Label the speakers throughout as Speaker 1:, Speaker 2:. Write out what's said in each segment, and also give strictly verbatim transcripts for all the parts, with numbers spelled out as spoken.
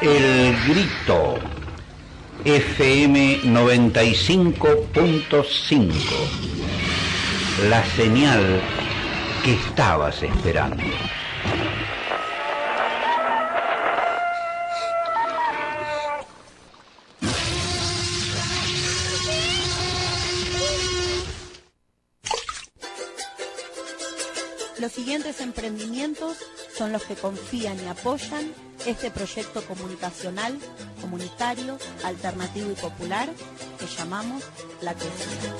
Speaker 1: El Grito, F M noventa y cinco punto cinco, la señal que estabas esperando.
Speaker 2: Los siguientes emprendimientos son los que confían y apoyan este proyecto comunicacional, comunitario, alternativo y popular que llamamos La Crecida.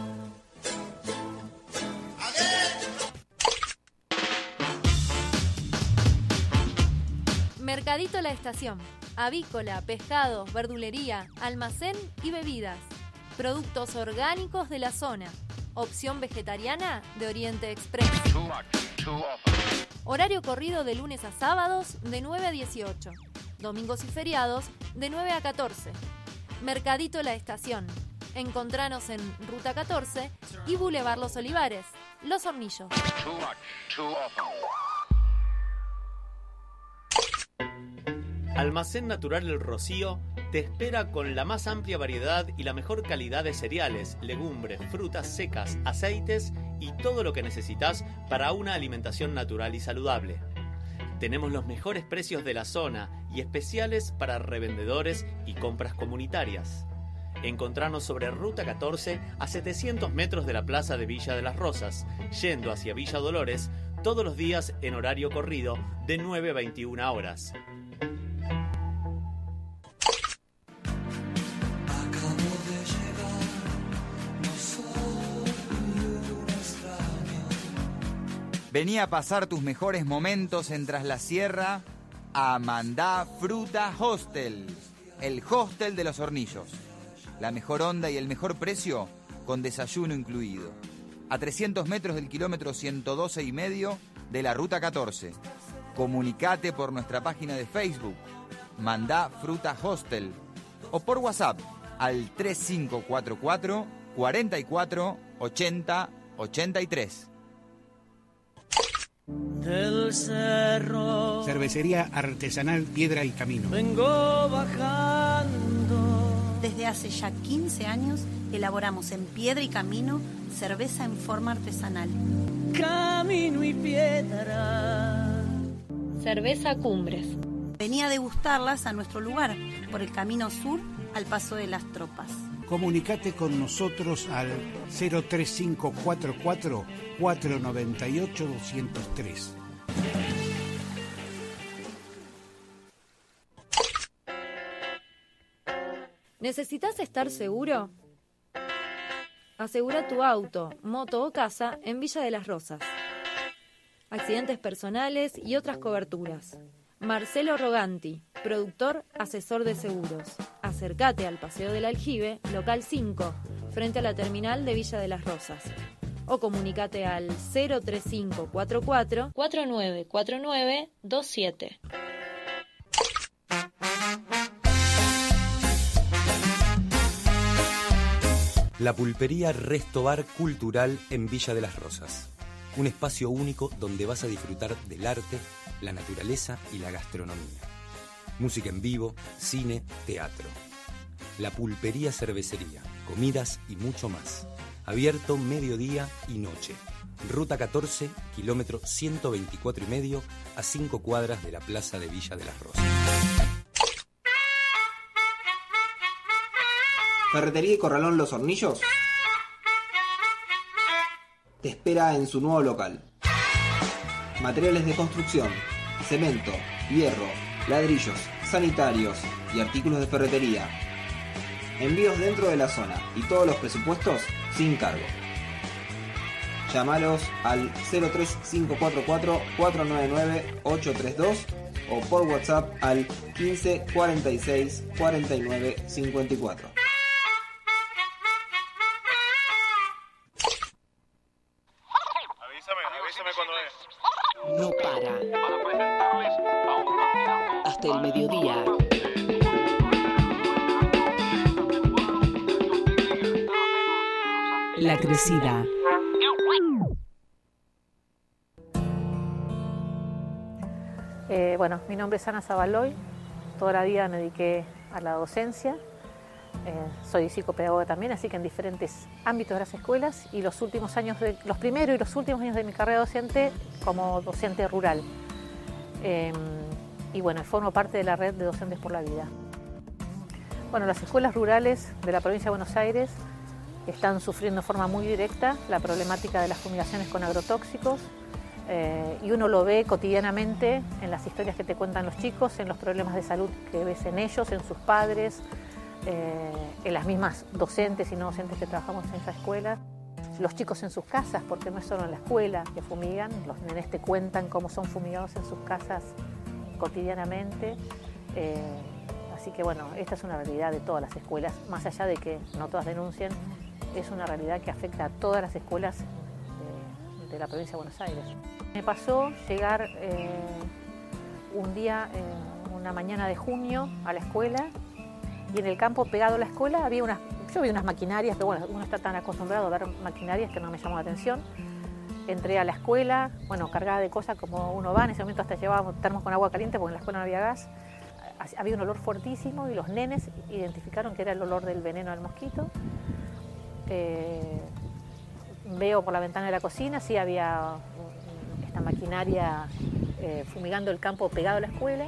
Speaker 3: Mercadito La Estación. Avícola, pescados, verdulería, almacén y bebidas. Productos orgánicos de la zona. Opción vegetariana de Oriente Express. Horario corrido de lunes a sábados de nueve a dieciocho. Domingos y feriados de nueve a catorce. Mercadito La Estación. Encontranos en Ruta catorce y Boulevard Los Olivares, Los Hornillos.
Speaker 4: Almacén Natural El Rocío te espera con la más amplia variedad y la mejor calidad de cereales, legumbres, frutas secas, aceites y todo lo que necesitas para una alimentación natural y saludable. Tenemos los mejores precios de la zona y especiales para revendedores y compras comunitarias. Encontranos sobre Ruta catorce a setecientos metros de la Plaza de Villa de las Rosas, yendo hacia Villa Dolores todos los días en horario corrido de nueve a veintiuna horas.
Speaker 5: Vení a pasar tus mejores momentos en Tras la Sierra a Mandá Fruta Hostel, el hostel de Los Hornillos. La mejor onda y el mejor precio con desayuno incluido. A trescientos metros del kilómetro ciento doce y medio de la Ruta catorce. Comunicate por nuestra página de Facebook, Mandá Fruta Hostel, o por WhatsApp al tres cinco cuatro cuatro, cuatro cuatro, ochenta, ochenta y tres.
Speaker 6: Del cerro.
Speaker 7: Cervecería artesanal Piedra y Camino.
Speaker 6: Vengo bajando.
Speaker 2: Desde hace ya quince años elaboramos en Piedra y Camino cerveza en forma artesanal.
Speaker 6: Camino y piedra.
Speaker 3: Cerveza Cumbres.
Speaker 2: Vení a degustarlas a nuestro lugar, por el Camino Sur al Paso de las Tropas.
Speaker 7: Comunicate con nosotros al cero tres cinco cuatro cuatro, cuatro nueve ocho, dos cero tres.
Speaker 3: ¿Necesitas estar seguro? Asegura tu auto, moto o casa en Villa de las Rosas. Accidentes personales y otras coberturas. Marcelo Roganti, productor, asesor de seguros. Acércate al Paseo del Aljibe, local cinco, frente a la terminal de Villa de las Rosas. O comunicate al cero tres cinco cuatro cuatro, cuatro nueve cuatro nueve dos siete.
Speaker 8: La pulpería Resto Bar Cultural en Villa de las Rosas. Un espacio único donde vas a disfrutar del arte, la naturaleza y la gastronomía. Música en vivo, cine, teatro. La pulpería cervecería, comidas y mucho más. Abierto mediodía y noche. Ruta catorce, kilómetro ciento veinticuatro y medio, a cinco cuadras de la plaza de Villa de las Rosas.
Speaker 9: Ferretería y Corralón Los Hornillos te espera en su nuevo local. Materiales de construcción, cemento, hierro, ladrillos, sanitarios y artículos de ferretería. Envíos dentro de la zona y todos los presupuestos sin cargo. Llámalos al cero tres cinco cuatro cuatro, cuatro nueve nueve, ocho tres dos o por WhatsApp al quince cuarenta y seis, cuarenta y nueve cincuenta y cuatro.
Speaker 10: No para. Hasta el mediodía. La Crecida.
Speaker 11: Eh, bueno, mi nombre es Ana Zabaloy, toda la vida me dediqué a la docencia. Eh, soy psicopedagoga también, así que en diferentes ámbitos de las escuelas, y los últimos años, de, los primeros y los últimos años de mi carrera docente como docente rural. Eh, y bueno, formo parte de la red de Docentes por la Vida. Bueno, las escuelas rurales de la provincia de Buenos Aires están sufriendo de forma muy directa la problemática de las fumigaciones con agrotóxicos, eh, y uno lo ve cotidianamente en las historias que te cuentan los chicos, en los problemas de salud que ves en ellos, en sus padres, eh, en las mismas docentes y no docentes que trabajamos en esas escuelas. Los chicos en sus casas, porque no es solo en la escuela que fumigan, los nenes te cuentan cómo son fumigados en sus casas cotidianamente. Eh, así que bueno, esta es una realidad de todas las escuelas, más allá de que no todas denuncien, es una realidad que afecta a todas las escuelas de, de la provincia de Buenos Aires. Me pasó llegar eh, un día, eh, una mañana de junio, a la escuela, y en el campo pegado a la escuela había unas, yo vi unas maquinarias, que bueno, uno está tan acostumbrado a ver maquinarias que no me llamó la atención. Entré a la escuela, bueno, cargada de cosas como uno va, en ese momento hasta llevábamos termos con agua caliente porque en la escuela no había gas. Había un olor fuertísimo y los nenes identificaron que era el olor del veneno del mosquito. Eh, veo por la ventana de la cocina, sí había esta maquinaria eh, fumigando el campo pegado a la escuela.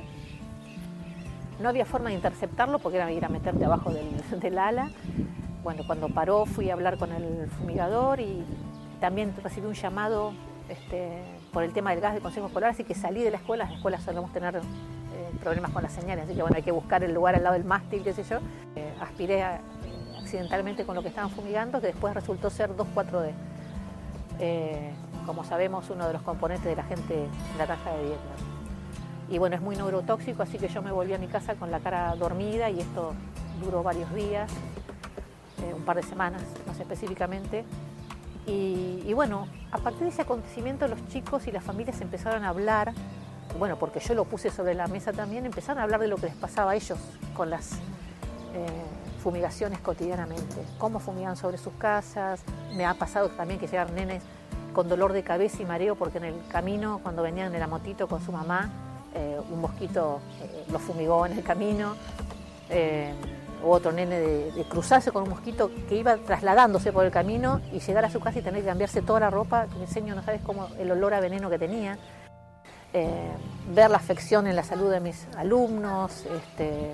Speaker 11: No había forma de interceptarlo porque era ir a meterte abajo del, del ala. Bueno, cuando paró fui a hablar con el fumigador y también recibí un llamado este, por el tema del gas del Consejo Escolar, así que salí de la escuela. En las escuelas solemos tener eh, problemas con las señales, así que bueno, hay que buscar el lugar al lado del mástil, qué sé yo. Eh, aspiré a, accidentalmente con lo que estaban fumigando, que después resultó ser dos cuatro D. Eh, como sabemos, uno de los componentes de la gente naranja de Vietnam. Y bueno, es muy neurotóxico, así que yo me volví a mi casa con la cara dormida y esto duró varios días, eh, un par de semanas más específicamente. Y, y bueno, a partir de ese acontecimiento los chicos y las familias empezaron a hablar, bueno, porque yo lo puse sobre la mesa también, empezaron a hablar de lo que les pasaba a ellos con las eh, fumigaciones cotidianamente, cómo fumigan sobre sus casas. Me ha pasado también que llegan nenes con dolor de cabeza y mareo porque en el camino, cuando venían de la motito con su mamá, Eh, un mosquito eh, lo fumigó en el camino, eh, o otro nene de, de cruzarse con un mosquito que iba trasladándose por el camino y llegar a su casa y tener que cambiarse toda la ropa. Me enseño, no sabes cómo, el olor a veneno que tenía. Eh, ver la afección en la salud de mis alumnos, este,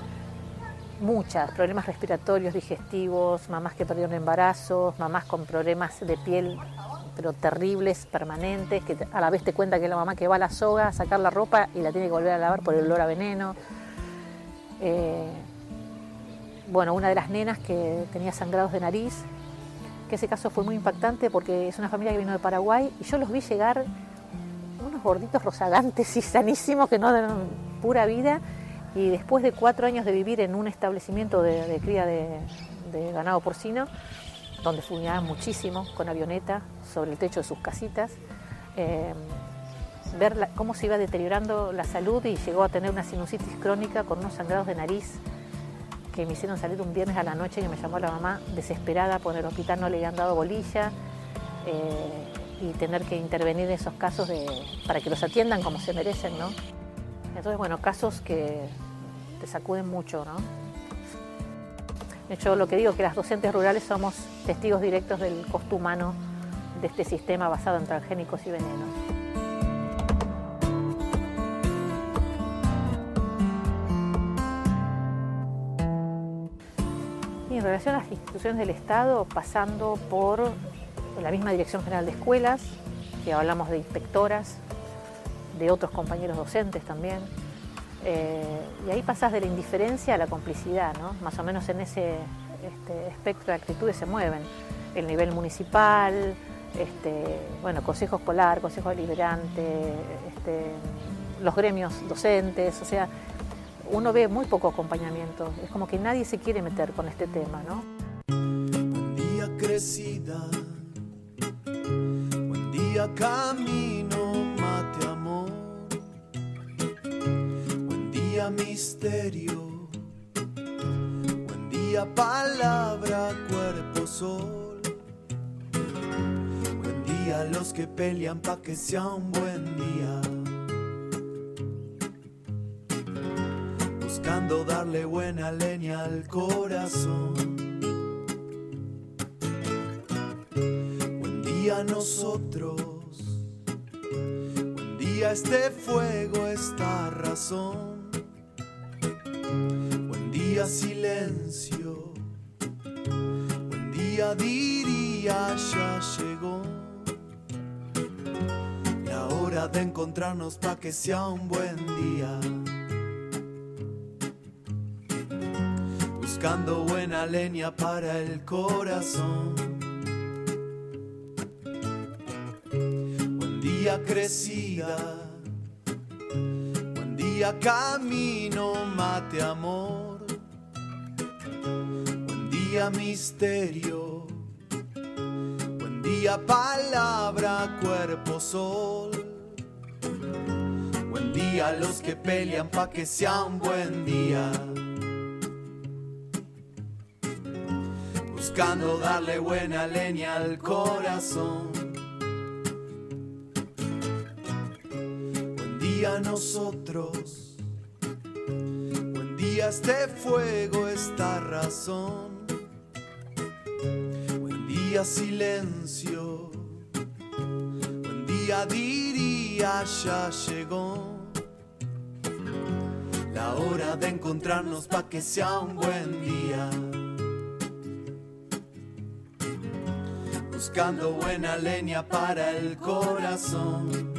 Speaker 11: muchas, problemas respiratorios, digestivos, mamás que perdieron embarazos, mamás con problemas de piel pero terribles, permanentes, que a la vez te cuenta que es la mamá que va a la soga a sacar la ropa y la tiene que volver a lavar por el olor a veneno. Eh, bueno, una de las nenas que tenía sangrados de nariz, que ese caso fue muy impactante porque es una familia que vino de Paraguay y yo los vi llegar unos gorditos rozagantes y sanísimos que no dan pura vida, y después de cuatro años de vivir en un establecimiento de, de cría de, de ganado porcino, donde fumigaban muchísimo con avioneta sobre el techo de sus casitas, eh, ver la, cómo se iba deteriorando la salud y llegó a tener una sinusitis crónica con unos sangrados de nariz que me hicieron salir un viernes a la noche, que me llamó la mamá desesperada porque en el hospital no le habían dado bolilla, eh, y tener que intervenir en esos casos de, para que los atiendan como se merecen, ¿no? Entonces, bueno, casos que te sacuden mucho, ¿no? Yo lo que digo es que las docentes rurales somos testigos directos del costo humano de este sistema basado en transgénicos y venenos. Y en relación a las instituciones del Estado, pasando por la misma Dirección General de Escuelas, que hablamos de inspectoras, de otros compañeros docentes también, Eh, y ahí pasás de la indiferencia a la complicidad, ¿no? Más o menos en ese este, espectro de actitudes se mueven. El nivel municipal, este, bueno, consejo escolar, consejo deliberante, este, los gremios docentes, o sea, uno ve muy poco acompañamiento. Es como que nadie se quiere meter con este tema, ¿no?
Speaker 12: Buen día crecida, buen día camino, mate amor. Buen día misterio, buen día palabra, cuerpo, sol. Buen día los que pelean pa' que sea un buen día. buscando darle buena leña al corazón. Buen día nosotros, buen día este fuego, esta razón. Buen día silencio, buen día diría ya llegó. La hora de encontrarnos pa' que sea un buen día. Buscando buena leña para el corazón. Buen día crecida, buen día camino, mate amor. Buen día misterio, buen día palabra, cuerpo, sol. Buen día los que pelean pa' que sea un buen día. Buscando darle buena leña al corazón. Buen día nosotros, buen día este fuego, esta razón. Buen día silencio, buen día diría ya llegó. La hora de encontrarnos pa' que sea un buen día. Buscando buena leña para el corazón.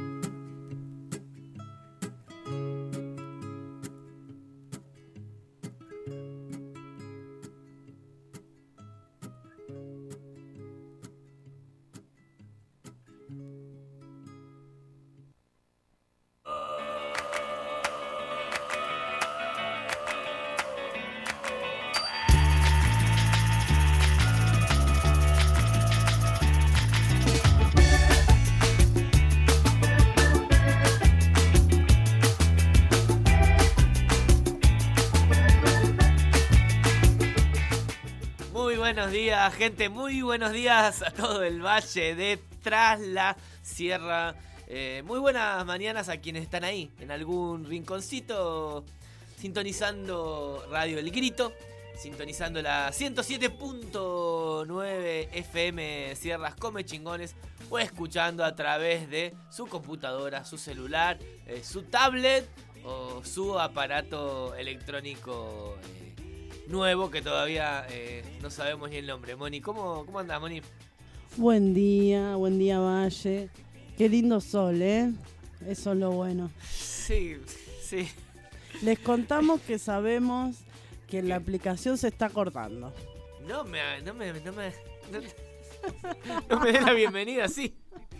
Speaker 13: Buenos días, gente, muy buenos días a todo el valle de Tras la Sierra. Eh, muy buenas mañanas a quienes están ahí, en algún rinconcito, sintonizando Radio El Grito, sintonizando la ciento siete punto nueve F M Sierras Come Chingones, o escuchando a través de su computadora, su celular, eh, su tablet o su aparato electrónico eh, nuevo que todavía eh, no sabemos ni el nombre. Moni, ¿cómo, cómo andás, Moni?
Speaker 14: Buen día, buen día, Valle. Qué lindo sol, ¿eh? Eso es lo bueno.
Speaker 13: Sí, sí.
Speaker 14: Les contamos que sabemos que la aplicación se está cortando.
Speaker 13: No me, no me, no me, no, no me den la bienvenida, sí.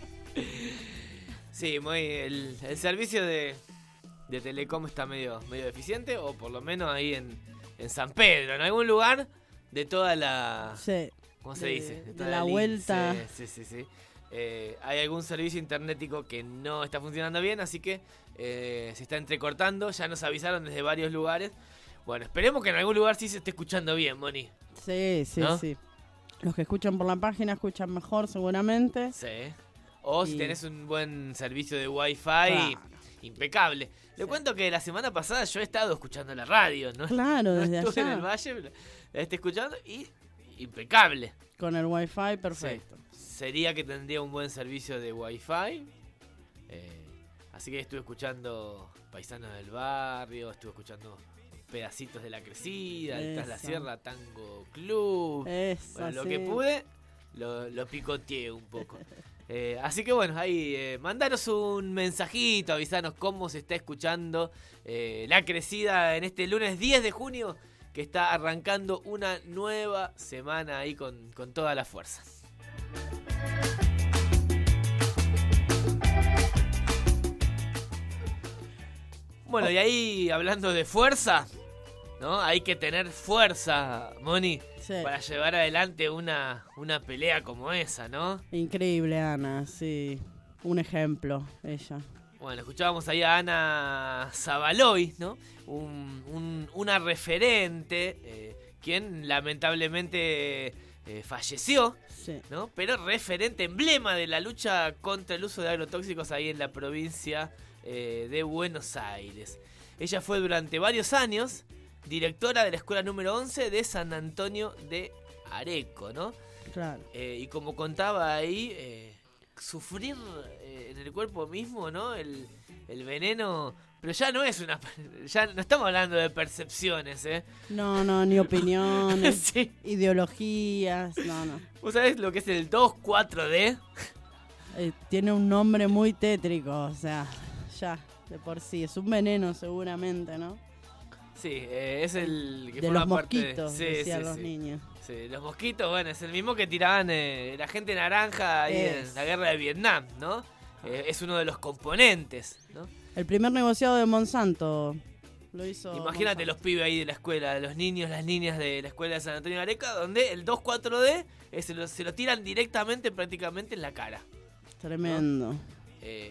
Speaker 13: Sí, muy, el, el servicio de, de Telecom está medio, medio deficiente, o por lo menos ahí en, en San Pedro, en algún lugar de toda la...
Speaker 14: Sí.
Speaker 13: ¿Cómo se
Speaker 14: de,
Speaker 13: dice? De,
Speaker 14: de la, la vuelta.
Speaker 13: Sí, sí, sí. Eh, hay algún servicio internetico que no está funcionando bien, así que eh, se está entrecortando. Ya nos avisaron desde varios lugares. Bueno, esperemos que en algún lugar sí se esté escuchando bien, Moni.
Speaker 14: Sí, sí, ¿no? Sí. Los que escuchan por la página escuchan mejor, seguramente.
Speaker 13: Sí. O y... si tenés un buen servicio de Wi-Fi, claro, impecable. Le sí. cuento que la semana pasada yo he estado escuchando la radio, ¿no?
Speaker 14: Claro,
Speaker 13: no
Speaker 14: desde
Speaker 13: estuve
Speaker 14: allá.
Speaker 13: en el valle, la estoy escuchando y impecable.
Speaker 14: Con el Wi-Fi, perfecto.
Speaker 13: Sí. Sería que tendría un buen servicio de Wi-Fi. Eh, así que estuve escuchando Paisanos del Barrio, estuve escuchando pedacitos de La Crecida, el Tras la Sierra Tango Club.
Speaker 14: Eso,
Speaker 13: bueno, lo
Speaker 14: sí.
Speaker 13: que pude, lo, lo picoteé un poco. Eh, así que bueno, ahí eh, mandaros un mensajito, avisanos cómo se está escuchando eh, La Crecida en este lunes diez de junio, que está arrancando una nueva semana ahí con, con toda la fuerza. Bueno, y ahí hablando de fuerza, ¿no? Hay que tener fuerza, Moni, sí, para llevar adelante una, una pelea como esa, ¿no?
Speaker 14: Increíble, Ana, sí. Un ejemplo, ella.
Speaker 13: Bueno, escuchábamos ahí a Ana Zabaloy, ¿no? Un, un, una referente, eh, quien lamentablemente eh, falleció,
Speaker 14: sí,
Speaker 13: ¿no? Pero referente, emblema de la lucha contra el uso de agrotóxicos ahí en la provincia eh, de Buenos Aires. Ella fue durante varios años directora de la escuela número once de San Antonio de Areco, ¿no?
Speaker 14: Claro.
Speaker 13: Eh, y como contaba ahí, eh, sufrir eh, en el cuerpo mismo, ¿no? El, el veneno, pero ya no es una... Ya no estamos hablando de percepciones, ¿eh?
Speaker 14: No, no, ni opiniones,
Speaker 13: sí.
Speaker 14: ideologías, no, no.
Speaker 13: ¿Vos sabés lo que es el dos cuatro D?
Speaker 14: Eh, tiene un nombre muy tétrico, o sea, ya, de por sí. Es un veneno seguramente, ¿no?
Speaker 13: Sí, eh, es el que
Speaker 14: de
Speaker 13: forma
Speaker 14: los
Speaker 13: parte
Speaker 14: mosquitos,
Speaker 13: de... sí,
Speaker 14: decían
Speaker 13: sí,
Speaker 14: los
Speaker 13: sí.
Speaker 14: niños.
Speaker 13: Sí, los mosquitos, bueno, es el mismo que tiraban eh, la gente naranja ahí
Speaker 14: Es.
Speaker 13: en la guerra de Vietnam, ¿no? Eh, es uno de los componentes, ¿no?
Speaker 14: El primer negociado de Monsanto lo hizo
Speaker 13: Imagínate
Speaker 14: Monsanto.
Speaker 13: los pibes ahí de la escuela, los niños, las niñas de la escuela de San Antonio de Areca, donde el dos cuatro D eh, se, lo, se lo tiran directamente, prácticamente en la cara.
Speaker 14: Tremendo.
Speaker 13: ¿No? Eh,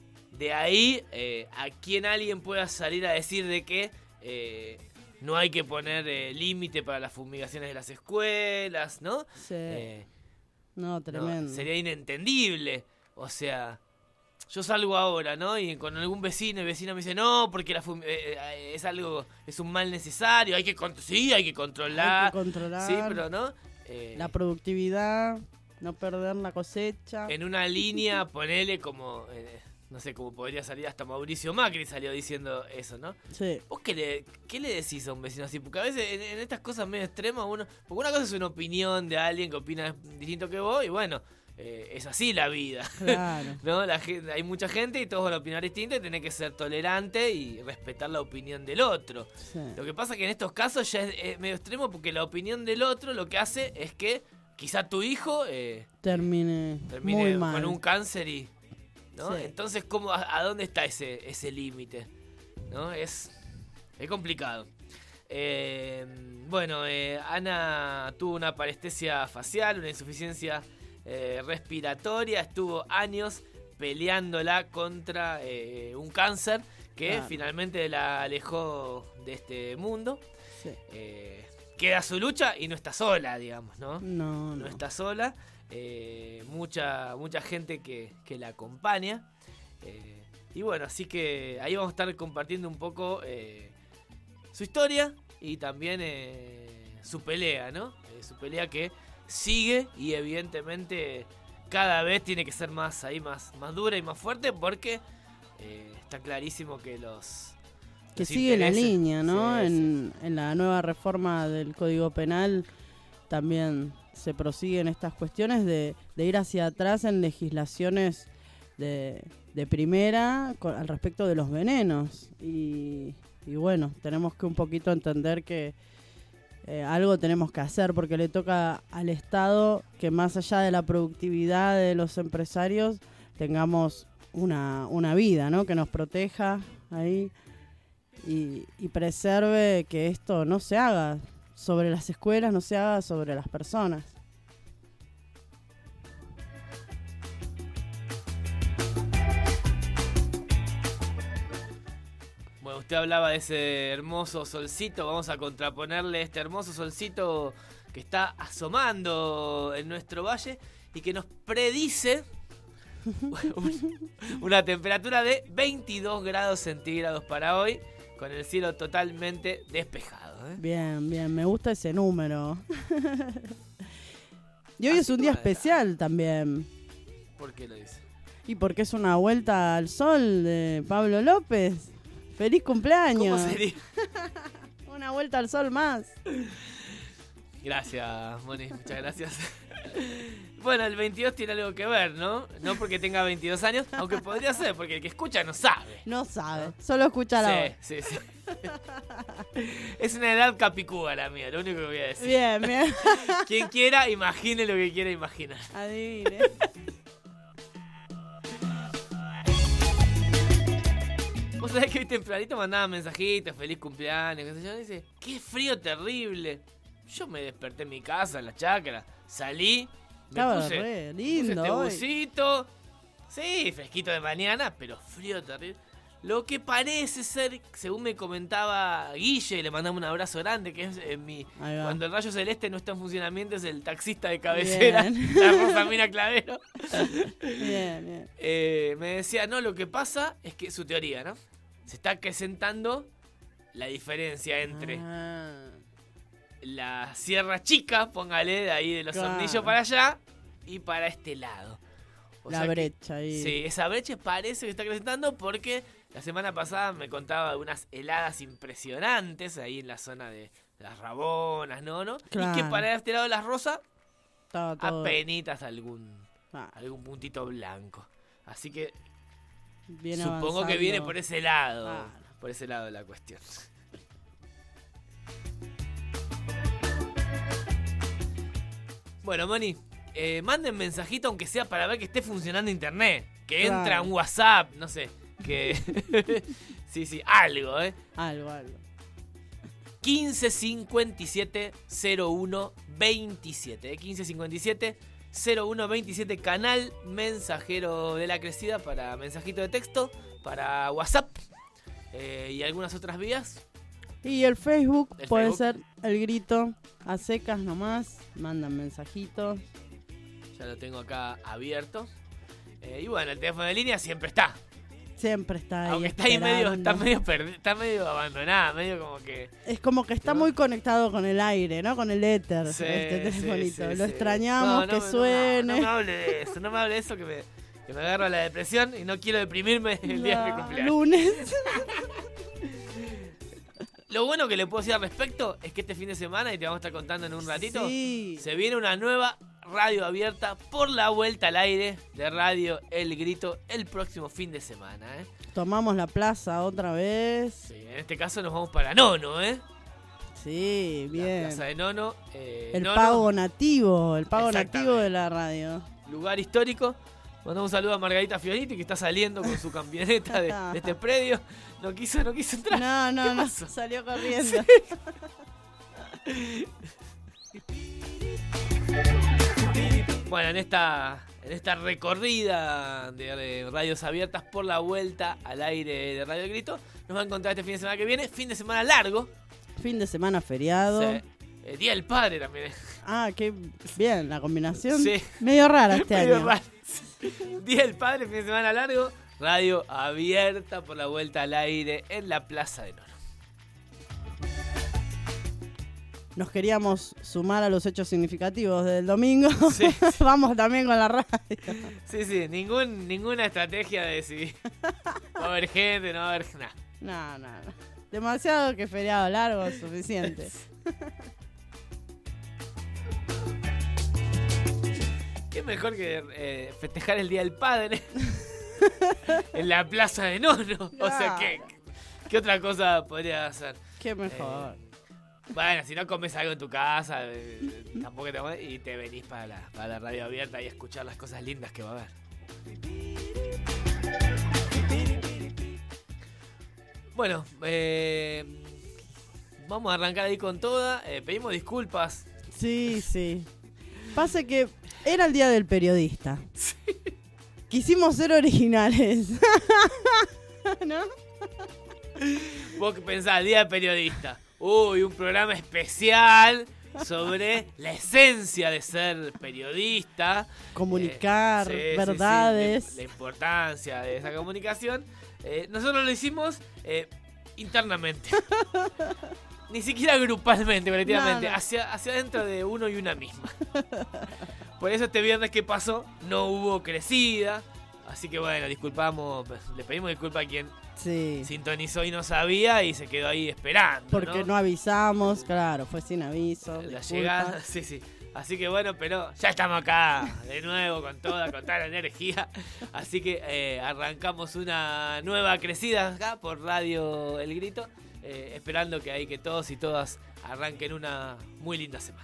Speaker 13: de ahí eh, a quien alguien pueda salir a decir de que eh, no hay que poner eh, límite para las fumigaciones de las escuelas, ¿no?
Speaker 14: Sí.
Speaker 13: Eh,
Speaker 14: no, tremendo.
Speaker 13: no, sería inentendible. O sea, yo salgo ahora, ¿no? Y con algún vecino, el vecino me dice, no, porque la fumi- eh, eh, es algo, es un mal necesario, hay que con- sí, hay que controlar.
Speaker 14: Hay que controlar.
Speaker 13: Sí, pero no. Eh,
Speaker 14: La productividad, no perder la cosecha.
Speaker 13: en una línea, ponele como, eh, no sé, como podría salir hasta Mauricio Macri salió diciendo eso, ¿no?
Speaker 14: Sí.
Speaker 13: ¿Vos qué le, qué le decís a un vecino así? Porque a veces en, en estas cosas medio extremas uno... Porque una cosa es una opinión de alguien que opina distinto que vos y bueno, eh, es así la vida.
Speaker 14: Claro.
Speaker 13: ¿No? La gente, hay mucha gente y todos van a opinar distinto y tenés que ser tolerante y respetar la opinión del otro.
Speaker 14: Sí.
Speaker 13: Lo que pasa es que en estos casos ya es, es medio extremo porque la opinión del otro lo que hace es que quizá tu hijo eh,
Speaker 14: Termine,
Speaker 13: termine
Speaker 14: muy mal.
Speaker 13: con un cáncer y... ¿no?
Speaker 14: Sí.
Speaker 13: Entonces, ¿cómo, a, a dónde está ese, ese límite? ¿No? Es, es complicado. Eh, bueno, eh, Ana tuvo una parestesia facial, una insuficiencia eh, respiratoria, estuvo años peleándola contra eh, un cáncer que
Speaker 14: Claro.
Speaker 13: finalmente la alejó de este mundo.
Speaker 14: Sí.
Speaker 13: Eh, queda su lucha y no está sola, digamos, ¿no?
Speaker 14: No,
Speaker 13: No
Speaker 14: no.
Speaker 13: está sola. Eh, mucha mucha gente que, que la acompaña. Eh, y bueno, así que ahí vamos a estar compartiendo un poco eh, su historia y también eh, su pelea, ¿no? Eh, su pelea que sigue y evidentemente cada vez tiene que ser más ahí, más, más dura y más fuerte porque eh, está clarísimo que los...
Speaker 14: Que
Speaker 13: los
Speaker 14: sigue la
Speaker 13: intereses-
Speaker 14: línea, ¿no?
Speaker 13: Sí, sí.
Speaker 14: en, en la nueva reforma del Código Penal también se prosiguen estas cuestiones de, de ir hacia atrás en legislaciones de, de primera con, al respecto de los venenos. Y, y bueno, tenemos que un poquito entender que eh, algo tenemos que hacer porque le toca al Estado que más allá de la productividad de los empresarios tengamos una, una vida, ¿no? Que nos proteja ahí y, y preserve que esto no se haga sobre las escuelas, no se haga sobre las personas.
Speaker 13: Bueno, usted hablaba de ese hermoso solcito, vamos a contraponerle este hermoso solcito que está asomando en nuestro valle y que nos predice una temperatura de veintidós grados centígrados para hoy, con el cielo totalmente despejado, ¿eh?
Speaker 14: Bien, bien, me gusta ese número. Y hoy es un día especial también.
Speaker 13: ¿Por qué lo dice?
Speaker 14: Y porque es una vuelta al sol de Pablo López. ¡Feliz cumpleaños!
Speaker 13: ¿Cómo sería?
Speaker 14: Una vuelta al sol más.
Speaker 13: Gracias, Moni, muchas gracias. Bueno, el veintidós tiene algo que ver, ¿no? No porque tenga veintidós años, aunque podría ser, porque el que escucha no sabe.
Speaker 14: No sabe, solo escucha la voz.
Speaker 13: Sí, sí, sí. Es una edad capicúa la mía, lo único que voy a decir.
Speaker 14: Bien, bien.
Speaker 13: Quien quiera, imagine lo que quiera imaginar.
Speaker 14: Adivine.
Speaker 13: Vos sabés que hoy tempranito mandaba mensajitos, feliz cumpleaños, qué sé yo, y dice, qué frío terrible. Yo me desperté en mi casa, en la chacra, salí, me
Speaker 14: Estaba
Speaker 13: puse,
Speaker 14: re
Speaker 13: puse
Speaker 14: lindo
Speaker 13: este
Speaker 14: hoy.
Speaker 13: busito, sí, fresquito de mañana, pero frío terrible. Lo que parece ser, según me comentaba Guille, le mandamos un abrazo grande, que es eh, mi...
Speaker 14: Ahí va.
Speaker 13: Cuando el rayo celeste no está en funcionamiento, es el taxista de cabecera,
Speaker 14: Bien.
Speaker 13: la Rosamina Clavero.
Speaker 14: Bien, bien.
Speaker 13: Eh, me decía, no, lo que pasa es que, su teoría, ¿no? se está acrecentando la diferencia entre
Speaker 14: Ah,
Speaker 13: la Sierra Chica, póngale, de ahí de los
Speaker 14: Claro.
Speaker 13: Hornillos para allá, y para este lado. O
Speaker 14: la
Speaker 13: sea que-
Speaker 14: brecha ahí.
Speaker 13: Sí, esa brecha parece que está acrecentando porque la semana pasada me contaba de unas heladas impresionantes ahí en la zona de las Rabonas, ¿no? ¿no? Y que
Speaker 14: Claro.
Speaker 13: para este lado de las Rosas,
Speaker 14: Estaba todo
Speaker 13: apenitas algún,
Speaker 14: Ah.
Speaker 13: algún puntito blanco. Así que
Speaker 14: bien
Speaker 13: supongo que
Speaker 14: avanzando.
Speaker 13: viene por ese lado,
Speaker 14: Claro.
Speaker 13: por ese lado de la cuestión. Bueno, Moni, eh, manden mensajito aunque sea para ver que esté funcionando internet. Que
Speaker 14: Claro.
Speaker 13: entra un WhatsApp, no sé. Que. sí, sí, algo, ¿eh?
Speaker 14: Algo, algo.
Speaker 13: quince cincuenta y siete cero uno veintisiete. ¿eh? quince cincuenta y siete cero uno veintisiete, canal mensajero de la crecida para mensajito de texto, para WhatsApp eh, y algunas otras vías.
Speaker 14: Y el Facebook
Speaker 13: El
Speaker 14: puede
Speaker 13: Facebook.
Speaker 14: ser el grito a secas nomás. Mandan mensajitos.
Speaker 13: Ya lo tengo acá abierto. Eh, y bueno, el teléfono de línea siempre está.
Speaker 14: Siempre está ahí.
Speaker 13: Aunque está ahí medio, está
Speaker 14: esperando.
Speaker 13: medio perdi- está medio abandonada, medio como que.
Speaker 14: Es como que está muy conectado con el aire, ¿no? Con el éter.
Speaker 13: Sí,
Speaker 14: este
Speaker 13: sí,
Speaker 14: telefonito.
Speaker 13: sí,
Speaker 14: Lo
Speaker 13: sí.
Speaker 14: extrañamos,
Speaker 13: No, no
Speaker 14: que
Speaker 13: me- no,
Speaker 14: suene.
Speaker 13: No, no me hable de eso, no me hable de eso que me, que me agarra la depresión y no quiero deprimirme el día de mi
Speaker 14: No,
Speaker 13: cumpleaños.
Speaker 14: lunes.
Speaker 13: Lo bueno que le puedo decir al respecto es que este fin de semana, y te vamos a estar contando en un ratito,
Speaker 14: Sí.
Speaker 13: se viene una nueva radio abierta por la vuelta al aire de Radio El Grito el próximo fin de semana. ¿eh?
Speaker 14: Tomamos la plaza otra vez.
Speaker 13: Sí, en este caso nos vamos para Nono, ¿eh?
Speaker 14: Sí,
Speaker 13: La
Speaker 14: bien.
Speaker 13: plaza de Nono. eh,
Speaker 14: El
Speaker 13: Nono,
Speaker 14: pago nativo, el pago
Speaker 13: Exactamente.
Speaker 14: nativo de la radio.
Speaker 13: lugar histórico. Mandamos un saludo a Margarita Fioriti, que está saliendo con su camioneta de, de este predio. No quiso, no quiso entrar.
Speaker 14: No, no,
Speaker 13: ¿Qué
Speaker 14: no,
Speaker 13: pasó?
Speaker 14: salió corriendo.
Speaker 13: Bueno, en esta, en esta recorrida de, de radios abiertas por la vuelta al aire de Radio El Grito, nos va a encontrar este fin de semana que viene. Fin de semana largo.
Speaker 14: Fin de semana feriado.
Speaker 13: Sí. Eh, Día del Padre también.
Speaker 14: Ah, qué bien, la combinación.
Speaker 13: Sí.
Speaker 14: Medio rara este
Speaker 13: Medio
Speaker 14: año.
Speaker 13: raro. Día del Padre, fin de semana largo. Radio abierta por la vuelta al aire en la Plaza de Nono.
Speaker 14: Nos queríamos sumar a los hechos significativos del domingo.
Speaker 13: Sí,
Speaker 14: Vamos también con la radio.
Speaker 13: Sí, sí, ningún, ninguna estrategia de decidir. Va a haber gente, no va a haber nada.
Speaker 14: No, no, no. Demasiado que feriado largo, suficiente.
Speaker 13: ¿Qué mejor que eh, festejar el Día del Padre en la Plaza de Nono? O sea, ¿qué, ¿qué otra cosa podría hacer?
Speaker 14: Qué mejor.
Speaker 13: Eh, bueno, si no comes algo en tu casa, eh, tampoco te y te venís para la, para la radio abierta y escuchar las cosas lindas que va a haber. Bueno, eh, vamos a arrancar ahí con toda. Eh, pedimos disculpas.
Speaker 14: Sí, sí. Pasa que era el día del periodista. Quisimos ser originales. ¿No?
Speaker 13: Vos que pensás, Día del Periodista. Uy, un programa especial sobre la esencia de ser periodista.
Speaker 14: Comunicar
Speaker 13: Eh, sí, sí,
Speaker 14: verdades.
Speaker 13: sí, la, la importancia de esa comunicación. Eh, nosotros lo hicimos eh, internamente. Ni siquiera grupalmente, colectivamente.
Speaker 14: No, no.
Speaker 13: Hacia, hacia adentro de uno y una misma. Por eso este viernes que pasó no hubo crecida. Así que bueno, disculpamos, le pedimos disculpas a quien
Speaker 14: Sí.
Speaker 13: sintonizó y no sabía y se quedó ahí esperando.
Speaker 14: Porque
Speaker 13: ¿no?
Speaker 14: no avisamos, claro, fue sin aviso.
Speaker 13: La
Speaker 14: disculpa.
Speaker 13: llegada, sí, sí. Así que bueno, pero ya estamos acá de nuevo con toda, con toda la energía. Así que eh, arrancamos una nueva crecida acá por Radio El Grito, eh, esperando que ahí que todos y todas arranquen una muy linda semana.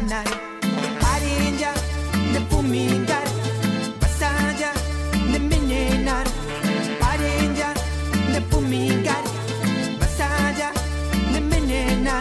Speaker 15: envenenar. Paren ya de fumigar, basta ya de envenenar. Paren ya de fumigar, basta ya de envenenar.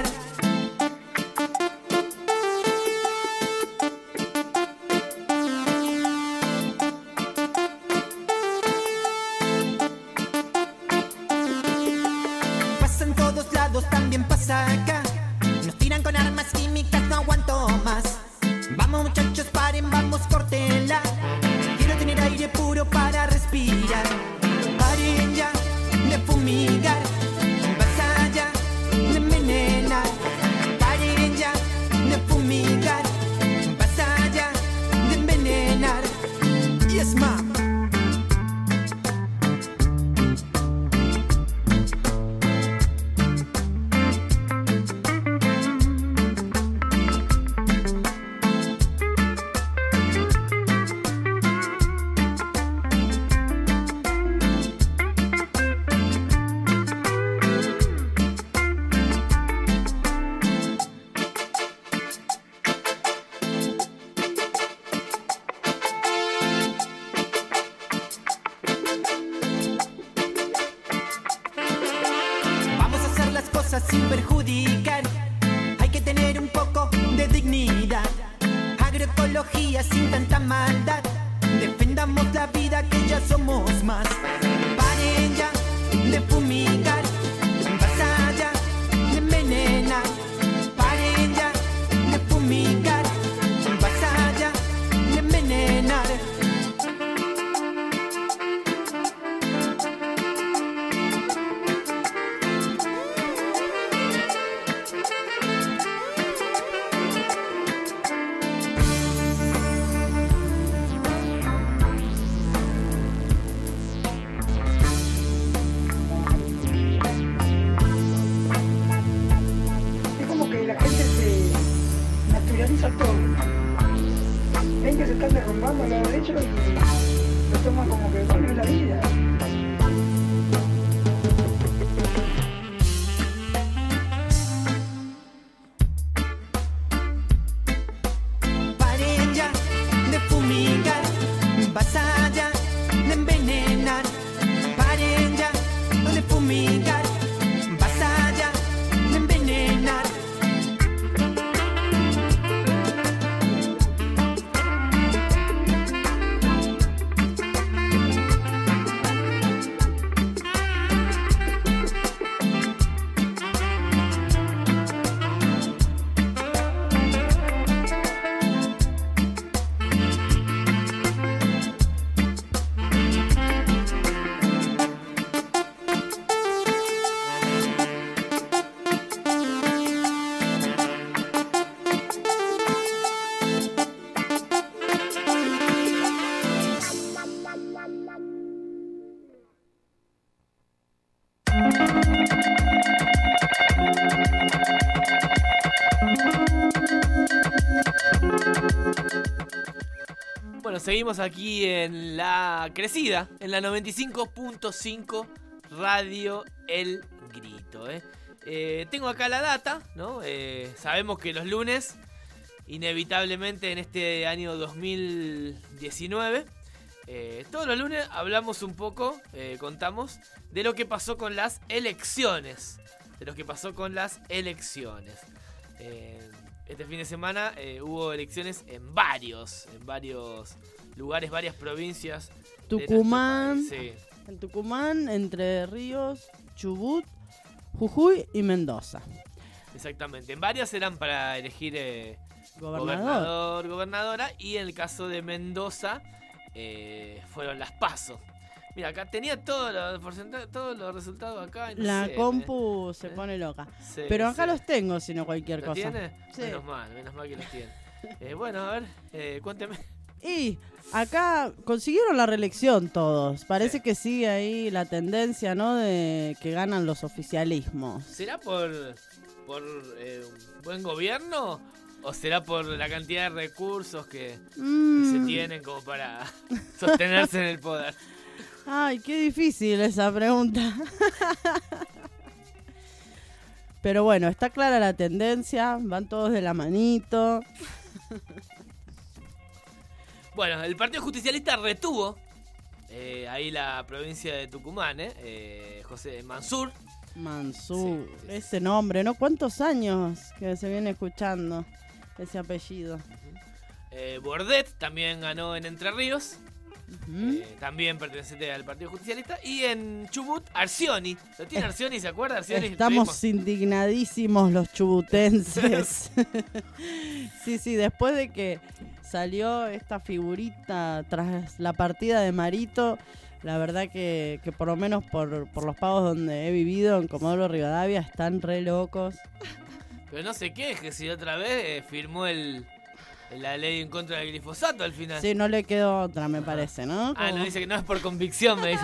Speaker 15: Pasa en todos lados, también pasa acá. Nos tiran con armas químicas, no aguanto más. Vamos muchachos, paren, vamos, córtenla. Quiero tener aire puro para respirar. Paren ya de fumigar, basta ya de envenenar. Paren ya de fumigar, basta ya de envenenar. Y es más. Vamos a hacer las cosas sin perjudicar. Hay que tener un poco de dignidad. Agroecología sin tanta maldad. Defendamos la vida que ya somos más. Paren ya de fumigar, basta ya de envenenar. Paren ya de fumigar, basta ya de envenenar.
Speaker 16: Es como que la gente se naturaliza todo. Ven que se están derrumbando al lado derecho y lo toman como que bueno, es la vida.
Speaker 15: Paren ya de fumigar, basta ya de envenenar. Paren ya de fumigar, basta ya de envenenar.
Speaker 13: Bueno, seguimos aquí en la crecida, en la noventa y cinco punto cinco Radio El Grito. ¿eh? Eh, tengo acá la data, ¿no? Eh, sabemos que los lunes, inevitablemente en este año dos mil diecinueve, eh, todos los lunes hablamos un poco, eh, contamos, de lo que pasó con las elecciones. De lo que pasó con las elecciones. Eh, Este fin de semana eh, hubo elecciones en varios, en varios lugares, varias provincias.
Speaker 14: Tucumán,
Speaker 13: de nuestro país. Sí.
Speaker 14: en Tucumán, Entre Ríos, Chubut, Jujuy y Mendoza.
Speaker 13: Exactamente, en varias eran para elegir eh,
Speaker 14: Gobernador.
Speaker 13: gobernador, gobernadora, y en el caso de Mendoza eh, fueron las PASO. Mira, acá tenía todos los porcentajes, todos los resultados acá. No
Speaker 14: La
Speaker 13: sé,
Speaker 14: compu
Speaker 13: ¿eh?
Speaker 14: se pone loca.
Speaker 13: Sí,
Speaker 14: Pero acá
Speaker 13: sí.
Speaker 14: los tengo, si no cualquier
Speaker 13: ¿Los
Speaker 14: cosa.
Speaker 13: tiene?
Speaker 14: Sí.
Speaker 13: Menos mal, menos mal que los tiene. Eh, bueno, a ver, eh, cuénteme.
Speaker 14: Y acá consiguieron la reelección todos. Parece
Speaker 13: Sí.
Speaker 14: que sigue ahí la tendencia, ¿no? De que ganan los oficialismos.
Speaker 13: ¿Será por, por eh, un buen gobierno o será por la cantidad de recursos que,
Speaker 14: Mm.
Speaker 13: que se tienen como para sostenerse en el poder?
Speaker 14: Ay, qué difícil esa pregunta. Pero bueno, está clara la tendencia, van todos de la manito.
Speaker 13: Bueno, el Partido Justicialista retuvo eh, ahí la provincia de Tucumán, ¿eh? Eh, José Mansur.
Speaker 14: Mansur,
Speaker 13: Sí, sí, sí.
Speaker 14: ese nombre, ¿no? ¿Cuántos años que se viene escuchando ese apellido?
Speaker 13: Eh, Bordet también ganó en Entre Ríos.
Speaker 14: Ujú.
Speaker 13: Eh, también perteneciente al Partido Justicialista. Y en Chubut, Arcioni. ¿Lo tiene Arcioni? ¿Se acuerda? Arcioni.
Speaker 14: Estamos
Speaker 13: Tuvimos-
Speaker 14: indignadísimos los chubutenses. Sí, sí, después de que salió esta figurita tras la partida de Marito, la verdad que, que por lo menos por, por los pagos donde he vivido, en Comodoro Rivadavia, están re locos.
Speaker 13: Pero no se queje si otra vez eh, firmó el, la ley en contra del glifosato al final.
Speaker 14: Sí, no le quedó otra, me parece, ¿no?
Speaker 13: Ah,
Speaker 14: Como-
Speaker 13: no, dice que no es por convicción, me dice.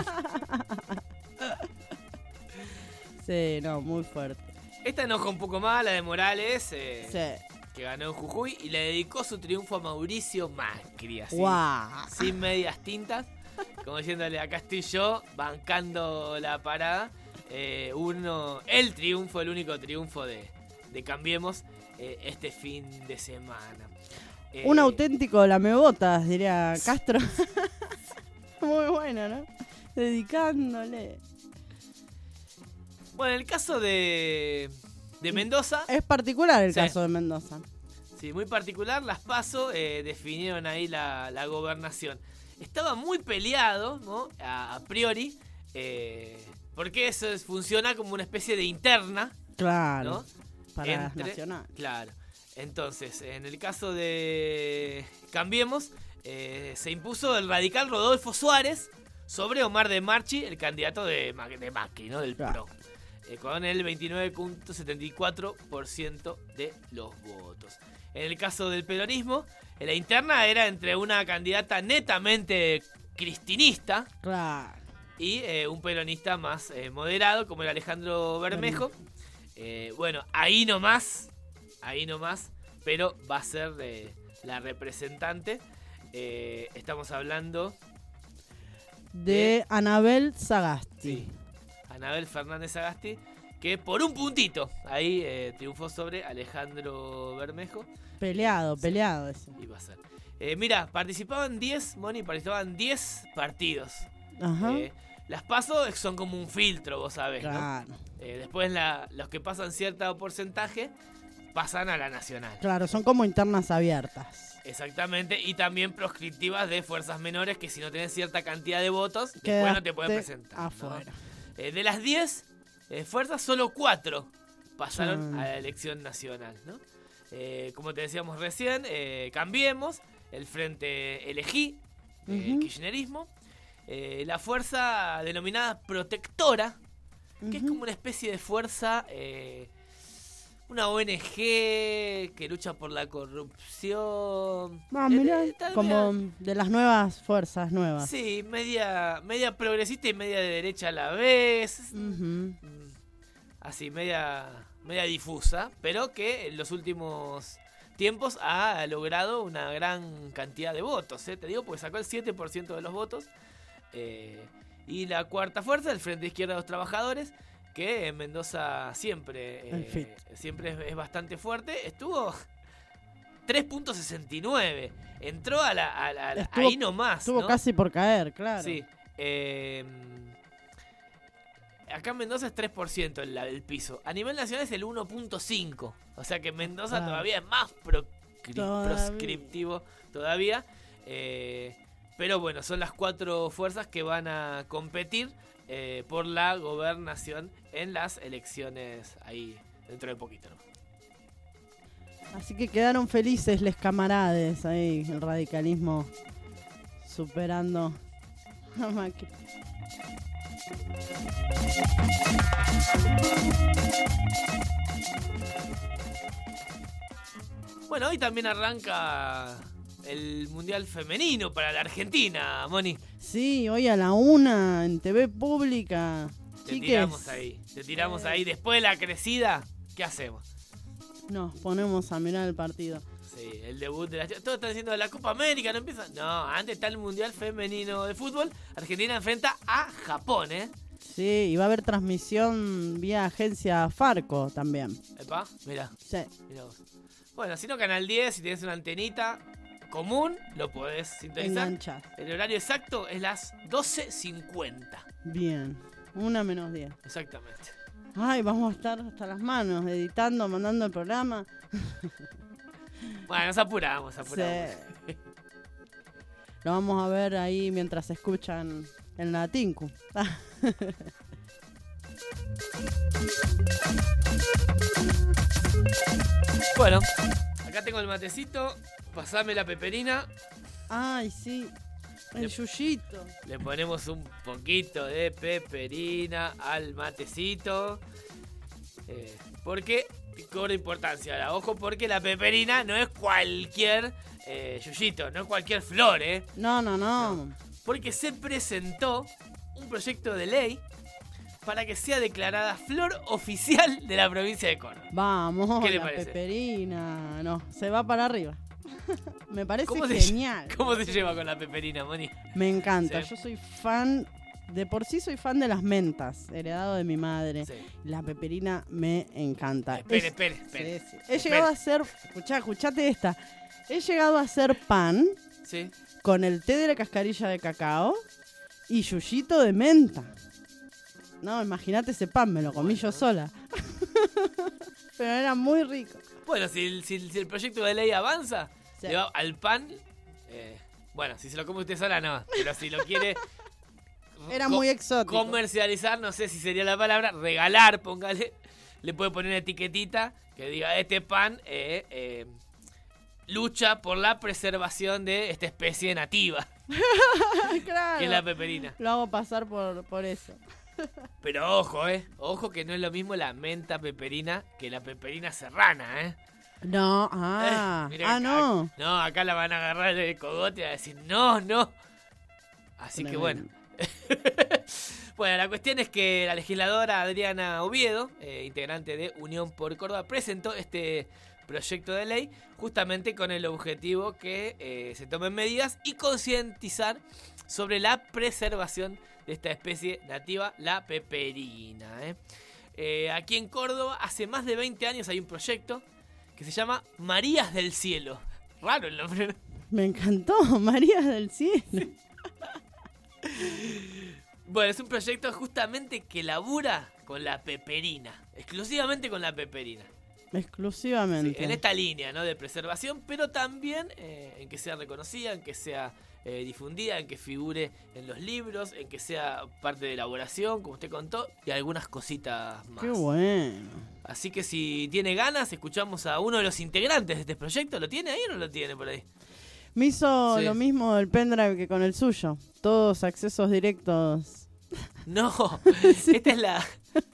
Speaker 14: Sí, no, muy fuerte.
Speaker 13: Esta enojó un poco más, la de Morales, eh,
Speaker 14: Sí.
Speaker 13: que ganó en Jujuy, y le dedicó su triunfo a Mauricio Macri, así,
Speaker 14: Guau.
Speaker 13: sin medias tintas, como diciéndole, acá estoy yo, bancando la parada. Eh, uno, el triunfo, el único triunfo de, de Cambiemos eh, este fin de semana. Eh,
Speaker 14: Un auténtico lamebotas, diría Castro. Muy bueno, ¿no? Dedicándole.
Speaker 13: Bueno, el caso de, de Mendoza,
Speaker 14: Es particular el
Speaker 13: Sí.
Speaker 14: caso de Mendoza.
Speaker 13: sí, muy particular, las PASO eh, definieron ahí la, la gobernación. Estaba muy peleado, ¿no? A, a priori, eh, porque eso es- funciona como una especie de interna,
Speaker 14: Claro.
Speaker 13: ¿no?
Speaker 14: Para
Speaker 13: Entre-
Speaker 14: Nacional.
Speaker 13: Claro. Entonces, en el caso de Cambiemos, eh, se impuso el radical Rodolfo Suárez sobre Omar de Marchi, el candidato de, Ma- de Macri, ¿no? Del
Speaker 14: Claro.
Speaker 13: PRO. Eh, con el veintinueve punto setenta y cuatro por ciento de los votos. En el caso del peronismo, eh, la interna era entre una candidata netamente cristinista
Speaker 14: Claro.
Speaker 13: y eh, un peronista más eh, moderado, como era Alejandro Bermejo. Eh, bueno, ahí nomás, ahí nomás, pero va a ser eh, la representante. Eh, estamos hablando
Speaker 14: De Anabel Sagasti.
Speaker 13: Anabel Fernández Sagasti, que por un puntito ahí eh, triunfó sobre Alejandro Bermejo.
Speaker 14: Peleado, peleado ese.
Speaker 13: Y va a ser. Eh, mira, participaban diez, Moni, participaban diez partidos.
Speaker 14: Ajá.
Speaker 13: Eh, las PASO son como un filtro, vos sabés, ¿no?
Speaker 14: Claro.
Speaker 13: Eh, después la- los que pasan cierto porcentaje pasan a la nacional.
Speaker 14: Claro, son como internas abiertas.
Speaker 13: Exactamente, y también proscriptivas de fuerzas menores que si no tenés cierta cantidad de votos, después
Speaker 14: Quedaste
Speaker 13: no te pueden presentar. ¿no?
Speaker 14: afuera.
Speaker 13: Eh, de las diez eh, fuerzas, solo cuatro pasaron
Speaker 14: Mm.
Speaker 13: a la elección nacional, ¿no? Eh, como te decíamos recién, eh, Cambiemos, el Frente Elegí, eh, el
Speaker 14: Ujú.
Speaker 13: kirchnerismo, eh, la fuerza denominada Protectora, que es
Speaker 14: Ujú.
Speaker 13: como una especie de fuerza, eh, una O N G que lucha por la corrupción.
Speaker 14: Ah,
Speaker 13: Eh,
Speaker 14: mirá,
Speaker 13: está
Speaker 14: como
Speaker 13: media-
Speaker 14: de las nuevas fuerzas nuevas.
Speaker 13: Sí, media, media progresista y media de derecha a la vez.
Speaker 14: Ujú.
Speaker 13: Mm, Así, media, media difusa, pero que en los últimos tiempos ha logrado una gran cantidad de votos. ¿eh? Te digo, porque sacó el siete por ciento de los votos. Eh, y la cuarta fuerza, el Frente Izquierda de los Trabajadores, que en Mendoza siempre, eh,
Speaker 14: El F I T.
Speaker 13: siempre es, es bastante fuerte. Estuvo tres punto sesenta y nueve. Entró a la, a la- a la-
Speaker 14: Estuvo-
Speaker 13: ahí nomás.
Speaker 14: Estuvo
Speaker 13: ¿no?
Speaker 14: casi por caer, claro.
Speaker 13: Sí. eh, acá en Mendoza es tres por ciento el, el piso. A nivel nacional es el uno punto cinco. O sea que Mendoza
Speaker 14: Claro.
Speaker 13: todavía es más procri-
Speaker 14: Todavía.
Speaker 13: proscriptivo todavía. Eh, pero bueno, son las cuatro fuerzas que van a competir eh, por la gobernación en las elecciones ahí dentro de poquito, ¿no?
Speaker 14: Así que quedaron felices les camarades ahí, el radicalismo superando a Macri.
Speaker 13: Bueno, hoy también arranca el Mundial Femenino para la Argentina, Moni.
Speaker 14: Sí, hoy a la una en T V pública.
Speaker 13: Te
Speaker 14: Chiques,
Speaker 13: tiramos ahí, te tiramos ahí. Después de la crecida, ¿qué hacemos?
Speaker 14: nos ponemos a mirar el partido.
Speaker 13: Sí, el debut de la... Todos están diciendo la Copa América, no empieza... No, antes está el Mundial Femenino de Fútbol. Argentina enfrenta a Japón, ¿eh?
Speaker 14: Sí, y va a haber transmisión vía agencia Farco también.
Speaker 13: Epa, mira.
Speaker 14: Sí.
Speaker 13: Mirá vos. Bueno, si no, Canal diez, si tienes una antenita común, lo podés sintonizar.
Speaker 14: Enganchar.
Speaker 13: El horario exacto es las doce cincuenta.
Speaker 14: Bien, una menos diez.
Speaker 13: Exactamente.
Speaker 14: Ay, vamos a estar hasta las manos, editando, mandando el programa.
Speaker 13: Bueno, nos apuramos, apuramos.
Speaker 14: Sí. Lo vamos a ver ahí mientras escuchan en la Tinku.
Speaker 13: Bueno, acá tengo el matecito. Pasame la peperina.
Speaker 14: Ay, sí. El yuyito.
Speaker 13: Le ponemos un poquito de peperina al matecito. Eh, porque cobra importancia. Ahora, ojo, porque la peperina no es cualquier eh, yuyito, no es cualquier flor, ¿eh?
Speaker 14: No, no, no,
Speaker 13: no. Porque se presentó un proyecto de ley para que sea declarada flor oficial de la provincia de Córdoba.
Speaker 14: Vamos,
Speaker 13: ¿Qué le
Speaker 14: la
Speaker 13: parece?
Speaker 14: peperina. No, se va para arriba. Me parece
Speaker 13: ¿Cómo
Speaker 14: genial.
Speaker 13: Se, ¿Cómo se lleva con la peperina, Moni?
Speaker 14: Me encanta.
Speaker 13: Sí.
Speaker 14: Yo soy fan, de por sí soy fan de las mentas, heredado de mi madre.
Speaker 13: Sí.
Speaker 14: La peperina me encanta.
Speaker 13: Espere,
Speaker 14: Es-
Speaker 13: espere, espere.
Speaker 14: Sí, sí. He llegado a hacer, escuchá, escuchate esta. He llegado a hacer pan
Speaker 13: Sí.
Speaker 14: con el té de la cascarilla de cacao y yuyito de menta. No, imagínate ese pan, me lo comí yo sola. Pero era muy rico.
Speaker 13: Bueno, si el, si, el- si el proyecto de ley avanza,
Speaker 14: Sí.
Speaker 13: le va al pan. eh, bueno, si se lo come usted sola, no. Pero si lo quiere.
Speaker 14: Era
Speaker 13: co-
Speaker 14: muy exótico.
Speaker 13: Comercializar, no sé si sería la palabra. Regalar, póngale. Le puede poner una etiquetita que diga: este pan eh, eh, lucha por la preservación de esta especie nativa,
Speaker 14: Claro.
Speaker 13: que es la peperina.
Speaker 14: Lo hago pasar por, por eso.
Speaker 13: Pero ojo, eh. Ojo que no es lo mismo la menta peperina que la peperina serrana, eh.
Speaker 14: No, ah,
Speaker 13: Eh, mire,
Speaker 14: ah,
Speaker 13: acá-
Speaker 14: no.
Speaker 13: No, acá la van a agarrar el cogote y a decir, no, no. Así que bueno. Bueno, la cuestión es que la legisladora Adriana Oviedo, eh, integrante de Unión por Córdoba, presentó este proyecto de ley justamente con el objetivo que eh, se tomen medidas y concientizar sobre la preservación de esta especie nativa, la peperina. ¿eh? Eh, aquí en Córdoba, hace más de veinte años hay un proyecto que se llama Marías del Cielo. Raro el nombre, ¿no?
Speaker 14: Me encantó, María del Cielo.
Speaker 13: Bueno, es un proyecto justamente que labura con la peperina, exclusivamente con la peperina.
Speaker 14: Exclusivamente.
Speaker 13: Sí, en esta línea, ¿no? De preservación, pero también eh, en que sea reconocida, en que sea eh, difundida, en que figure en los libros, en que sea parte de elaboración, como usted contó, y algunas cositas más.
Speaker 14: Qué bueno.
Speaker 13: Así que si tiene ganas, escuchamos a uno de los integrantes de este proyecto. ¿Lo tiene ahí o no lo tiene por ahí?
Speaker 14: Me hizo
Speaker 13: Sí.
Speaker 14: lo mismo el pendrive que con el suyo. Todos accesos directos.
Speaker 13: No, esta es la...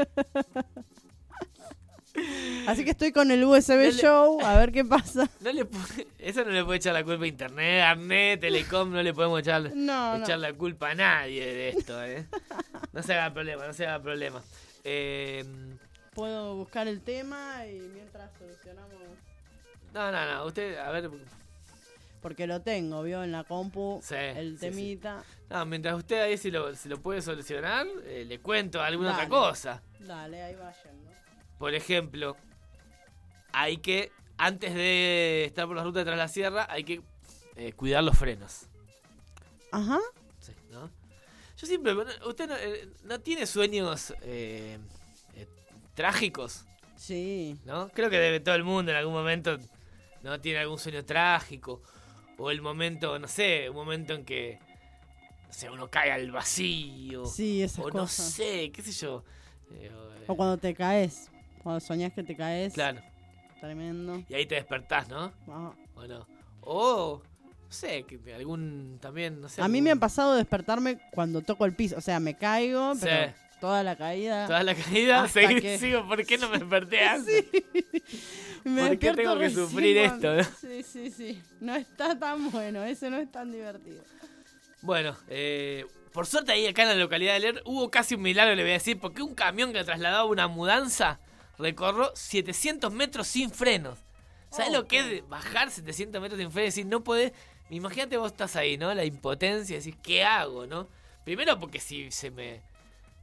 Speaker 14: Así que estoy con el U S B
Speaker 13: No le-
Speaker 14: Show, a ver qué pasa.
Speaker 13: No le pu- eso no le puede echar la culpa a Internet, Arnet, Telecom, no le podemos echar,
Speaker 14: No,
Speaker 13: echar
Speaker 14: no.
Speaker 13: la culpa a nadie de esto, ¿eh? No se haga problema, no se haga problema. Eh,
Speaker 14: Puedo buscar el tema y mientras solucionamos.
Speaker 13: no, no, no, usted, a ver...
Speaker 14: Porque lo tengo, vio, en la compu,
Speaker 13: Sí,
Speaker 14: el
Speaker 13: sí,
Speaker 14: temita.
Speaker 13: No, mientras usted ahí si lo, si lo puede solucionar, eh, le cuento alguna
Speaker 14: Dale.
Speaker 13: otra cosa.
Speaker 14: Dale, ahí va yendo.
Speaker 13: Por ejemplo, hay que, antes de estar por la ruta de tras la sierra, hay que eh, cuidar los frenos.
Speaker 14: Ajá.
Speaker 13: Sí, ¿no? Yo siempre, ¿usted no, eh, no tiene sueños eh, eh, trágicos?
Speaker 14: Sí.
Speaker 13: ¿No? Creo que debe todo el mundo en algún momento, ¿no? Tiene algún sueño trágico. O el momento, no sé, un momento en que, no sé, uno cae al vacío.
Speaker 14: Sí, esas
Speaker 13: O no
Speaker 14: cosas.
Speaker 13: sé, qué sé yo. Eh,
Speaker 14: O cuando te caes. Cuando soñás que te caes.
Speaker 13: Claro.
Speaker 14: Tremendo.
Speaker 13: Y ahí te despertás, ¿no?
Speaker 14: Ajá.
Speaker 13: ¿O no? O, no sé, que algún también, no sé.
Speaker 14: A mí
Speaker 13: algún-
Speaker 14: me ha pasado despertartarme cuando toco el piso. O sea, me caigo,
Speaker 13: Sí.
Speaker 14: pero toda la caída.
Speaker 13: Toda la caída,
Speaker 14: hasta
Speaker 13: seguí-
Speaker 14: que-
Speaker 13: sigo, ¿por qué no me desperté antes?
Speaker 14: Me
Speaker 13: ¿Por qué
Speaker 14: despierto
Speaker 13: tengo que
Speaker 14: recién
Speaker 13: sufrir
Speaker 14: cuando-
Speaker 13: esto,
Speaker 14: Sí, sí, sí. No está tan bueno, ese no es tan divertido.
Speaker 13: Bueno, eh, por suerte ahí acá en la localidad de Leer hubo casi un milagro, le voy a decir, porque un camión que trasladaba una mudanza recorrió setecientos metros sin frenos. ¿Sabes
Speaker 14: Oh,
Speaker 13: lo que es bajar setecientos metros sin frenos? Y decir, no podés... Imagínate vos estás ahí, ¿no? La impotencia, decir, ¿qué hago, no? Primero porque si se me...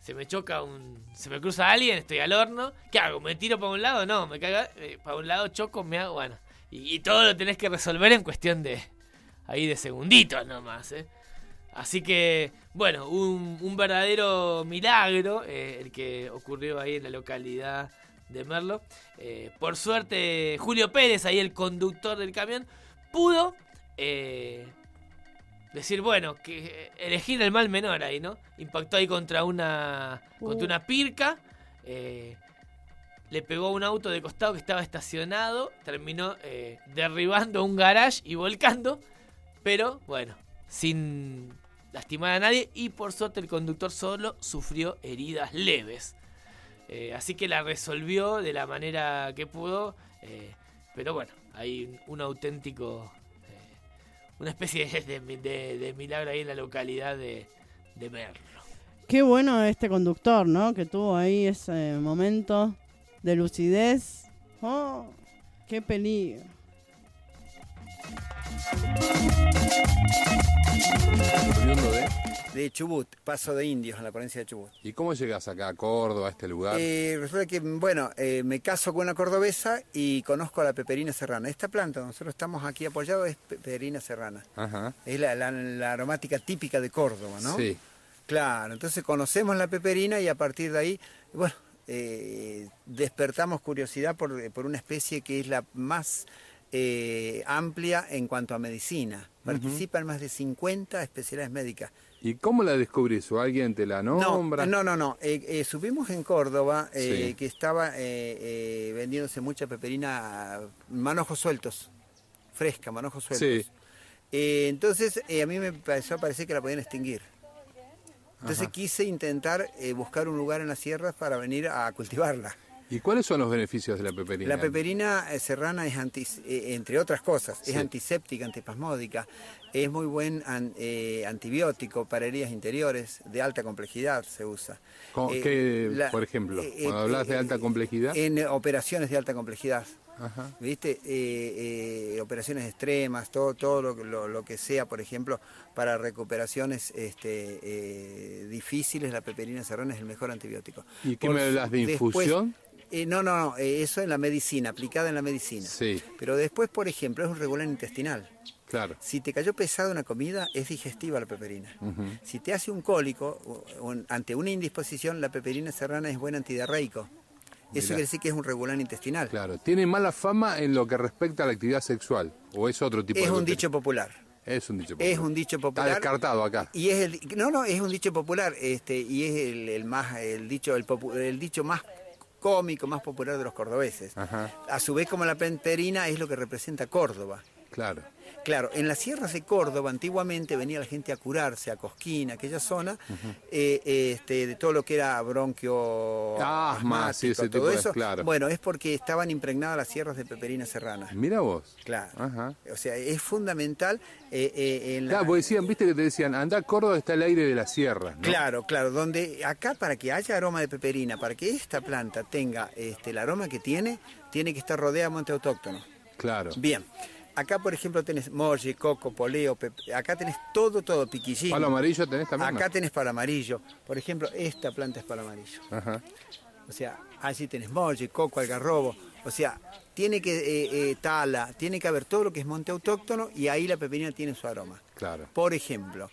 Speaker 13: se me choca un... Se me cruza alguien, estoy al horno. ¿Qué hago? ¿Me tiro para un lado? No, me caigo eh, para un lado, choco, me hago... Bueno, y, y todo lo tenés que resolver en cuestión de... Ahí de segunditos nomás, ¿eh? Así que, bueno, un, un verdadero milagro eh, el que ocurrió ahí en la localidad de Merlo. Eh, por suerte, Julio Pérez, ahí el conductor del camión, pudo eh, decir, bueno, que elegir el mal menor ahí, ¿no? Impactó ahí contra una, uh. contra una pirca, eh, le pegó a un auto de costado que estaba estacionado, terminó eh, derribando un garage y volcando, pero bueno, sin lastimar a nadie, y por suerte el conductor solo sufrió heridas leves. Eh, así que la resolvió de la manera que pudo, eh, pero bueno, hay un, un auténtico, eh, una especie de, de, de milagro ahí en la localidad de, de Merlo.
Speaker 14: Qué bueno este conductor, ¿no? Que tuvo ahí ese momento de lucidez. ¡Oh! ¡Qué peligro!
Speaker 17: de?
Speaker 18: De Chubut, Paso de Indios, en la provincia de Chubut.
Speaker 17: ¿Y cómo llegas acá a Córdoba, a este lugar?
Speaker 18: Eh, resulta que, bueno, eh, me caso con una cordobesa y conozco a la peperina serrana. Esta planta, nosotros estamos aquí apoyados, es peperina serrana.
Speaker 17: Ajá.
Speaker 18: Es la, la, la aromática típica de Córdoba, ¿no?
Speaker 17: Sí.
Speaker 18: Claro, entonces conocemos la peperina y a partir de ahí, bueno, eh, despertamos curiosidad por, por una especie que es la más eh, amplia en cuanto a medicina. Participan uh-huh. más de cincuenta especialidades médicas.
Speaker 17: ¿Y cómo la descubrís? ¿O alguien te la nombra?
Speaker 18: No, no, no. no. Eh, eh, subimos en Córdoba eh,
Speaker 17: sí.
Speaker 18: que estaba eh, eh, vendiéndose mucha peperina, manojos sueltos, fresca, manojos sueltos. Sí. Eh, entonces eh, a mí me empezó a parecer que la podían extinguir. Entonces Ajá. quise intentar eh, buscar un lugar en las sierras para venir a cultivarla.
Speaker 17: ¿Y cuáles son los beneficios de la peperina?
Speaker 18: La peperina eh, serrana es, anti, eh, entre otras cosas,
Speaker 17: sí.
Speaker 18: es antiséptica, antispasmódica, es muy buen an, eh, antibiótico para heridas interiores, de alta complejidad se usa.
Speaker 17: Eh, ¿Qué, la, por ejemplo, eh, cuando eh, hablas de alta complejidad?
Speaker 18: En eh, operaciones de alta complejidad.
Speaker 17: Ajá.
Speaker 18: ¿Viste? Eh, eh, operaciones extremas, todo, todo lo, lo, lo que sea, por ejemplo, para recuperaciones este, eh, difíciles, la peperina serrana es el mejor antibiótico.
Speaker 17: ¿Y qué
Speaker 18: por,
Speaker 17: me hablas de infusión?
Speaker 18: Después, Eh, no, no, no, eh, eso en la medicina, aplicada en la medicina.
Speaker 17: Sí.
Speaker 18: Pero después, por ejemplo, es un regular intestinal.
Speaker 17: Claro.
Speaker 18: Si te cayó pesada una comida, es digestiva la peperina. Uh-huh. Si te hace un cólico, o, o, ante una indisposición, la peperina serrana es buen antidiarreico. Eso Mirá. quiere decir que es un regular intestinal.
Speaker 17: Claro. ¿Tiene mala fama en lo que respecta a la actividad sexual? ¿O es otro tipo
Speaker 18: es
Speaker 17: de...?
Speaker 18: Es un dicho popular.
Speaker 17: Es un dicho popular.
Speaker 18: Es un dicho popular.
Speaker 17: Está descartado acá.
Speaker 18: Y es el, no, no, es un dicho popular, este, y es el, el más, el dicho, el, popu, el dicho más cómico, más popular de los cordobeses.
Speaker 17: Ajá.
Speaker 18: A su vez, como la peperina es lo que representa Córdoba.
Speaker 17: Claro.
Speaker 18: Claro, en las sierras de Córdoba antiguamente venía la gente a curarse, a Cosquín, aquella zona, uh-huh. eh, este, de todo lo que era bronquio,
Speaker 17: ah, asmático, sí, ese
Speaker 18: todo
Speaker 17: tipo
Speaker 18: eso.
Speaker 17: De, claro.
Speaker 18: Bueno, es porque estaban impregnadas las sierras de peperina serrana.
Speaker 17: Mira vos.
Speaker 18: Claro.
Speaker 17: Ajá.
Speaker 18: O sea, es fundamental. Eh, eh, en
Speaker 17: claro,
Speaker 18: la...
Speaker 17: porque decían, viste que te decían, anda a Córdoba, está el aire de las sierras, ¿no?
Speaker 18: Claro, claro, donde acá para que haya aroma de peperina, para que esta planta tenga este, el aroma que tiene, tiene que estar rodeada de monte autóctono.
Speaker 17: Claro.
Speaker 18: Bien. Acá, por ejemplo, tenés molle, coco, poleo, pepe, acá tenés todo, todo, piquillín.
Speaker 17: ¿Palo amarillo tenés también?
Speaker 18: Acá
Speaker 17: no?
Speaker 18: tenés palo amarillo. Por ejemplo, esta planta es palo amarillo.
Speaker 17: Ajá.
Speaker 18: O sea, allí tenés molle, coco, algarrobo. O sea, tiene que, eh, eh, tala, tiene que haber todo lo que es monte autóctono y ahí la peperina tiene su aroma.
Speaker 17: Claro.
Speaker 18: Por ejemplo,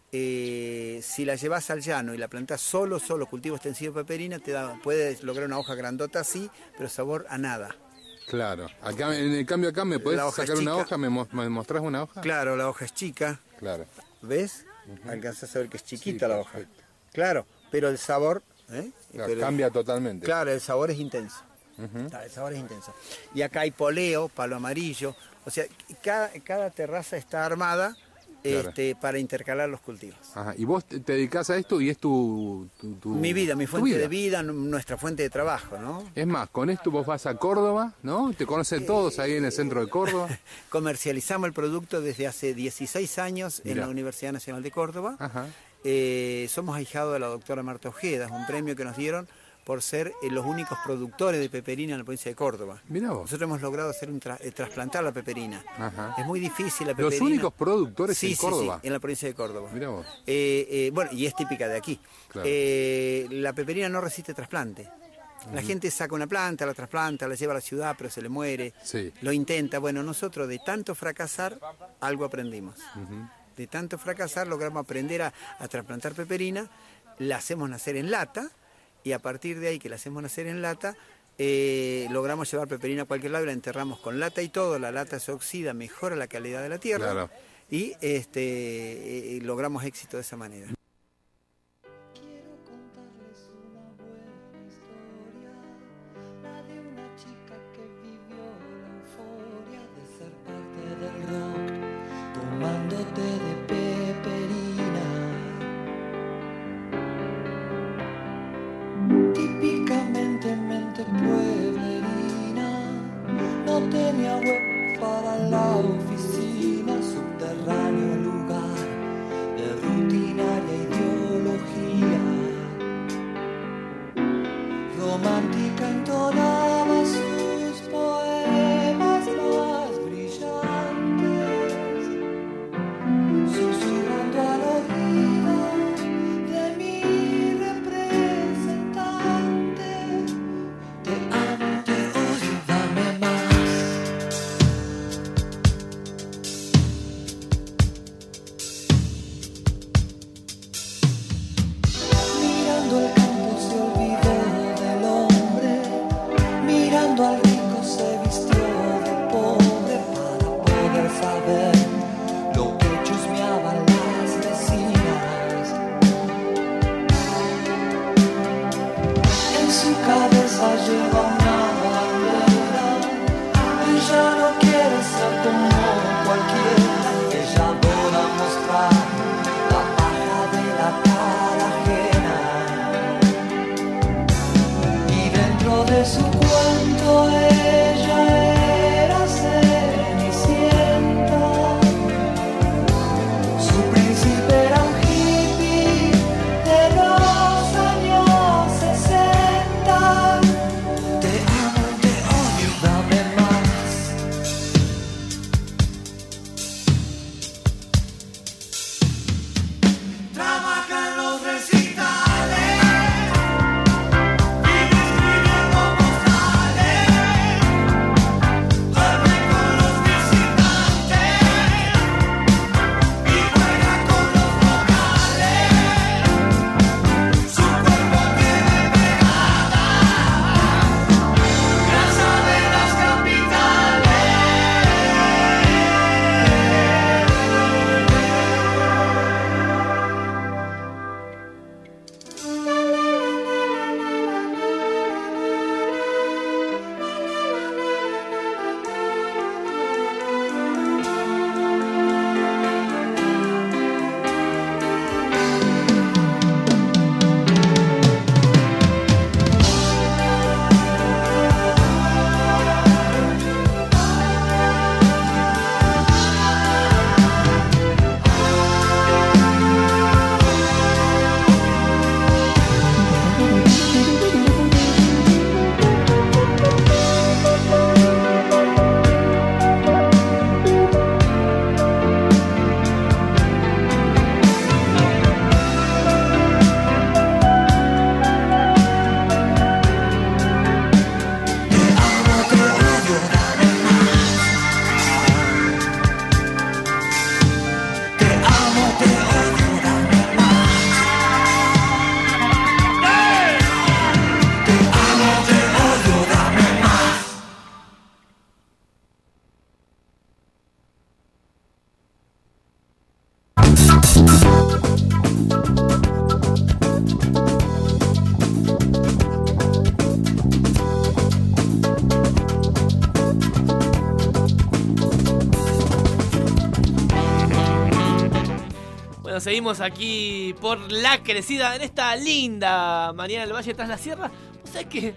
Speaker 18: eh, si la llevas al llano y la plantás solo, solo cultivo extensivo de peperina, te da, puedes lograr una hoja grandota así, pero sabor a nada.
Speaker 17: Claro. Acá, en el cambio acá, ¿me podés sacar una hoja? ¿Me, ¿Me mostrás una hoja?
Speaker 18: Claro, la hoja es chica.
Speaker 17: Claro.
Speaker 18: ¿Ves? Uh-huh. Alcanzás a ver que es chiquita sí, la hoja. Claro, pero el sabor... ¿eh?
Speaker 17: Claro,
Speaker 18: pero
Speaker 17: cambia
Speaker 18: el,
Speaker 17: totalmente.
Speaker 18: Claro, el sabor es intenso.
Speaker 17: Uh-huh.
Speaker 18: Claro, el sabor es intenso. Y acá hay poleo, palo amarillo. O sea, cada, cada terraza está armada claro. este, para intercalar los cultivos.
Speaker 17: Ajá. ¿Y vos te dedicás a esto y es tu... tu, tu
Speaker 18: mi vida, mi fuente
Speaker 17: vida.
Speaker 18: de vida, nuestra fuente de trabajo, ¿no?
Speaker 17: Es más, con esto vos vas a Córdoba, ¿no? Te conocen eh, todos ahí en el centro de Córdoba.
Speaker 18: Comercializamos el producto desde hace dieciséis años Mirá. en la Universidad Nacional de Córdoba.
Speaker 17: Ajá.
Speaker 18: Eh, somos ahijados de la doctora Marta Ojeda, es un premio que nos dieron por ser eh, los únicos productores de peperina en la provincia de Córdoba.
Speaker 17: Mirá vos.
Speaker 18: Nosotros hemos logrado hacer un tra- eh, trasplantar la peperina.
Speaker 17: Ajá.
Speaker 18: Es muy difícil la peperina.
Speaker 17: Los únicos productores
Speaker 18: sí,
Speaker 17: en
Speaker 18: sí,
Speaker 17: Córdoba.
Speaker 18: Sí, en la provincia de Córdoba.
Speaker 17: Mirá vos.
Speaker 18: Eh, eh, bueno, y es típica de aquí.
Speaker 17: Claro.
Speaker 18: Eh, la peperina no resiste trasplante. La
Speaker 17: Ujú.
Speaker 18: gente saca una planta, la trasplanta, la lleva a la ciudad, pero se le muere.
Speaker 17: Sí.
Speaker 18: Lo intenta. Bueno, nosotros de tanto fracasar, algo aprendimos.
Speaker 17: Ujú.
Speaker 18: De tanto fracasar, logramos aprender a, a trasplantar peperina, la hacemos nacer en lata, y a partir de ahí que la hacemos nacer en lata, eh, logramos llevar peperina a cualquier lado y la enterramos con lata y todo. La lata se oxida, mejora la calidad de la tierra,
Speaker 17: Claro.
Speaker 18: y este, eh, logramos éxito de esa manera.
Speaker 12: Tomándote de peperina, típicamente mente pueblerina, no tenía web para la oficina, subterráneo lugar de rutinaria ideología, romántica entonaba sus poemas más brillantes, susurrando al oído de mi representante. Te amo, te odio, dame más. Mirando el campo se olvidó del hombre, mirando al rico se vistió de pobre para poder saber lo que chusmeaban las vecinas. En su cabeza lleva una bandera, ella no quiere ser como cualquiera, ella adora mostrar la paja de la cara ajena. Y dentro de su cuento ella era Cenicienta. Su príncipe era un hippie de los años sesenta. Te amo, te odio, dame más. Trabaja en los recitales, vive escribiendo postales, duerme con los visitantes y juega con los vocales. Su cuerpo tiene pegada grasa de las capitales.
Speaker 13: Bueno, seguimos aquí por La Crecida en esta linda mañana del Valle tras la Sierra. ¿Vos sabés que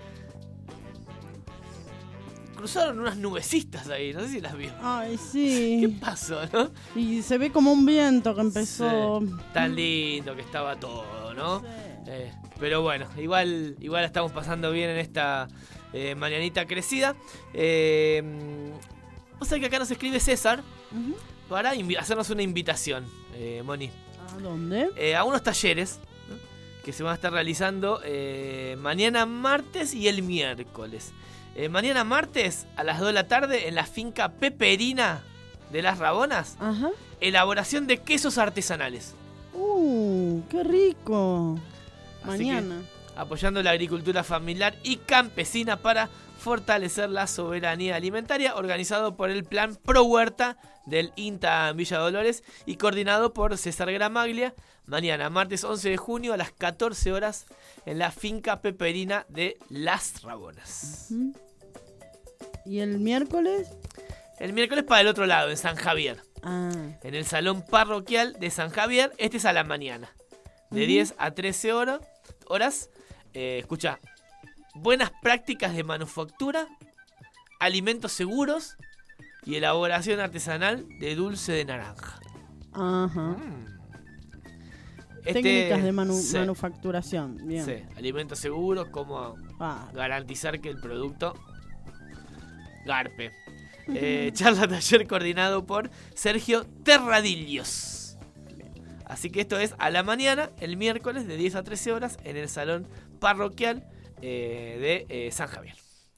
Speaker 13: cruzaron unas nubecitas ahí? No sé si las vio.
Speaker 14: Ay, sí.
Speaker 13: ¿Qué pasó, no?
Speaker 14: Y se ve como un viento que empezó.
Speaker 13: Sí. Tan lindo que estaba todo, ¿no?
Speaker 14: Sí.
Speaker 13: Eh, pero bueno, igual, igual estamos pasando bien en esta eh, mañanita crecida. Eh, o sea que acá nos escribe César uh-huh. para invi- hacernos una invitación, eh, Moni.
Speaker 14: ¿A dónde?
Speaker 13: Eh, a unos talleres, ¿no? Que se van a estar realizando eh, mañana martes y el miércoles. Eh, mañana martes a las dos de la tarde en la finca Peperina de Las Rabonas.
Speaker 14: Ajá.
Speaker 13: Elaboración de quesos artesanales.
Speaker 14: ¡Uh, qué rico! Mañana.
Speaker 13: Apoyando la agricultura familiar y campesina para fortalecer la soberanía alimentaria, organizado por el Plan Pro Huerta del INTA Villa Dolores y coordinado por César Gramaglia. Mañana, martes once de junio a las catorce horas en la finca Peperina de Las Rabonas.
Speaker 14: Uh-huh. ¿Y el miércoles?
Speaker 13: El miércoles para el otro lado, en San Javier.
Speaker 14: Ah.
Speaker 13: En el salón parroquial de San Javier. Este es a la mañana. De uh-huh. diez a trece horas. horas eh, escucha, buenas prácticas de manufactura, alimentos seguros y elaboración artesanal de dulce de naranja.
Speaker 14: Ajá.
Speaker 13: Mm. Este,
Speaker 14: Técnicas de manu-
Speaker 13: sí.
Speaker 14: manufacturación. Bien.
Speaker 13: Sí, alimentos seguros, cómo
Speaker 14: ah.
Speaker 13: garantizar que el producto garpe. Eh, charla taller coordinado por Sergio Terradillos. Así que esto es a la mañana, el miércoles de diez a trece horas en el salón parroquial eh, de eh, San Javier.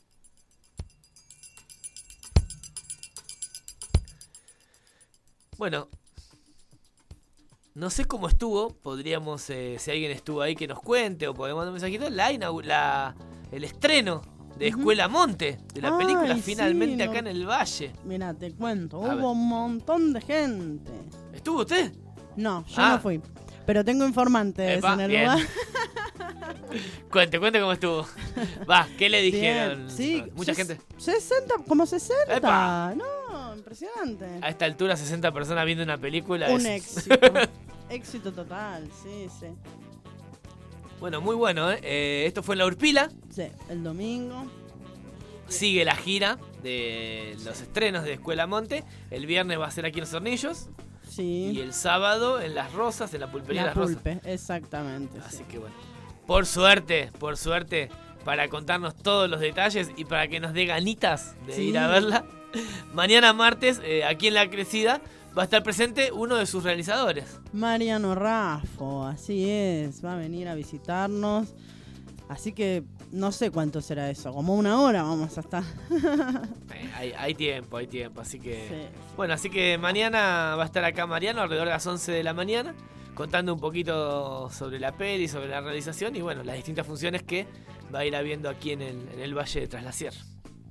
Speaker 13: Bueno, no sé cómo estuvo, podríamos, eh, si alguien estuvo ahí que nos cuente o podemos mandar un mensajito, la, inaug- la el estreno de uh-huh. Escuela Monte, de la
Speaker 14: Ay,
Speaker 13: película
Speaker 14: sí,
Speaker 13: finalmente
Speaker 14: no.
Speaker 13: acá en el Valle.
Speaker 14: Mira, te cuento,
Speaker 13: A
Speaker 14: hubo
Speaker 13: ver.
Speaker 14: un montón de gente.
Speaker 13: ¿Estuvo usted?
Speaker 14: No, yo
Speaker 13: Ah.
Speaker 14: no fui. Pero tengo informantes
Speaker 13: Epa,
Speaker 14: en el
Speaker 13: bien.
Speaker 14: lugar.
Speaker 13: Cuente, cuente cómo estuvo. Va, ¿qué le dijeron?
Speaker 14: Bien, sí,
Speaker 13: Mucha
Speaker 14: ses-
Speaker 13: gente.
Speaker 14: sesenta, como sesenta.
Speaker 13: Epa.
Speaker 14: No, impresionante.
Speaker 13: A esta altura, sesenta personas viendo una película.
Speaker 14: Un
Speaker 13: es...
Speaker 14: éxito. Éxito total, sí, sí.
Speaker 13: Bueno, muy bueno, ¿eh? Eh, Esto fue en La Urpila.
Speaker 14: Sí, el domingo.
Speaker 13: Sigue la gira de los estrenos de Escuela Monte. El viernes va a ser aquí en Los Hornillos.
Speaker 14: Sí.
Speaker 13: Y el sábado en Las Rosas, en la pulpería
Speaker 14: La
Speaker 13: Las Rosas.
Speaker 14: pulpe, exactamente.
Speaker 13: Así
Speaker 14: sí.
Speaker 13: que bueno. Por suerte, por suerte, para contarnos todos los detalles y para que nos dé ganitas de
Speaker 14: Sí.
Speaker 13: ir a verla. Mañana martes, eh, aquí en La Crecida, va a estar presente uno de sus realizadores.
Speaker 14: Mariano Raffo, así es. Va a venir a visitarnos. Así que no sé cuánto será eso. Como una hora vamos a estar.
Speaker 13: Eh, hay, hay tiempo, hay tiempo. Así que.
Speaker 14: Sí.
Speaker 13: Bueno, así que mañana va a estar acá Mariano alrededor de las once de la mañana. Contando un poquito sobre la peli, sobre la realización y bueno, las distintas funciones que va a ir habiendo aquí en el, en el Valle de Tras la Sierra.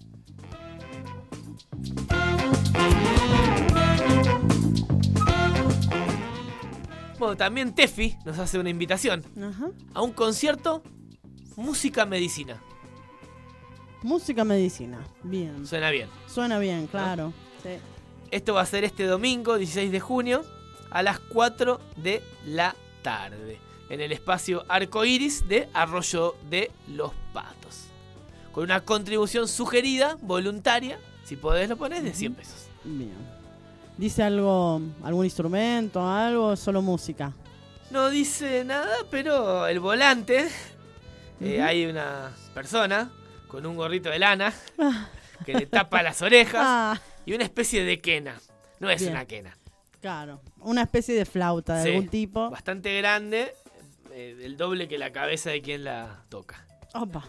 Speaker 13: Bueno, también Tefi nos hace una invitación
Speaker 14: Ajá.
Speaker 13: a un concierto Música Medicina.
Speaker 14: Música medicina. Bien.
Speaker 13: Suena bien.
Speaker 14: Suena bien, claro. Sí.
Speaker 13: Esto va a ser este domingo, dieciséis de junio, a las cuatro de la tarde, en el espacio Arco Iris de Arroyo de los Patos. Con una contribución sugerida, voluntaria, si podés lo ponés, de cien pesos.
Speaker 14: Bien. ¿Dice algo, algún instrumento, algo, solo música?
Speaker 13: No dice nada, pero el volante, eh,
Speaker 14: Ujú.
Speaker 13: hay una persona con un gorrito de lana que le tapa las orejas
Speaker 14: Ah,
Speaker 13: y una especie de quena. No es
Speaker 14: Bien.
Speaker 13: una quena.
Speaker 14: claro. Una especie de flauta de
Speaker 13: Sí,
Speaker 14: algún tipo.
Speaker 13: bastante grande, eh, el doble que la cabeza de quien la toca.
Speaker 14: Opa.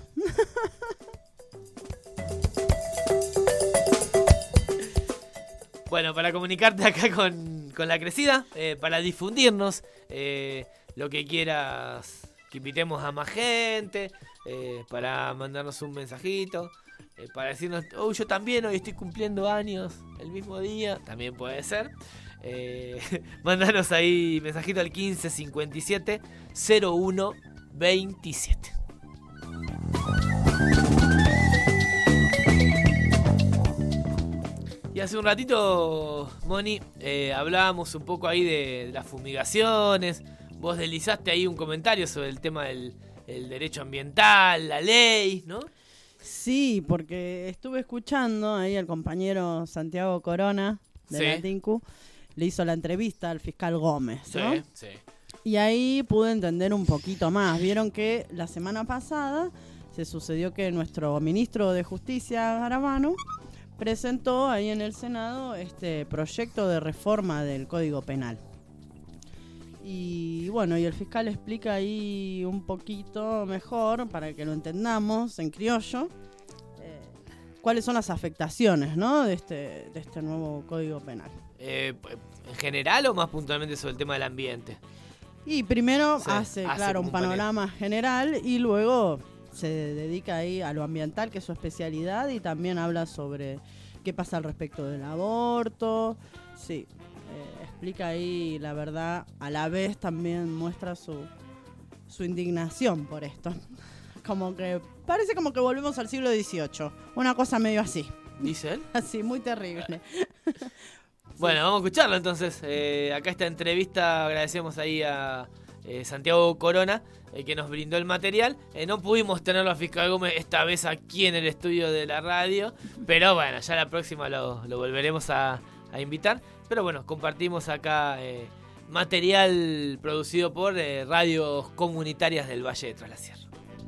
Speaker 13: Bueno, para comunicarte acá con, con La Crecida, eh, para difundirnos eh, lo que quieras, que invitemos a más gente, eh, para mandarnos un mensajito, eh, para decirnos, oh, yo también hoy estoy cumpliendo años el mismo día, también puede ser. Eh, mandanos ahí mensajito al quince cincuenta y siete cero uno veintisiete. Y hace un ratito, Moni, eh, hablábamos un poco ahí de, de las fumigaciones. Vos deslizaste ahí un comentario sobre el tema del el derecho ambiental, la ley, ¿no?
Speaker 14: Sí, porque estuve escuchando ahí al compañero Santiago Corona de
Speaker 13: Sí.
Speaker 14: la T I N C U, le hizo la entrevista al fiscal Gómez, ¿no?
Speaker 13: Sí, sí.
Speaker 14: Y ahí pude entender un poquito más. Vieron que la semana pasada se sucedió que nuestro ministro de Justicia, Garabano, presentó ahí en el Senado este proyecto de reforma del Código Penal. Y bueno, y el fiscal explica ahí un poquito mejor, para que lo entendamos en criollo, eh, cuáles son las afectaciones, ¿no?, de este, de este nuevo Código Penal.
Speaker 13: Eh, ¿En general o más puntualmente sobre el tema del ambiente?
Speaker 14: Y primero
Speaker 13: Sí,
Speaker 14: hace,
Speaker 13: hace
Speaker 14: claro, un
Speaker 13: como un
Speaker 14: panorama general y luego se dedica ahí a lo ambiental, que es su especialidad, y también habla sobre qué pasa al respecto del aborto. Sí, eh, explica ahí la verdad, a la vez también muestra su, su indignación por esto. Como que parece como que volvemos al siglo dieciocho, una cosa medio así.
Speaker 13: ¿Dice él?
Speaker 14: Así, muy terrible.
Speaker 13: Bueno, vamos a escucharlo entonces. Eh, acá esta entrevista agradecemos ahí a eh, Santiago Corona, eh, que nos brindó el material. Eh, no pudimos tenerlo a Fiscal Gómez esta vez aquí en el estudio de la radio, pero bueno, ya la próxima lo, lo volveremos a, a invitar. Pero bueno, compartimos acá eh, material producido por eh, radios comunitarias del Valle de Tras la Sierra.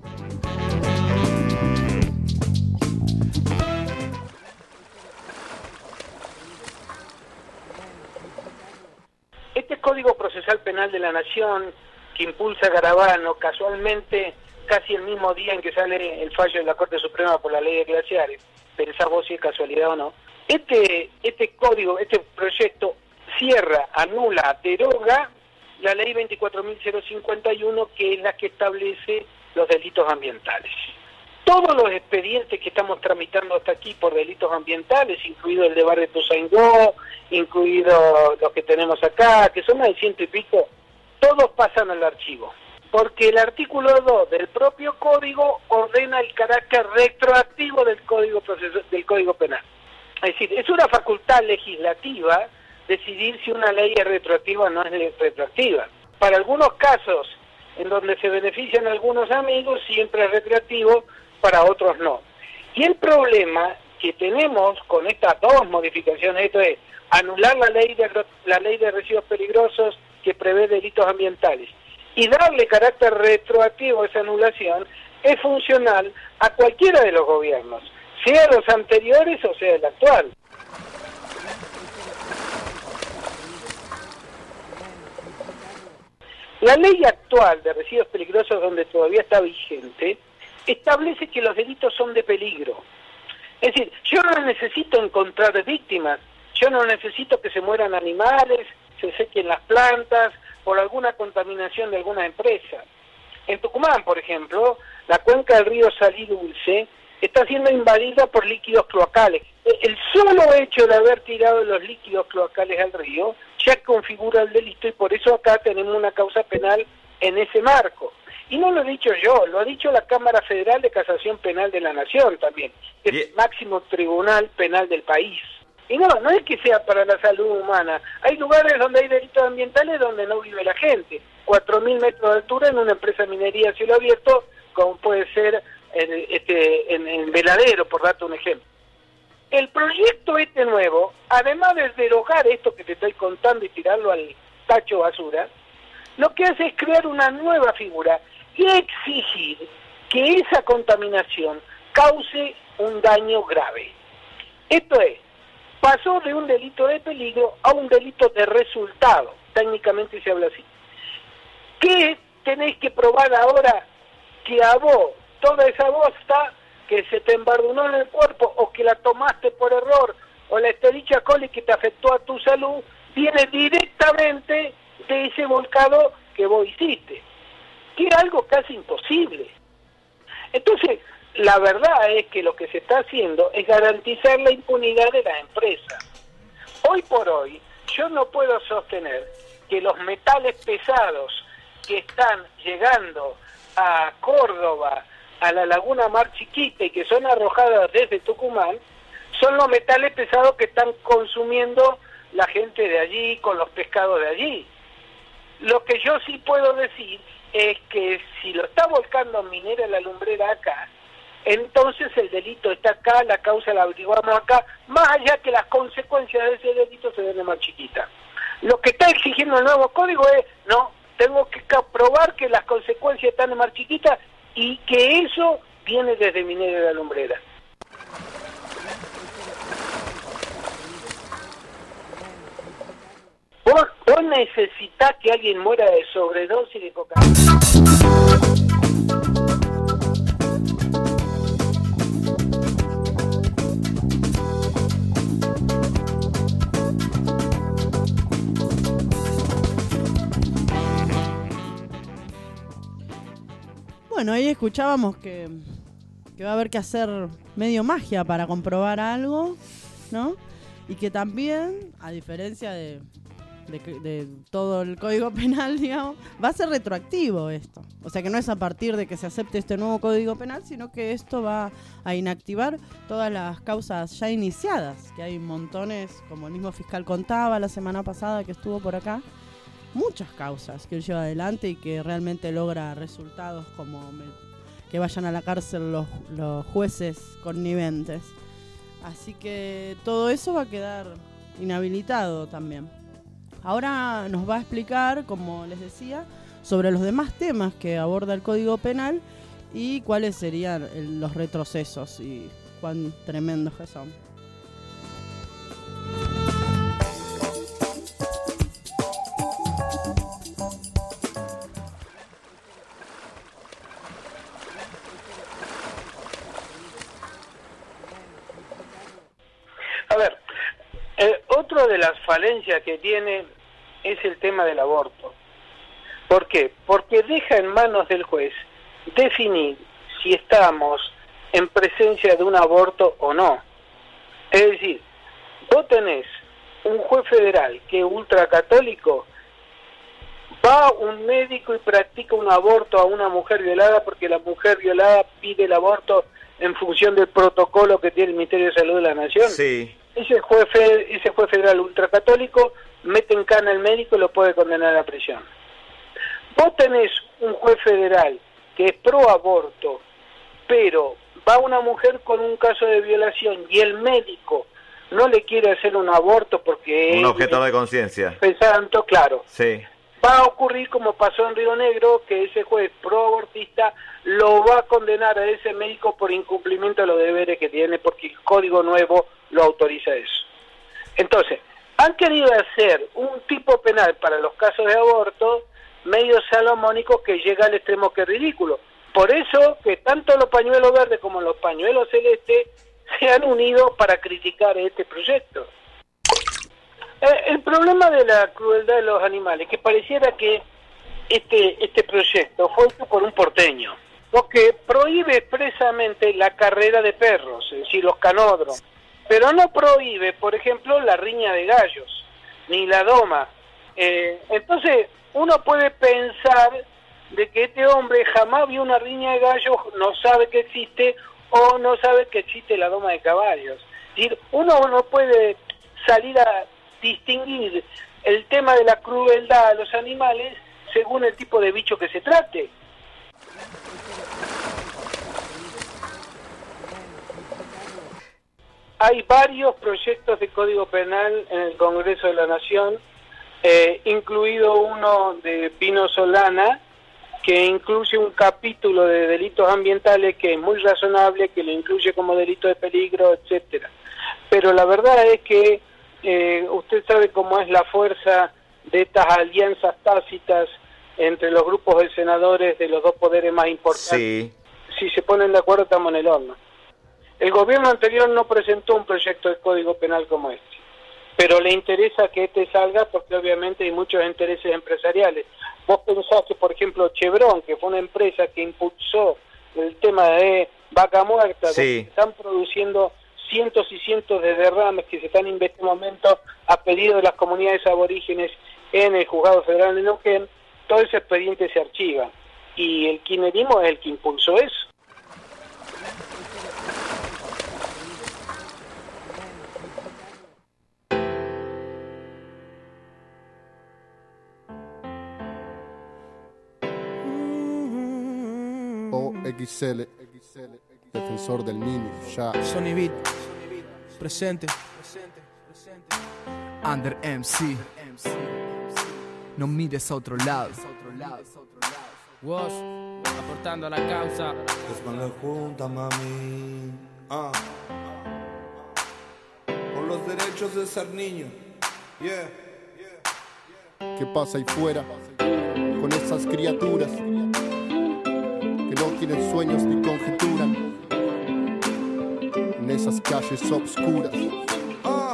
Speaker 19: Este Código Procesal Penal de la Nación que impulsa Garabano, casualmente casi el mismo día en que sale el fallo de la Corte Suprema por la ley de glaciares, pensá vos si es casualidad o no, este, este código, este proyecto cierra, anula, deroga la ley veinticuatro mil cincuenta y uno, que es la que establece los delitos ambientales. Todos los expedientes que estamos tramitando hasta aquí por delitos ambientales, incluido el de Barrio Ituzaingó, incluido los que tenemos acá, que son más de ciento y pico, todos pasan al archivo. Porque el artículo dos del propio código ordena el carácter retroactivo del código proceso, del Código Penal. Es decir, es una facultad legislativa decidir si una ley es retroactiva o no es retroactiva. Para algunos casos en donde se benefician algunos amigos, siempre es retroactivo, para otros no. Y el problema que tenemos con estas dos modificaciones, esto es, anular la ley de la ley de residuos peligrosos que prevé delitos ambientales y darle carácter retroactivo a esa anulación, es funcional a cualquiera de los gobiernos, sea los anteriores o sea el actual. La ley actual de residuos peligrosos, donde todavía está vigente, establece que los delitos son de peligro. Es decir, yo no necesito encontrar víctimas, yo no necesito que se mueran animales, se sequen las plantas por alguna contaminación de alguna empresa. En Tucumán, por ejemplo, la cuenca del río Salí Dulce está siendo invadida por líquidos cloacales. El solo hecho de haber tirado los líquidos cloacales al río ya configura el delito, y por eso acá tenemos una causa penal en ese marco. Y no lo he dicho yo, lo ha dicho la Cámara Federal de Casación Penal de la Nación también, que es el máximo tribunal penal del país. Y no, no es que sea para la salud humana. Hay lugares donde hay delitos ambientales donde no vive la gente. cuatro mil metros de altura en una empresa de minería a cielo abierto, como puede ser en, este, en, en Veladero, por darte un ejemplo. El proyecto este nuevo, además de derogar esto que te estoy contando y tirarlo al tacho basura, lo que hace es crear una nueva figura y exigir que esa contaminación cause un daño grave. Esto es, pasó de un delito de peligro a un delito de resultado, técnicamente se habla así. ¿Qué tenéis que probar ahora? Que a vos, toda esa bosta que se te embardunó en el cuerpo o que la tomaste por error o la Escherichia coli que te afectó a tu salud, viene directamente de ese volcado que vos hiciste, que era algo casi imposible. Entonces, la verdad es que lo que se está haciendo es garantizar la impunidad de las empresas. Hoy por hoy, yo no puedo sostener que los metales pesados que están llegando a Córdoba, a la Laguna Mar Chiquita y que son arrojadas desde Tucumán, son los metales pesados que están consumiendo la gente de allí con los pescados de allí. Lo que yo sí puedo decir es que si lo está volcando Minera La Lumbrera acá, entonces el delito está acá, la causa la averiguamos acá, más allá que las consecuencias de ese delito se den de Mar Chiquita. Lo que está exigiendo el nuevo código es, no, tengo que probar que las consecuencias están más chiquitas y que eso viene desde Minera de la Lumbrera. ¿Vos, vos necesitás que alguien muera de sobredosis de cocaína?
Speaker 14: Bueno, ahí escuchábamos que, que va a haber que hacer medio magia para comprobar algo, ¿no? Y que también, a diferencia de, de, de todo el Código Penal, digamos, va a ser retroactivo esto. O sea que no es a partir de que se acepte este nuevo Código Penal, sino que esto va a inactivar todas las causas ya iniciadas, que hay montones, como el mismo fiscal contaba la semana pasada que estuvo por acá, muchas causas que él lleva adelante y que realmente logra resultados como me, que vayan a la cárcel los, los jueces conniventes. Así que todo eso va a quedar inhabilitado también. Ahora nos va a explicar, como les decía, sobre los demás temas que aborda el Código Penal y cuáles serían el, los retrocesos y cuán tremendos que son.
Speaker 19: A ver, eh, otro de las falencias que tiene es el tema del aborto. ¿Por qué? Porque deja en manos del juez definir si estamos en presencia de un aborto o no. Es decir, vos tenés un juez federal que es ultracatólico, va un médico y practica un aborto a una mujer violada porque la mujer violada pide el aborto en función del protocolo que tiene el Ministerio de Salud de la Nación.
Speaker 5: Sí.
Speaker 19: Ese juez, fe, ese juez federal ultracatólico mete en cana al médico y lo puede condenar a prisión. Vos tenés un juez federal que es pro aborto, pero va una mujer con un caso de violación y el médico no le quiere hacer un aborto porque...
Speaker 20: Un objeto de conciencia.
Speaker 19: Pensando, claro.
Speaker 20: Sí.
Speaker 19: Va a ocurrir como pasó en Río Negro, que ese juez pro abortista lo va a condenar a ese médico por incumplimiento de los deberes que tiene, porque el código nuevo lo autoriza eso. Entonces, han querido hacer un tipo penal para los casos de aborto medio salomónico que llega al extremo que es ridículo. Por eso que tanto los pañuelos verdes como los pañuelos celestes se han unido para criticar este proyecto. El problema de la crueldad de los animales, que pareciera que este este proyecto fue hecho por un porteño, porque prohíbe expresamente la carrera de perros, es decir, los canódromos, pero no prohíbe, por ejemplo, la riña de gallos, ni la doma. Eh, entonces, uno puede pensar de que este hombre jamás vio una riña de gallos, no sabe que existe, o no sabe que existe la doma de caballos. Es decir, uno no puede salir a distinguir el tema de la crueldad a los animales según el tipo de bicho que se trate. Hay varios proyectos de Código Penal en el Congreso de la Nación, eh, incluido uno de Pino Solana, que incluye un capítulo de delitos ambientales que es muy razonable, que lo incluye como delito de peligro, etcétera. Pero la verdad es que Eh, usted sabe cómo es la fuerza de estas alianzas tácitas entre los grupos de senadores de los dos poderes más importantes.
Speaker 20: Sí.
Speaker 19: Si se ponen de acuerdo, estamos en el horno. El gobierno anterior no presentó un proyecto de Código Penal como este, pero le interesa que este salga porque obviamente hay muchos intereses empresariales. Vos pensás que, por ejemplo, Chevron, que fue una empresa que impulsó el tema de vaca muerta,
Speaker 20: sí,
Speaker 19: donde están produciendo cientos y cientos de derrames que se están en este momento a pedido de las comunidades aborígenes en el Juzgado Federal de Neuquén, todo ese expediente se archiva. Y el kirchnerismo es el que impulsó eso.
Speaker 21: O X L, defensor del niño, ya.
Speaker 22: Sony Beat, presente. Under M C.
Speaker 20: no mires a otro lado.
Speaker 22: Vos, aportando a la causa.
Speaker 23: Es con la junta, mami. Ah. Por los derechos de ser niño. Yeah.
Speaker 21: ¿Qué pasa ahí fuera con esas criaturas que no tienen sueños ni conjeturan en esas calles obscuras?
Speaker 23: Ah.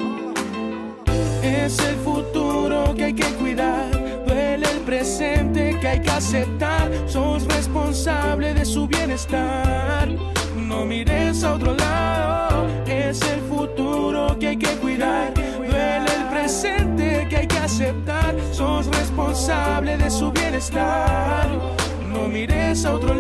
Speaker 6: Es el futuro que hay que cuidar, duele el presente que hay que aceptar. Sos responsable de su bienestar, no mires a otro lado. Es el futuro que hay que cuidar, duele el presente que hay que aceptar. Sos responsable de su bienestar, no mires a otro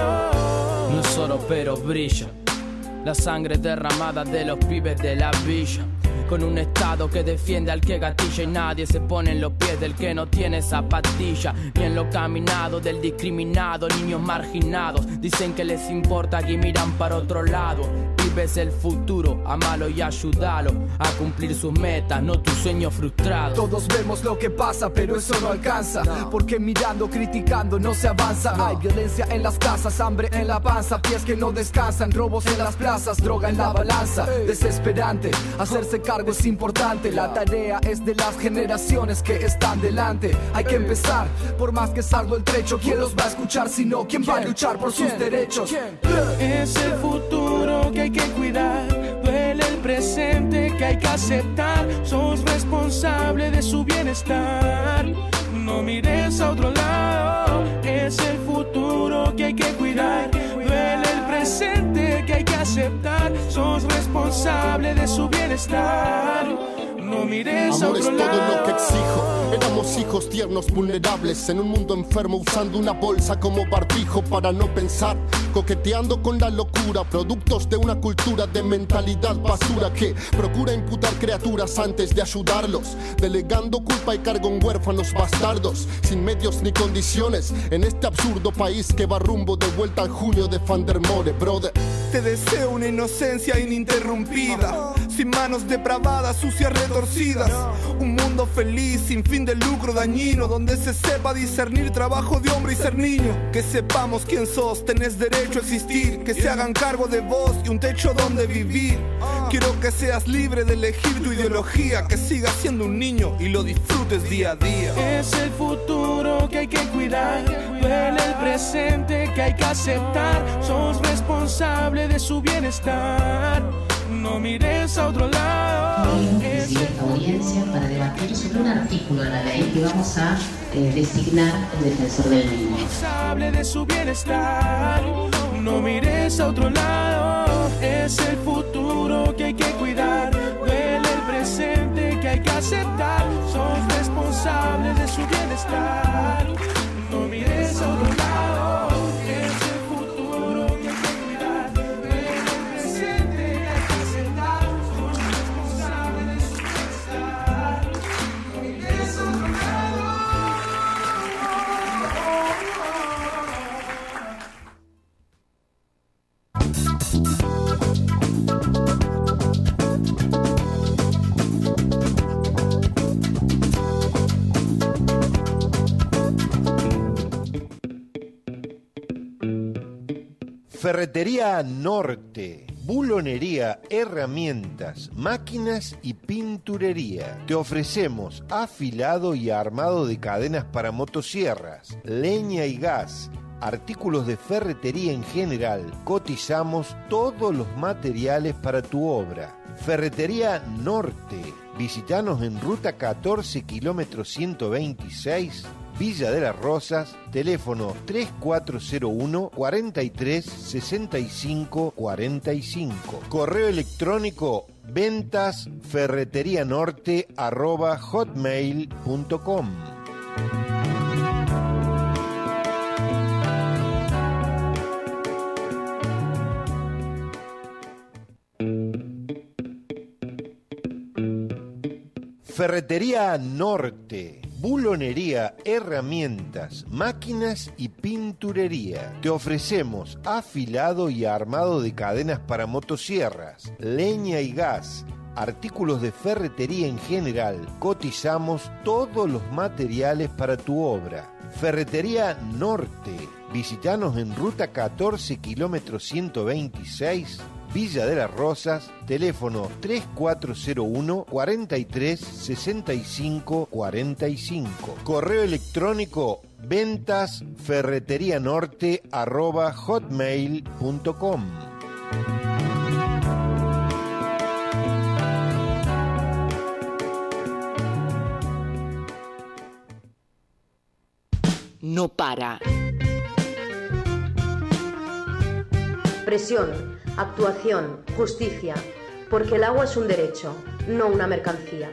Speaker 6: lado.
Speaker 22: No es oro pero brilla la sangre derramada de los pibes de la villa, con un estado que defiende al que gatilla y nadie se pone en los pies del que no tiene zapatilla, ni en lo caminado del discriminado. Niños marginados dicen que les importa y miran para otro lado. Vives el futuro, amalo y ayúdalo a cumplir sus metas, no tus sueños frustrados.
Speaker 20: Todos vemos lo que pasa, pero eso no alcanza, no. Porque mirando, criticando no se avanza, no. Hay violencia en las casas, hambre en la panza, pies que no descansan, robos en las plazas, droga en la balanza. Desesperante, hacerse cargo es importante. La tarea es de las generaciones que están delante. Hay que empezar, por más que es arduo el trecho. ¿Quién los va a escuchar si no? ¿Quién va a luchar por sus derechos?
Speaker 6: Es el futuro que hay que cuidar, duele el presente que hay que aceptar. Sos responsable de su bienestar, no mires a otro lado. Es el futuro que hay que cuidar, duele el presente que hay que aceptar. Sos responsable de su bienestar, no mires
Speaker 21: Amor
Speaker 6: a otro
Speaker 21: es todo
Speaker 6: lado.
Speaker 21: lo que exijo. Éramos hijos tiernos vulnerables en un mundo enfermo, usando una bolsa como barbijo para no pensar, coqueteando con la locura, productos de una cultura de mentalidad basura que procura imputar criaturas antes de ayudarlos, delegando culpa y cargo en huérfanos bastardos, sin medios ni condiciones, en este absurdo país que va rumbo de vuelta al junio de Vandermore, brother.
Speaker 23: Te deseo una inocencia ininterrumpida, sin manos depravadas, sucias, retorcidas. Un mundo feliz, sin fin de lucro dañino, donde se sepa discernir trabajo de hombre y ser niño. Que sepamos quién sos, tenés derecho a existir, que se hagan cargo de vos y un techo donde vivir. Quiero que seas libre de elegir tu ideología, que sigas siendo un niño y lo disfrutes día a día.
Speaker 6: Es el futuro que hay que cuidar, duele el presente que hay que aceptar. Sos responsable de su bienestar, no mires a otro lado.
Speaker 24: Queremos presidir esta audiencia para debatir sobre un artículo de la ley que vamos a eh, designar el defensor del niño.
Speaker 6: Responsable de su bienestar, no mires a otro lado. Es el futuro que hay que cuidar, duele el presente que hay que aceptar. Sos responsable de su bienestar, no mires a otro lado. Es el futuro que hay que cuidar, duele el presente que hay que aceptar. Sos responsable de su bienestar, no mires a otro lado.
Speaker 25: Ferretería Norte, bulonería, herramientas, máquinas y pinturería. Te ofrecemos afilado y armado de cadenas para motosierras, leña y gas, artículos de ferretería en general. Cotizamos todos los materiales para tu obra. Ferretería Norte. Visítanos en ruta catorce, kilómetro ciento veintiséis, Villa de las Rosas, teléfono tres cuatro cero uno, cuatro tres, seis cinco cuatro cinco. Correo electrónico ventas ferreterianorte arroba hotmail punto com. Ferretería Norte, bulonería, herramientas, máquinas y pinturería. Te ofrecemos afilado y armado de cadenas para motosierras, leña y gas, artículos de ferretería en general. Cotizamos todos los materiales para tu obra. Ferretería Norte. Visítanos en Ruta catorce, kilómetro ciento veintiséis, Villa de las Rosas, teléfono tres cuatro cero uno, cuarenta y tres, sesenta y cinco cuarenta y cinco. Correo electrónico ventas ferreterianorte arroba hotmail punto com.
Speaker 10: No para.
Speaker 1: Presión, actuación, justicia, porque el agua es un derecho, no una mercancía.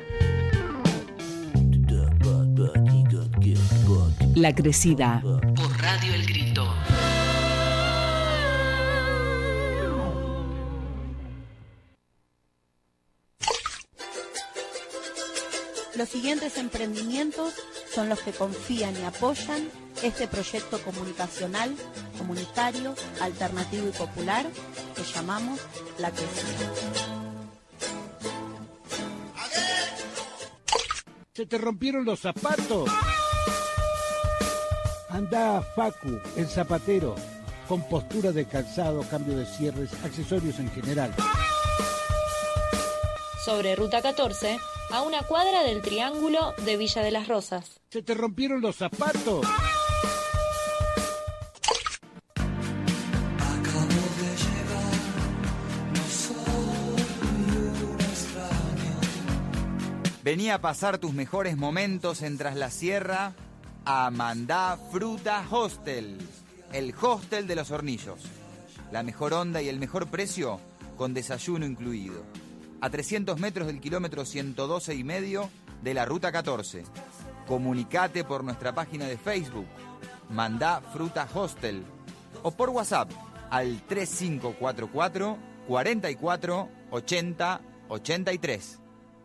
Speaker 10: La Crecida, por Radio El Grito.
Speaker 2: Los siguientes emprendimientos son los que confían y apoyan este proyecto comunicacional, comunitario, alternativo y popular que llamamos La Crecida.
Speaker 3: ¿Se te rompieron los zapatos? Anda a Facu, el zapatero, con postura de calzado, cambio de cierres, accesorios en general.
Speaker 4: Sobre Ruta catorce, a una cuadra del Triángulo de Villa de las Rosas.
Speaker 3: ¿Se te rompieron los zapatos?
Speaker 5: Vení a pasar tus mejores momentos en Tras la Sierra a Mandá Fruta Hostel, el hostel de los Hornillos. La mejor onda y el mejor precio con desayuno incluido. A trescientos metros del kilómetro ciento doce y medio de la Ruta catorce. Comunicate por nuestra página de Facebook, Mandá Fruta Hostel, o por WhatsApp al tres cinco cuatro cuatro, cuarenta y cuatro, ochenta, ochenta y tres.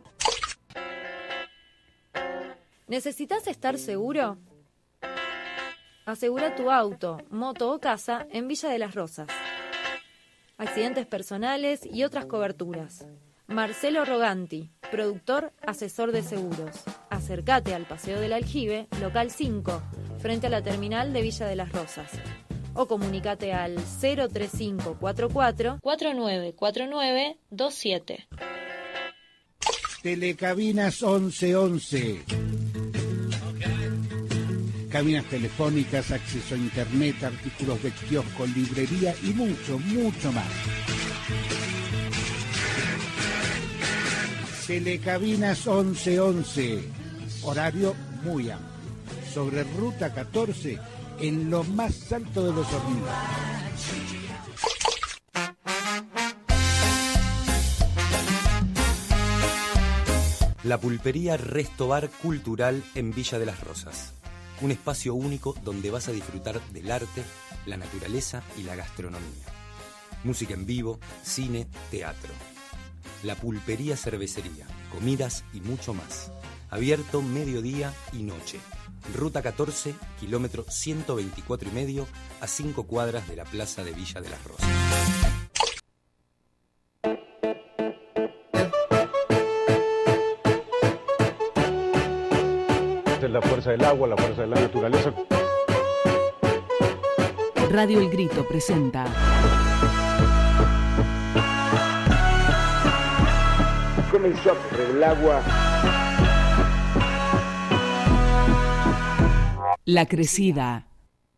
Speaker 4: ¿Necesitas estar seguro? Asegura tu auto, moto o casa en Villa de las Rosas. Accidentes personales y otras coberturas. Marcelo Roganti, productor, asesor de seguros. Acércate al Paseo del Aljibe, local cinco, frente a la terminal de Villa de las Rosas. O comunicate al cero tres cinco cuatro cuatro, cuatro nueve cuatro nueve dos siete.
Speaker 3: Telecabinas once once. Cabinas telefónicas, acceso a internet, artículos de kiosco, librería y mucho, mucho más. Telecabinas once once. Horario muy amplio. Sobre Ruta catorce, en lo más alto de los Hornillos.
Speaker 8: La pulpería Resto Bar Cultural en Villa de las Rosas. Un espacio único donde vas a disfrutar del arte, la naturaleza y la gastronomía. Música en vivo, cine, teatro. La pulpería cervecería, comidas y mucho más. Abierto mediodía y noche. Ruta catorce, kilómetro ciento veinticuatro y medio, a cinco cuadras de la plaza de Villa de las Rosas.
Speaker 7: La fuerza del agua, la fuerza de la naturaleza.
Speaker 10: Radio El Grito presenta
Speaker 7: Comenzó a correr el agua.
Speaker 10: La Crecida.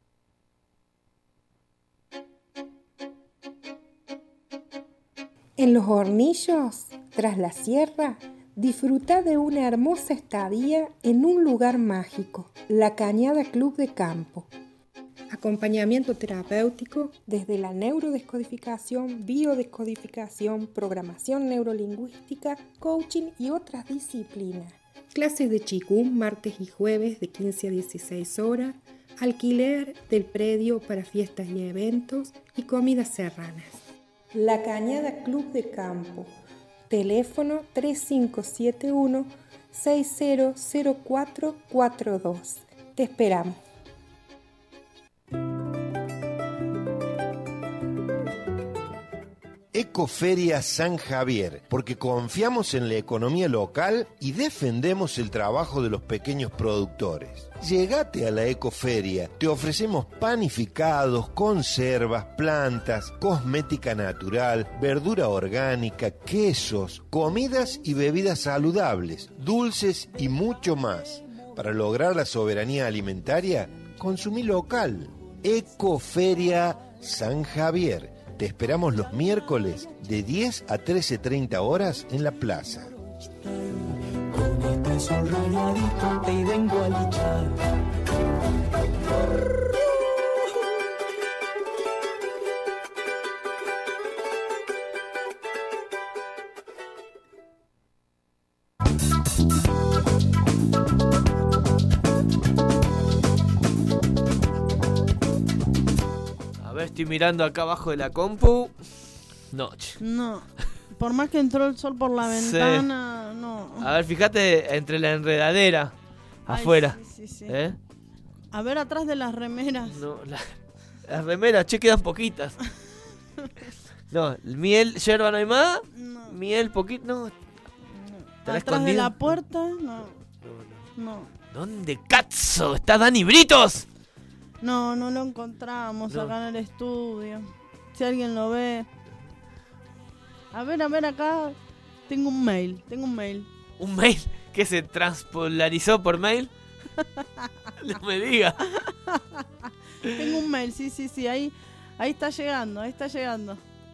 Speaker 26: En los Hornillos, tras la sierra, disfruta de una hermosa estadía en un lugar mágico, La Cañada Club de Campo. Acompañamiento terapéutico desde la neurodescodificación, biodescodificación, programación neurolingüística, coaching y otras disciplinas. Clases de Qigong martes y jueves de quince a dieciséis horas, alquiler del predio para fiestas y eventos y comidas serranas. La Cañada Club de Campo. Teléfono tres cinco siete uno, seis cero cero cuatro cuatro dos. Te esperamos.
Speaker 25: Ecoferia San Javier, porque confiamos en la economía local y defendemos el trabajo de los pequeños productores. Llegate a la Ecoferia, te ofrecemos panificados, conservas, plantas, cosmética natural, verdura orgánica, quesos, comidas y bebidas saludables, dulces y mucho más. Para lograr la soberanía alimentaria, consumí local. Ecoferia San Javier. Te esperamos los miércoles de diez a trece treinta horas en la plaza.
Speaker 12: Con este sol rayadito te vengo a lichar.
Speaker 13: Estoy mirando acá abajo de la compu. Noche.
Speaker 14: No. Por más que entró el sol por la ventana, sí. No.
Speaker 13: A ver, fíjate entre la enredadera. Ay, afuera.
Speaker 14: Sí, sí, sí.
Speaker 13: ¿Eh?
Speaker 14: A ver atrás de las remeras.
Speaker 13: No, la, las remeras, che, quedan poquitas. No, miel, yerba no hay más. No. Miel, poquito. No.
Speaker 14: No. Atrás de la puerta, no. No, no. no.
Speaker 13: ¿Dónde cazzo está Dani Britos?
Speaker 14: No, no lo encontramos no. acá en el estudio. Si alguien lo ve. A ver, a ver, acá tengo un mail, tengo un mail.
Speaker 13: ¿Un mail? ¿Que se transpolarizó por mail? No me diga.
Speaker 14: Tengo un mail, sí, sí, sí, ahí, ahí está llegando, ahí está llegando.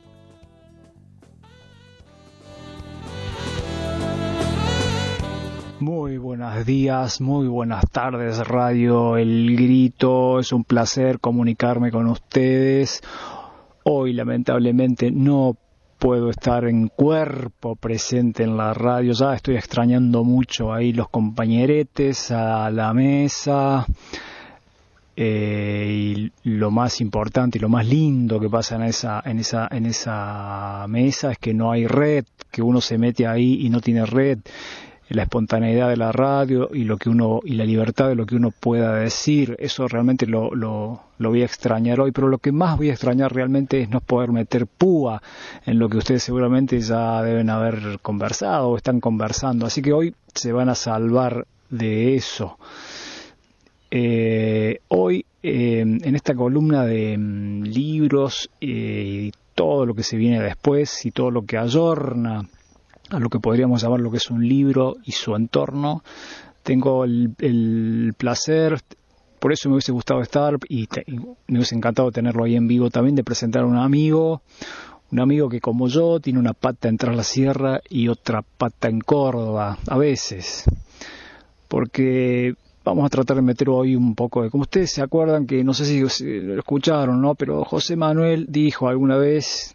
Speaker 9: Muy buenos días, muy buenas tardes, Radio El Grito. Es un placer comunicarme con ustedes. Hoy, lamentablemente, no puedo estar en cuerpo presente en la radio. Ya estoy extrañando mucho ahí los compañeretes a la mesa. Eh, y lo más importante y lo más lindo que pasa en esa, en esa, en esa mesa es que no hay red, que uno se mete ahí y no tiene red. La espontaneidad de la radio y lo que uno y la libertad de lo que uno pueda decir, eso realmente lo, lo, lo voy a extrañar hoy, pero lo que más voy a extrañar realmente es no poder meter púa en lo que ustedes seguramente ya deben haber conversado o están conversando, así que hoy se van a salvar de eso. Eh, hoy eh, en esta columna de um, libros eh, y todo lo que se viene después y todo lo que ayorna a lo que podríamos llamar lo que es un libro y su entorno, tengo el, el placer, por eso me hubiese gustado estar y, te, y me hubiese encantado tenerlo ahí en vivo también, de presentar a un amigo, un amigo que como yo tiene una pata en Tras la Sierra y otra pata en Córdoba, a veces, porque vamos a tratar de meter hoy un poco de, como ustedes se acuerdan, que no sé si lo escucharon, ¿no? Pero José Manuel dijo alguna vez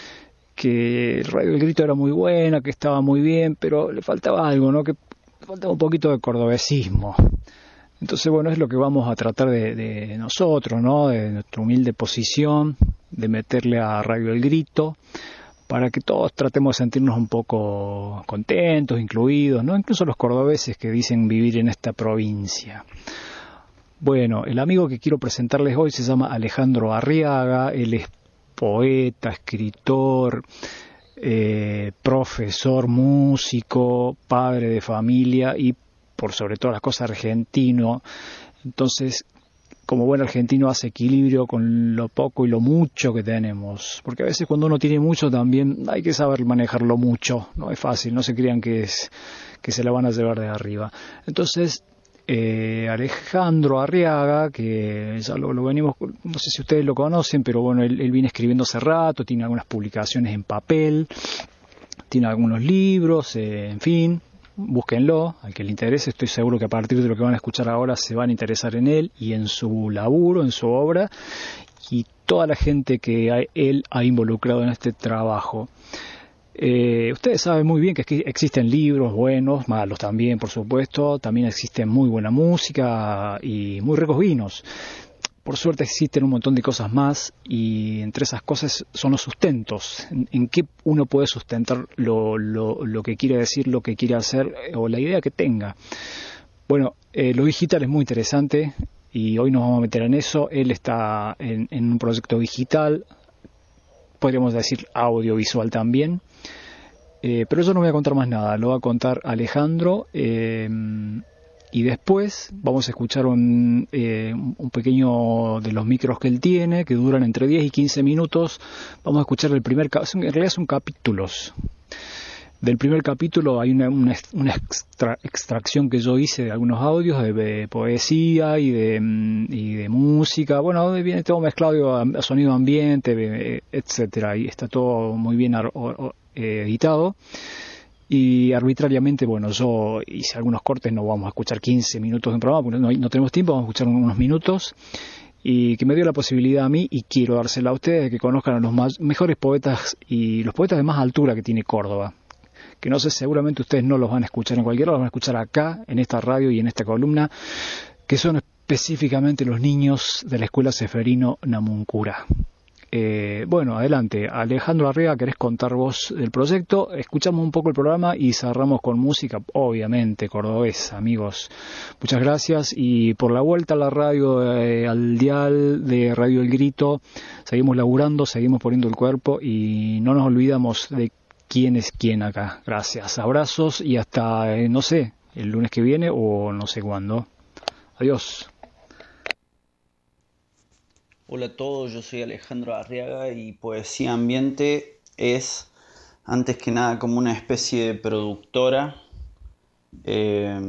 Speaker 9: que Radio El Grito era muy buena, que estaba muy bien, pero le faltaba algo, ¿no? Que faltaba un poquito de cordobesismo. Entonces, bueno, es lo que vamos a tratar de, de nosotros, ¿no? De nuestra humilde posición, de meterle a Radio El Grito, para que todos tratemos de sentirnos un poco contentos, incluidos, ¿no? Incluso los cordobeses que dicen vivir en esta provincia. Bueno, el amigo que quiero presentarles hoy se llama Alejandro Arriaga, él es poeta, escritor, eh, profesor, músico, padre de familia y por sobre todas las cosas argentino. Entonces, como buen argentino hace equilibrio con lo poco y lo mucho que tenemos, porque a veces cuando uno tiene mucho también hay que saber manejarlo mucho, no es fácil, no se crean que es que se la van a llevar de arriba. Entonces, Eh, Alejandro Arriaga, que ya lo, lo venimos, no sé si ustedes lo conocen, pero bueno, él, él viene escribiendo hace rato, tiene algunas publicaciones en papel, tiene algunos libros, eh, en fin, búsquenlo, al que le interese, estoy seguro que a partir de lo que van a escuchar ahora se van a interesar en él y en su laburo, en su obra, y toda la gente que ha, él ha involucrado en este trabajo. Eh, ustedes saben muy bien que existen libros buenos, malos también, por supuesto, también existe muy buena música y muy ricos vinos. Por suerte existen un montón de cosas más y entre esas cosas son los sustentos, en, en qué uno puede sustentar lo, lo, lo que quiere decir, lo que quiere hacer o la idea que tenga. Bueno, eh, lo digital es muy interesante y hoy nos vamos a meter en eso. Él está en, en un proyecto digital podríamos decir audiovisual también. Eh, pero yo no voy a contar más nada, lo va a contar Alejandro. Eh, y después vamos a escuchar un, eh, un pequeño de los micros que él tiene, que duran entre diez y quince minutos. Vamos a escuchar el primer, en realidad son capítulos. Del primer capítulo hay una, una, una extra, extracción que yo hice de algunos audios de, de poesía y de, y de música. Bueno, viene todo mezclado a sonido ambiente, etcétera, y está todo muy bien ar, or, eh, editado. Y arbitrariamente, bueno, yo hice algunos cortes, no vamos a escuchar quince minutos de un programa, porque no, no tenemos tiempo, vamos a escuchar unos minutos. Y que me dio la posibilidad a mí, y quiero dársela a ustedes, de que conozcan a los más, mejores poetas y los poetas de más altura que tiene Córdoba. Que no sé, seguramente ustedes no los van a escuchar en cualquier lado, los van a escuchar acá, en esta radio y en esta columna, que son específicamente los niños de la Escuela Ceferino Namuncurá. Eh, bueno, adelante. Alejandro Arriaga, ¿querés contar vos del proyecto? Escuchamos un poco el programa y cerramos con música, obviamente, cordobesa, amigos. Muchas gracias, y por la vuelta a la radio, eh, al dial de Radio El Grito, seguimos laburando, seguimos poniendo el cuerpo y no nos olvidamos de quién es quién acá. Gracias, abrazos y hasta, eh, no sé, el lunes que viene o no sé cuándo. Adiós.
Speaker 11: Hola a todos, yo soy Alejandro Arriaga y Poesía Ambiente es, antes que nada, como una especie de productora eh,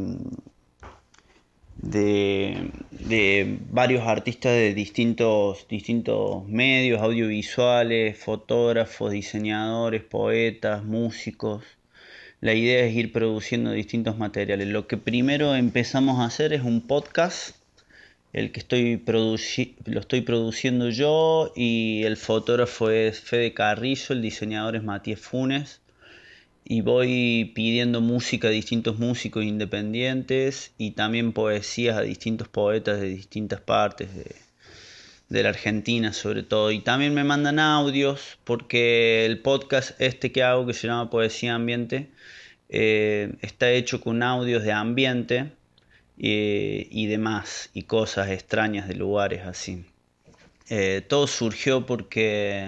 Speaker 11: de, de varios artistas de distintos, distintos medios, audiovisuales, fotógrafos, diseñadores, poetas, músicos. La idea es ir produciendo distintos materiales. Lo que primero empezamos a hacer es un podcast, el que estoy produci- lo estoy produciendo yo, y el fotógrafo es Fede Carrizo, el diseñador es Matías Funes, y voy pidiendo música a distintos músicos independientes y también poesías a distintos poetas de distintas partes de, de la Argentina sobre todo, y también me mandan audios porque el podcast este que hago, que se llama Poesía Ambiente, eh, está hecho con audios de ambiente Eh, y demás, y cosas extrañas de lugares así. Eh, todo surgió porque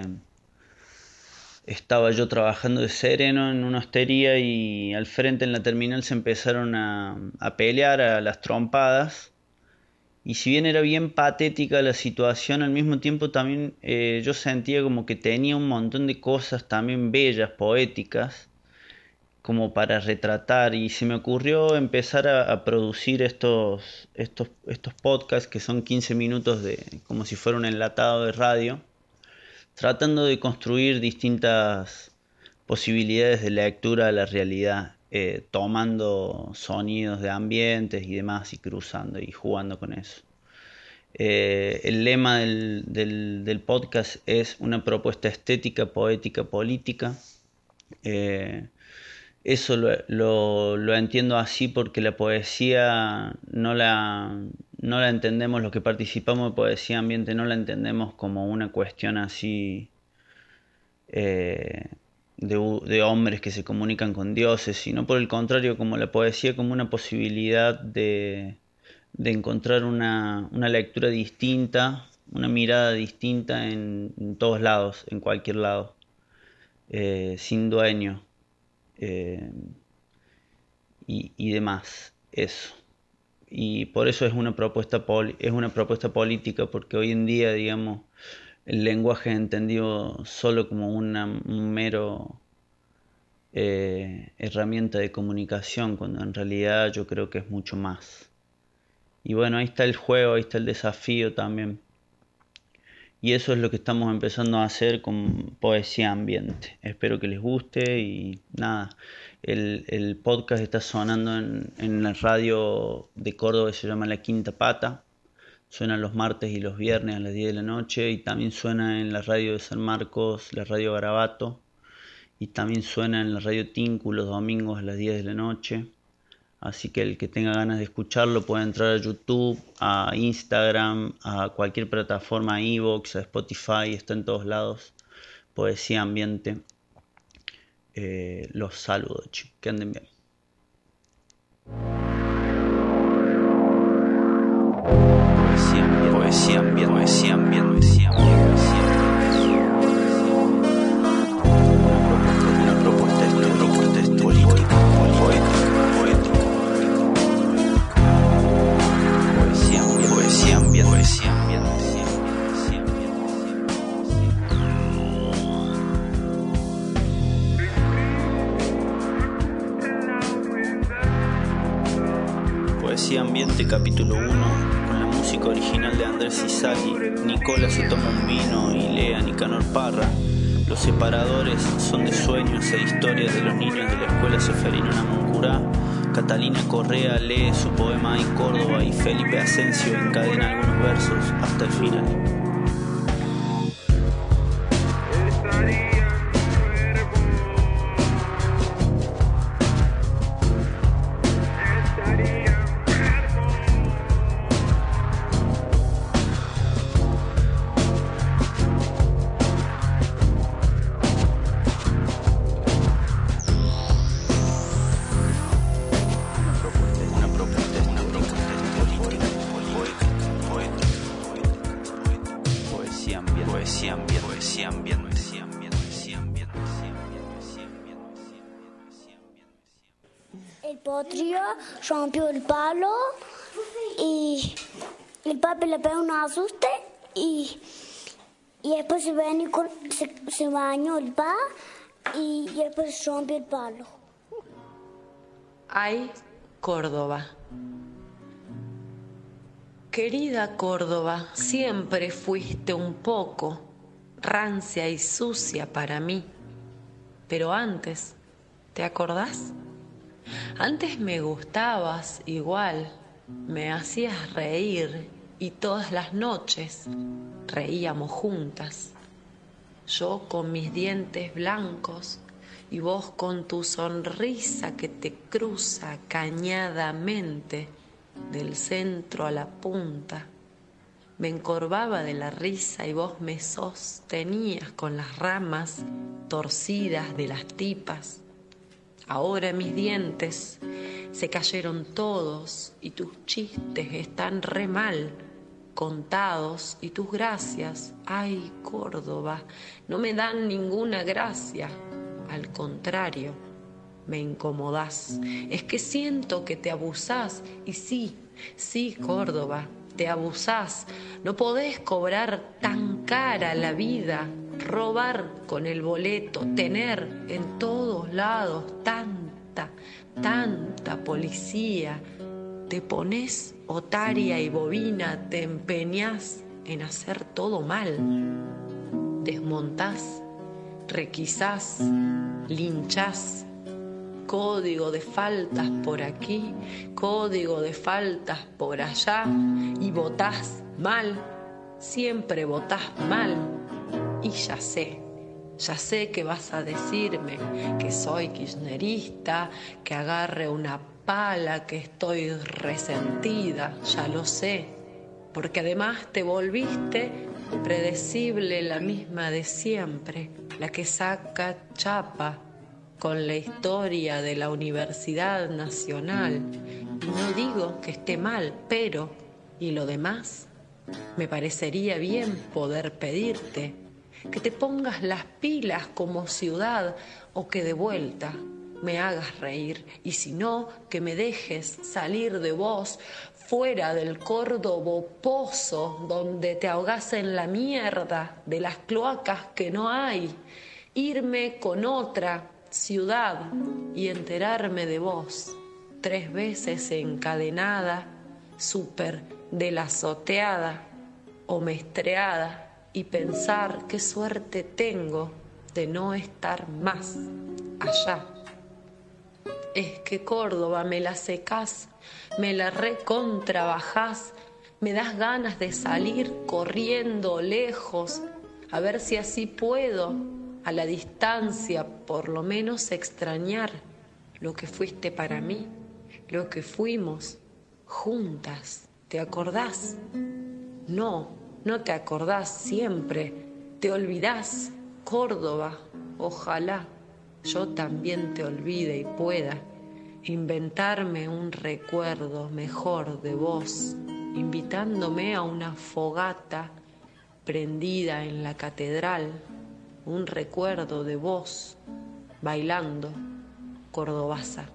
Speaker 11: estaba yo trabajando de sereno en una hostería y al frente en la terminal se empezaron a, a pelear a las trompadas, y si bien era bien patética la situación, al mismo tiempo también eh, yo sentía como que tenía un montón de cosas también bellas, poéticas, como para retratar, y se me ocurrió empezar a, a producir estos, estos, estos podcasts que son quince minutos de, como si fuera un enlatado de radio, tratando de construir distintas posibilidades de lectura de la realidad, eh, tomando sonidos de ambientes y demás y cruzando y jugando con eso. Eh, el lema del, del, del podcast es una propuesta estética, poética, política. Eh, Eso lo, lo, lo entiendo así porque la poesía no la, no la entendemos, los que participamos de Poesía Ambiente no la entendemos como una cuestión así eh, de, de hombres que se comunican con dioses, sino por el contrario, como la poesía como una posibilidad de, de encontrar una, una lectura distinta, una mirada distinta en, en todos lados, en cualquier lado, eh, sin dueño. Eh, y, y demás, eso. Y por eso es una propuesta poli- es una propuesta política, porque hoy en día, digamos, el lenguaje es entendido solo como una un mero eh, herramienta de comunicación, cuando en realidad yo creo que es mucho más. Y bueno, ahí está el juego, ahí está el desafío también. Y eso es lo que estamos empezando a hacer con Poesía Ambiente. Espero que les guste y nada. El, el podcast está sonando en, en la radio de Córdoba, se llama La Quinta Pata. Suena los martes y los viernes a las diez de la noche. Y también suena en la radio de San Marcos, la radio Garabato. Y también suena en la radio Tinku los domingos a las diez de la noche. Así que el que tenga ganas de escucharlo puede entrar a YouTube, a Instagram, a cualquier plataforma, a iVoox, a Spotify, está en todos lados. Poesía Ambiente. Eh, los saludo, chicos, que anden bien. Poesía Ambiente, Poesía Ambiente, Poesía Ambiente, Poesía Ambiente. Marte capítulo uno, con la música original de Andrés Isaki. Nicola se toma un vino y Lea Nicanor Parra. Los separadores son de sueños e historias de los niños de la escuela Seferino Namuncurá. Catalina Correa lee su poema en Córdoba y Felipe Asensio encadena algunos versos hasta el final.
Speaker 15: El potrillo rompió el palo y el papi le pegó un asuste y, y después se, ven con, se, se bañó el pa y, y después se rompió el palo.
Speaker 16: Ay, Córdoba. Querida Córdoba, siempre fuiste un poco rancia y sucia para mí. Pero antes, ¿te acordás? Antes me gustabas igual, me hacías reír y todas las noches reíamos juntas. Yo con mis dientes blancos y vos con tu sonrisa que te cruza cañadamente del centro a la punta. Me encorvaba de la risa y vos me sostenías con las ramas torcidas de las tipas. Ahora mis dientes se cayeron todos y tus chistes están re mal contados y tus gracias, ay Córdoba, no me dan ninguna gracia. Al contrario, me incomodás. Es que siento que te abusás y sí, sí Córdoba, te abusás. No podés cobrar tan cara la vida, robar con el boleto, tener en todos lados tanta, tanta policía. Te pones otaria y bobina, te empeñás en hacer todo mal. Desmontás, requisás, linchás. Código de faltas por aquí, código de faltas por allá, y votás mal, siempre votás mal. Y ya sé, ya sé que vas a decirme que soy kirchnerista, que agarre una pala, que estoy resentida, ya lo sé, porque además te volviste predecible, la misma de siempre, la que saca chapa con la historia de la Universidad Nacional. Y no digo que esté mal, pero, ¿y lo demás? Me parecería bien poder pedirte que te pongas las pilas como ciudad o que de vuelta me hagas reír. Y si no, que me dejes salir de vos fuera del Córdoba pozo donde te ahogás en la mierda de las cloacas que no hay. Irme con otra ciudad y enterarme de vos tres veces encadenada, súper de la azoteada o mestreada, y pensar qué suerte tengo de no estar más allá. Es que Córdoba me la secás, me la recontrabajás, me das ganas de salir corriendo lejos, a ver si así puedo, a la distancia, por lo menos extrañar lo que fuiste para mí, lo que fuimos juntas. ¿Te acordás? No. No te acordás siempre, te olvidás, Córdoba. Ojalá yo también te olvide y pueda inventarme un recuerdo mejor de vos, invitándome a una fogata prendida en la catedral, un recuerdo de vos bailando cordobaza.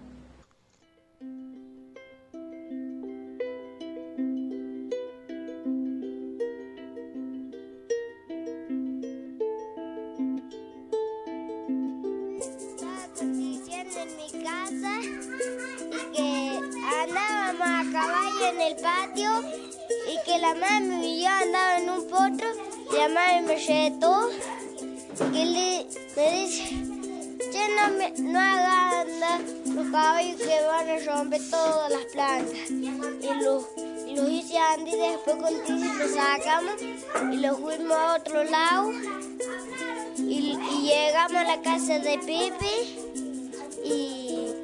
Speaker 15: En mi casa y que andábamos a caballo en el patio y que la mami y yo andaban en un potro y la mami me retó y le, me dice, che, no, me, no hagan andar los caballos que van a romper todas las plantas. Y los, y los hice andar y después con Tizi los sacamos y los fuimos a otro lado y, y llegamos a la casa de Pepe y...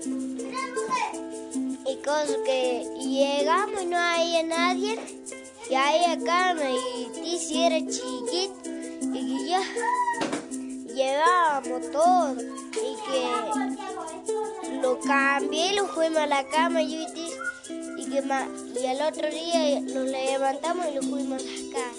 Speaker 15: Y cosas que y llegamos y no había nadie. Y ahí acá y Tizi era chiquito. Y ya llevábamos todo. Y que lo cambié y lo fuimos a la cama yo y Tizi. Y, que ma, y al otro día nos levantamos y lo fuimos a la casa.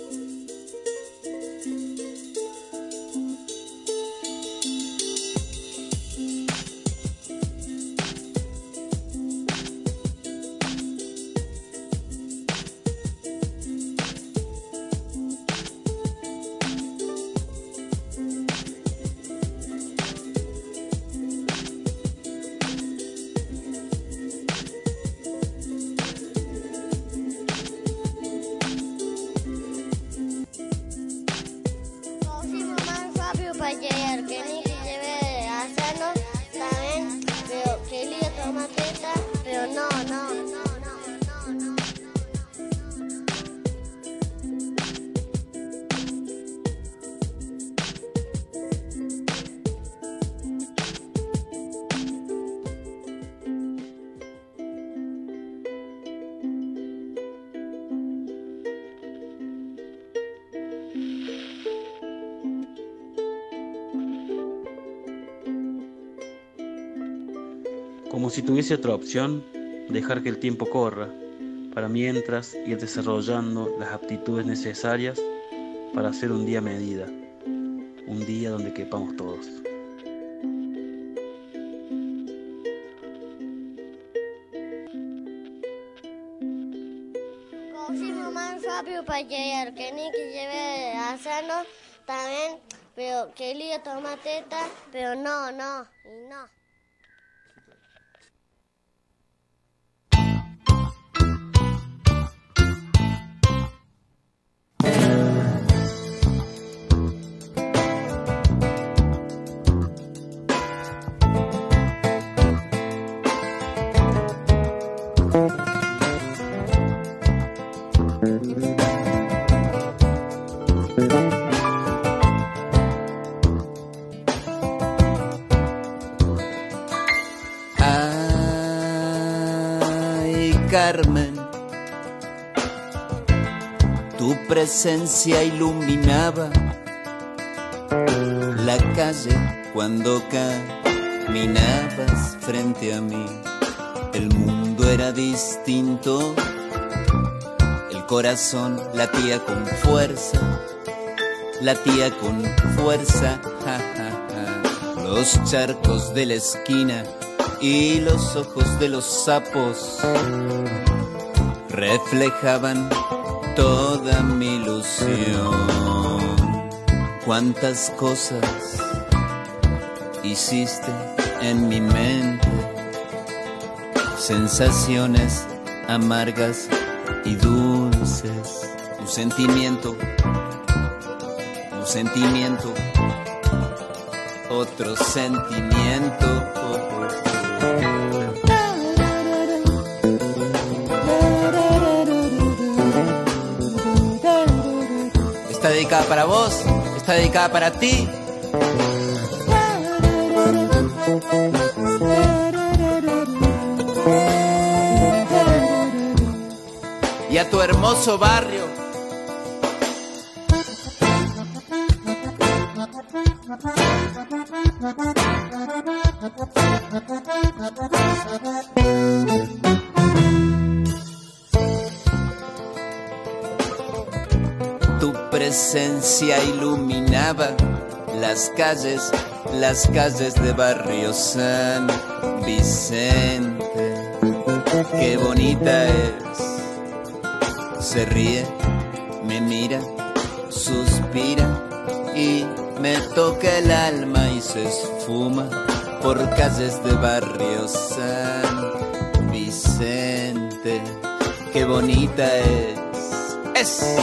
Speaker 17: Como si tuviese otra opción, dejar que el tiempo corra, para mientras ir desarrollando las aptitudes necesarias para hacer un día a medida, un día donde quepamos todos.
Speaker 15: Cocino más rápido para llegar, que ni que lleve asano también, pero que lío toma teta, pero no, no, y no.
Speaker 18: Carmen, tu presencia iluminaba la calle cuando caminabas frente a mí. El mundo era distinto, el corazón latía con fuerza, latía con fuerza, ja, ja, ja. Los charcos de la esquina y los ojos de los sapos reflejaban toda mi ilusión. Cuántas cosas hiciste en mi mente, sensaciones amargas y dulces. Un sentimiento, un sentimiento, otro sentimiento. Está dedicada para vos, está dedicada para ti. Y a tu hermoso barrio. Tu presencia iluminaba las calles, las calles de Barrio San Vicente. Qué bonita es. Se ríe, me mira, suspira y me toca el alma y se esfuma por calles de Barrio San Vicente. qué bonita es. Es.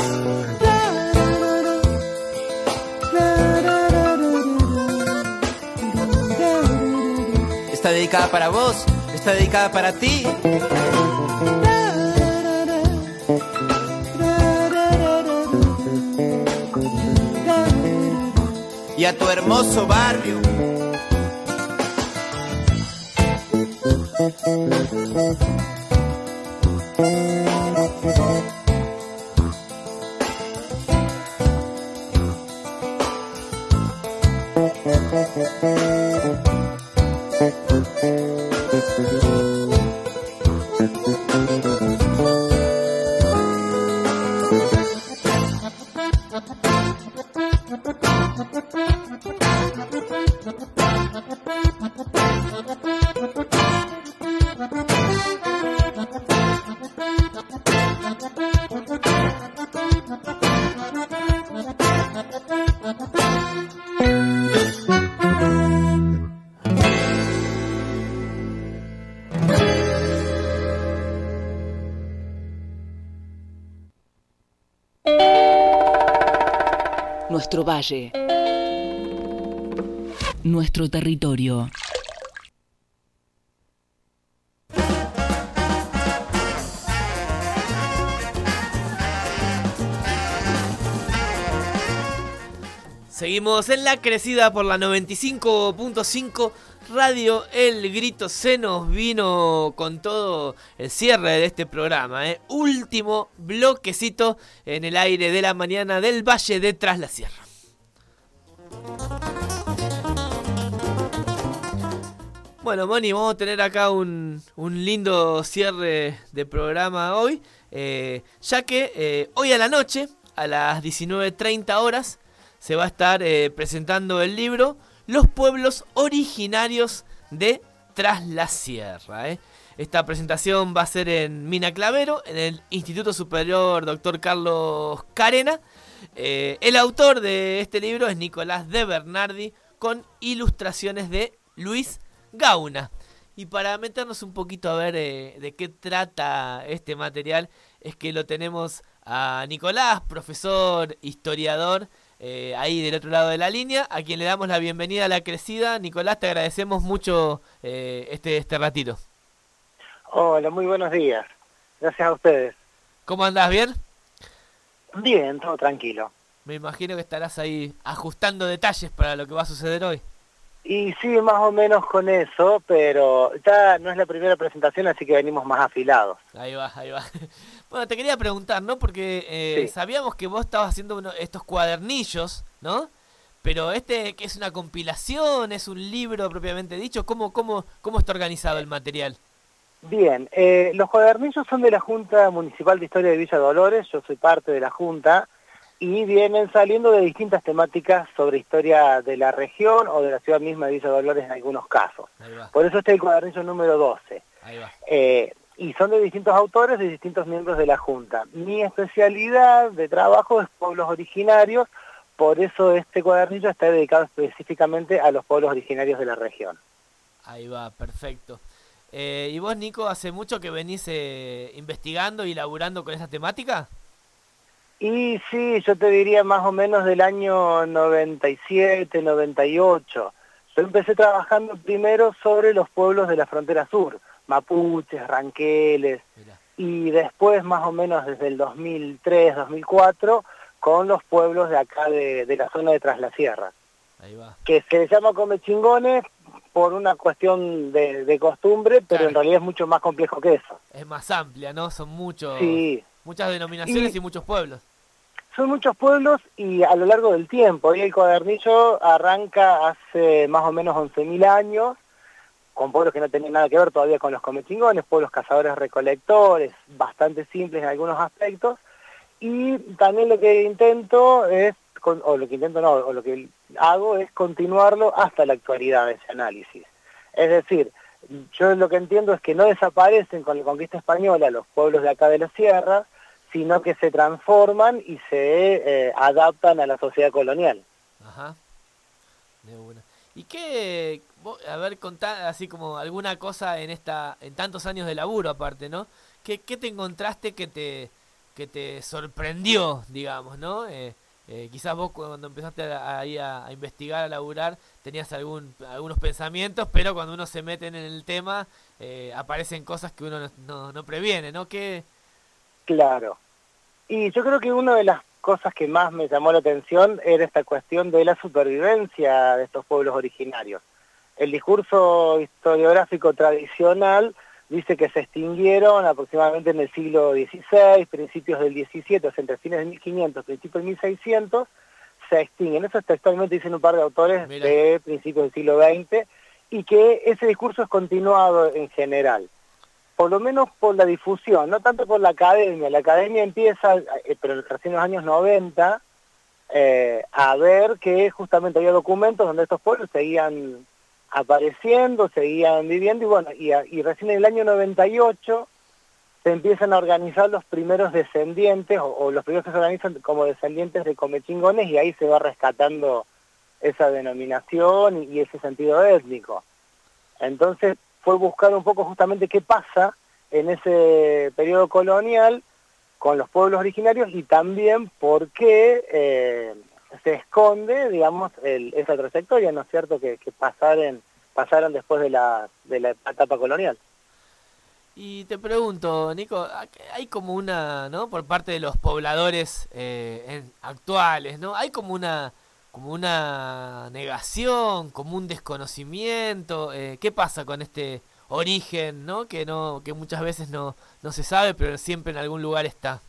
Speaker 18: Está dedicada para vos, está dedicada para ti. Y a tu hermoso barrio.
Speaker 10: Nuestro valle. Nuestro territorio.
Speaker 13: Seguimos en La Crecida por la noventa y cinco punto cinco Radio El Grito. Se nos vino con todo el cierre de este programa, ¿eh? Último bloquecito en el aire de la mañana del Valle de Tras la Sierra. Bueno, Moni, vamos a tener acá un, un lindo cierre de programa hoy, eh, ya que eh, hoy a la noche, a las diecinueve treinta horas, se va a estar eh, presentando el libro Los pueblos originarios de Tras la Sierra. ¿eh? Esta presentación va a ser en Mina Clavero, en el Instituto Superior Doctor Carlos Carena. Eh, el autor de este libro es Nicolás de Bernardi, con ilustraciones de Luis Gauna. Y para meternos un poquito a ver eh, de qué trata este material, es que lo tenemos a Nicolás, profesor, historiador, Eh, ahí del otro lado de la línea, a quien le damos la bienvenida a La Crecida. Nicolás, te agradecemos mucho eh, este, este ratito.
Speaker 19: Hola, muy buenos días. Gracias a ustedes.
Speaker 13: ¿Cómo andás? ¿Bien?
Speaker 19: Bien, todo tranquilo.
Speaker 13: Me imagino que estarás ahí ajustando detalles para lo que va a suceder hoy.
Speaker 19: Y sí, más o menos con eso, pero ya no es la primera presentación, así que venimos más afilados.
Speaker 13: Ahí va, ahí va. Bueno, te quería preguntar, ¿no? Porque eh, sí. sabíamos que vos estabas haciendo uno, estos cuadernillos, ¿no? Pero este, que es una compilación, es un libro propiamente dicho, ¿cómo, cómo, cómo está organizado el material?
Speaker 19: Bien, eh, los cuadernillos son de la Junta Municipal de Historia de Villa Dolores, yo soy parte de la Junta, y vienen saliendo de distintas temáticas sobre historia de la región o de la ciudad misma de Villa Dolores en algunos casos. Por eso este es el cuadernillo número doce.
Speaker 13: Ahí va.
Speaker 19: Eh, y son de distintos autores y distintos miembros de la Junta. Mi especialidad de trabajo es pueblos originarios, por eso este cuadernillo está dedicado específicamente a los pueblos originarios de la región.
Speaker 13: Ahí va, perfecto. Eh, ¿Y vos, Nico, hace mucho que venís eh, investigando y laburando con esa temática?
Speaker 19: Y sí, yo te diría más o menos del año noventa y siete, noventa y ocho. Yo empecé trabajando primero sobre los pueblos de la frontera sur, mapuches, ranqueles, Mira. y después más o menos desde el dos mil tres, dos mil cuatro, con los pueblos de acá de, de la zona de Tras la Sierra.
Speaker 13: Ahí va.
Speaker 19: Que se llama Comechingones por una cuestión de, de costumbre, pero claro. en realidad es mucho más complejo que eso.
Speaker 13: Es más amplia, ¿no? Son muchos,
Speaker 19: sí.
Speaker 13: muchas denominaciones y, y muchos pueblos.
Speaker 19: Son muchos pueblos y a lo largo del tiempo. Y el cuadernillo arranca hace más o menos once mil años, con pueblos que no tenían nada que ver todavía con los comechingones, pueblos cazadores recolectores, bastante simples en algunos aspectos. Y también lo que intento es, o lo que intento no, o lo que hago es continuarlo hasta la actualidad de ese análisis. Es decir, yo lo que entiendo es que no desaparecen con la conquista española los pueblos de acá de la sierra, sino que se transforman y se eh, adaptan a la sociedad colonial.
Speaker 13: Ajá. De una. ¿Y qué, vos, a ver, contá así como alguna cosa en esta, en tantos años de laburo aparte, ¿no? ¿qué, qué te encontraste que te, que te sorprendió, digamos, ¿no? Eh, eh, quizás vos cuando empezaste a, a, a, a investigar, a laburar, tenías algún, algunos pensamientos, pero cuando uno se mete en el tema, eh, aparecen cosas que uno no, no, no previene, ¿no? ¿Qué...
Speaker 19: Claro. Y yo creo que una de las cosas que más me llamó la atención era esta cuestión de la supervivencia de estos pueblos originarios. El discurso historiográfico tradicional dice que se extinguieron aproximadamente en el siglo dieciséis, principios del diecisiete, o sea, entre fines de mil quinientos, principios de mil seiscientos, se extinguen. Eso textualmente dicen un par de autores Mira. de principios del siglo veinte, y que ese discurso es continuado en general, por lo menos por la difusión, no tanto por la academia. La academia empieza, eh, pero recién en los años noventa, eh, a ver que justamente había documentos donde estos pueblos seguían apareciendo, seguían viviendo, y bueno, y, y recién en el año noventa y ocho se empiezan a organizar los primeros descendientes, o, o los primeros que se organizan como descendientes de comechingones, y ahí se va rescatando esa denominación y, y ese sentido étnico. Entonces fue buscar un poco justamente qué pasa en ese periodo colonial con los pueblos originarios, y también por qué eh, se esconde, digamos, el, esa trayectoria, ¿no es cierto?, que, que pasaron, pasaron después de la, de la etapa colonial.
Speaker 13: Y te pregunto, Nico, hay como una, ¿no?, por parte de los pobladores eh, en, actuales, ¿no?, hay como una como una negación, como un desconocimiento. Eh, ¿qué pasa con este origen, ¿no?, que no que muchas veces no no se sabe, pero siempre en algún lugar está?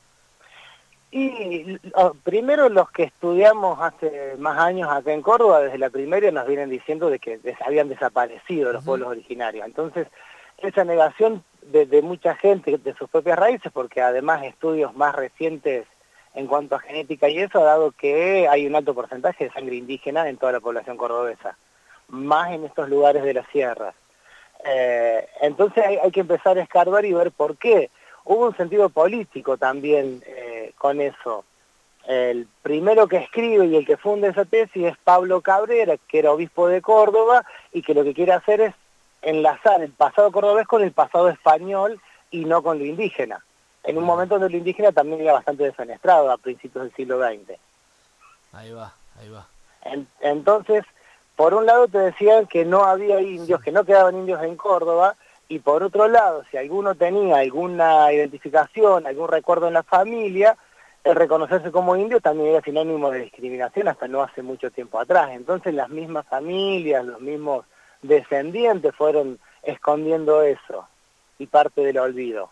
Speaker 19: Y oh, primero, los que estudiamos hace más años acá en Córdoba, desde la primaria, nos vienen diciendo de que des habían desaparecido los uh-huh. pueblos originarios. Entonces, esa negación de, de mucha gente de sus propias raíces, porque además estudios más recientes en cuanto a genética y eso, ha dado que hay un alto porcentaje de sangre indígena en toda la población cordobesa, más en estos lugares de las sierras. Eh, entonces hay, hay que empezar a escarbar y ver por qué. Hubo un sentido político también eh, con eso. El primero que escribe y el que funda esa tesis es Pablo Cabrera, que era obispo de Córdoba, y que lo que quiere hacer es enlazar el pasado cordobés con el pasado español y no con lo indígena, en un momento donde lo indígena también era bastante defenestrado a principios del siglo veinte.
Speaker 13: Ahí va, ahí va.
Speaker 19: En, entonces, por un lado te decían que no había indios, que no quedaban indios en Córdoba, y por otro lado, si alguno tenía alguna identificación, algún recuerdo en la familia, el reconocerse como indio también era sinónimo de discriminación hasta no hace mucho tiempo atrás. Entonces las mismas familias, los mismos descendientes fueron escondiendo eso, y parte del olvido.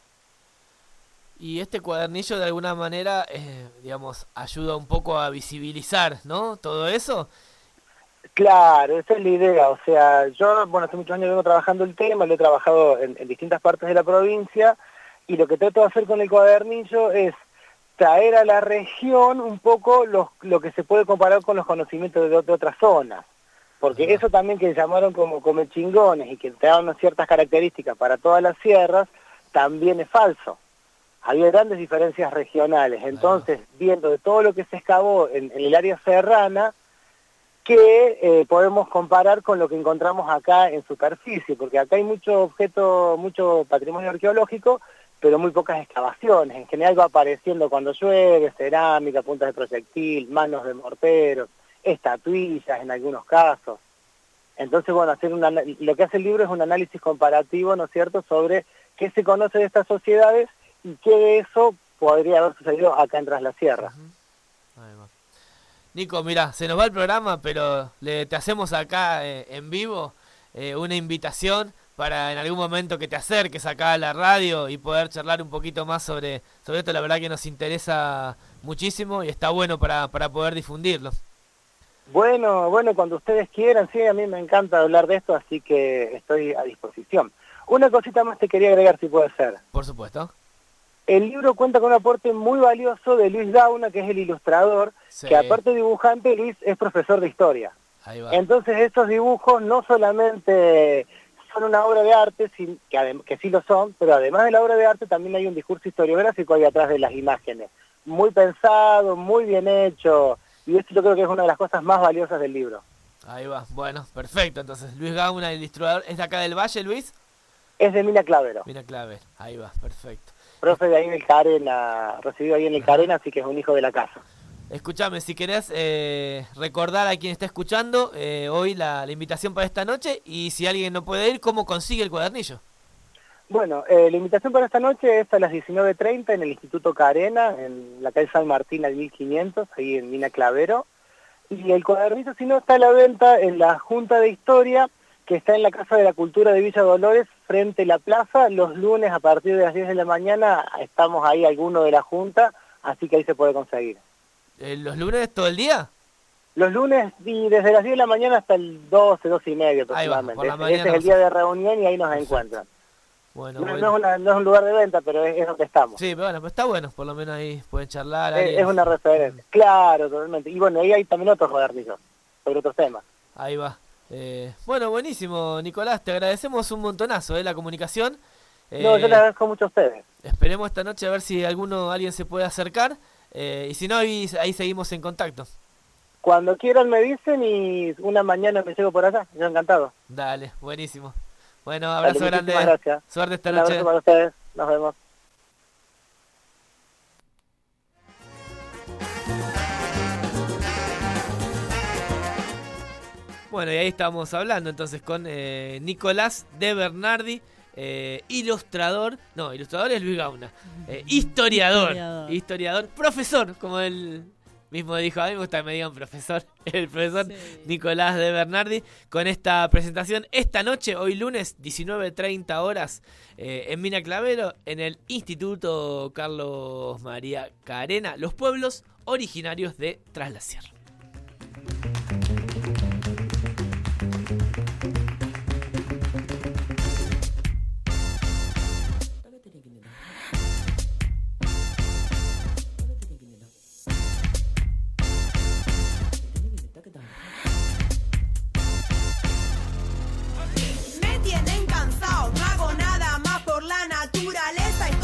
Speaker 13: Y este cuadernillo de alguna manera, eh, digamos, ayuda un poco a visibilizar, ¿no?, todo eso.
Speaker 19: Claro, esa es la idea. O sea, yo, bueno, hace muchos años vengo trabajando el tema, lo he trabajado en, en distintas partes de la provincia, y lo que trato de hacer con el cuadernillo es traer a la región un poco los, lo que se puede comparar con los conocimientos de, de otras zonas. Porque uh-huh. eso también que llamaron como comechingones y que traen unas ciertas características para todas las sierras, también es falso. Había grandes diferencias regionales. Entonces, uh-huh. viendo de todo lo que se excavó en, en el área serrana, que eh, podemos comparar con lo que encontramos acá en superficie, porque acá hay mucho objeto, mucho patrimonio arqueológico, pero muy pocas excavaciones. En general va apareciendo cuando llueve, cerámica, puntas de proyectil, manos de morteros, estatuillas en algunos casos. Entonces, bueno, hacer una, lo que hace el libro es un análisis comparativo, ¿no es cierto?, sobre qué se conoce de estas sociedades y qué de eso podría haber sucedido acá en Tras la Sierra.
Speaker 13: Uh-huh. Ahí va. Nico, mira, se nos va el programa, pero le, te hacemos acá eh, en vivo eh, una invitación para en algún momento que te acerques acá a la radio y poder charlar un poquito más sobre, sobre esto. La verdad que nos interesa muchísimo y está bueno para, para poder difundirlo.
Speaker 19: Bueno, bueno, cuando ustedes quieran, sí, a mí me encanta hablar de esto, así que estoy a disposición. Una cosita más te quería agregar, si puede ser.
Speaker 13: Por supuesto.
Speaker 19: El libro cuenta con un aporte muy valioso de Luis Gauna, que es el ilustrador, sí. que aparte de dibujante, Luis es profesor de historia.
Speaker 13: Ahí va.
Speaker 19: Entonces estos dibujos no solamente son una obra de arte, que, que sí lo son, pero además de la obra de arte también hay un discurso historiográfico ahí atrás de las imágenes. Muy pensado, muy bien hecho, y esto yo creo que es una de las cosas más valiosas del libro.
Speaker 13: Ahí va, bueno, perfecto. Entonces Luis Gauna, el ilustrador, ¿es de acá del Valle, Luis?
Speaker 19: Es de Mina Clavero.
Speaker 13: Mina Clavero, ahí va, perfecto.
Speaker 19: Profe de ahí en el Carena, recibido ahí en el Carena, así que es un hijo de la casa.
Speaker 13: Escúchame, si querés eh, recordar a quien está escuchando eh, hoy la, la invitación para esta noche, y si alguien no puede ir, ¿cómo consigue el cuadernillo?
Speaker 19: Bueno, eh, la invitación para esta noche es a las diecinueve treinta en el Instituto Carena, en la calle San Martín al mil quinientos, ahí en Mina Clavero. Y el cuadernillo, si no, está a la venta en la Junta de Historia, que está en la Casa de la Cultura de Villa Dolores, frente a la plaza. Los lunes a partir de las diez de la mañana estamos ahí algunos de la Junta, así que ahí se puede conseguir.
Speaker 13: Eh, ¿Los lunes todo el día?
Speaker 19: Los lunes y desde las diez de la mañana hasta el doce, doce y media aproximadamente.
Speaker 13: Ahí va, por la
Speaker 19: Ese, ese es el día de reunión y ahí nos Exacto. encuentran.
Speaker 13: Bueno,
Speaker 19: no,
Speaker 13: bueno.
Speaker 19: No, es una, no es un lugar de venta, pero es, es donde estamos.
Speaker 13: Sí, pero bueno, pues está bueno, por lo menos ahí pueden charlar.
Speaker 19: Es, es una referencia, claro, totalmente. Y bueno, ahí hay también otros cuadernillos sobre otros temas.
Speaker 13: Ahí va. Eh, bueno, buenísimo, Nicolás, te agradecemos un montonazo eh, la comunicación. Eh,
Speaker 19: no, yo le agradezco mucho a ustedes.
Speaker 13: Esperemos esta noche a ver si alguno, alguien se puede acercar. Eh, y si no, ahí, ahí seguimos en contacto.
Speaker 19: Cuando quieran me dicen y una mañana me llego por allá. Yo encantado.
Speaker 13: Dale, buenísimo. Bueno, abrazo
Speaker 19: Dale,
Speaker 13: grande.
Speaker 19: Gracias.
Speaker 13: Suerte esta
Speaker 19: Un
Speaker 13: noche.
Speaker 19: abrazo para ustedes. Nos vemos.
Speaker 13: Bueno, y ahí estamos hablando entonces con eh, Nicolás de Bernardi. Eh, ilustrador, no, ilustrador es Luis Gauna, eh, historiador, historiador, historiador, profesor, como él mismo dijo, a mí me gusta que me digan profesor, el profesor sí. Nicolás de Bernardi, con esta presentación esta noche, hoy lunes, diecinueve treinta horas, eh, en Mina Clavero, en el Instituto Carlos María Carena, los pueblos originarios de Tras la Sierra.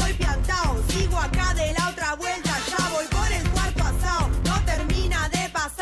Speaker 6: Sigo acá de la otra vuelta, ya voy por el cuarto asado. No termina de pasar.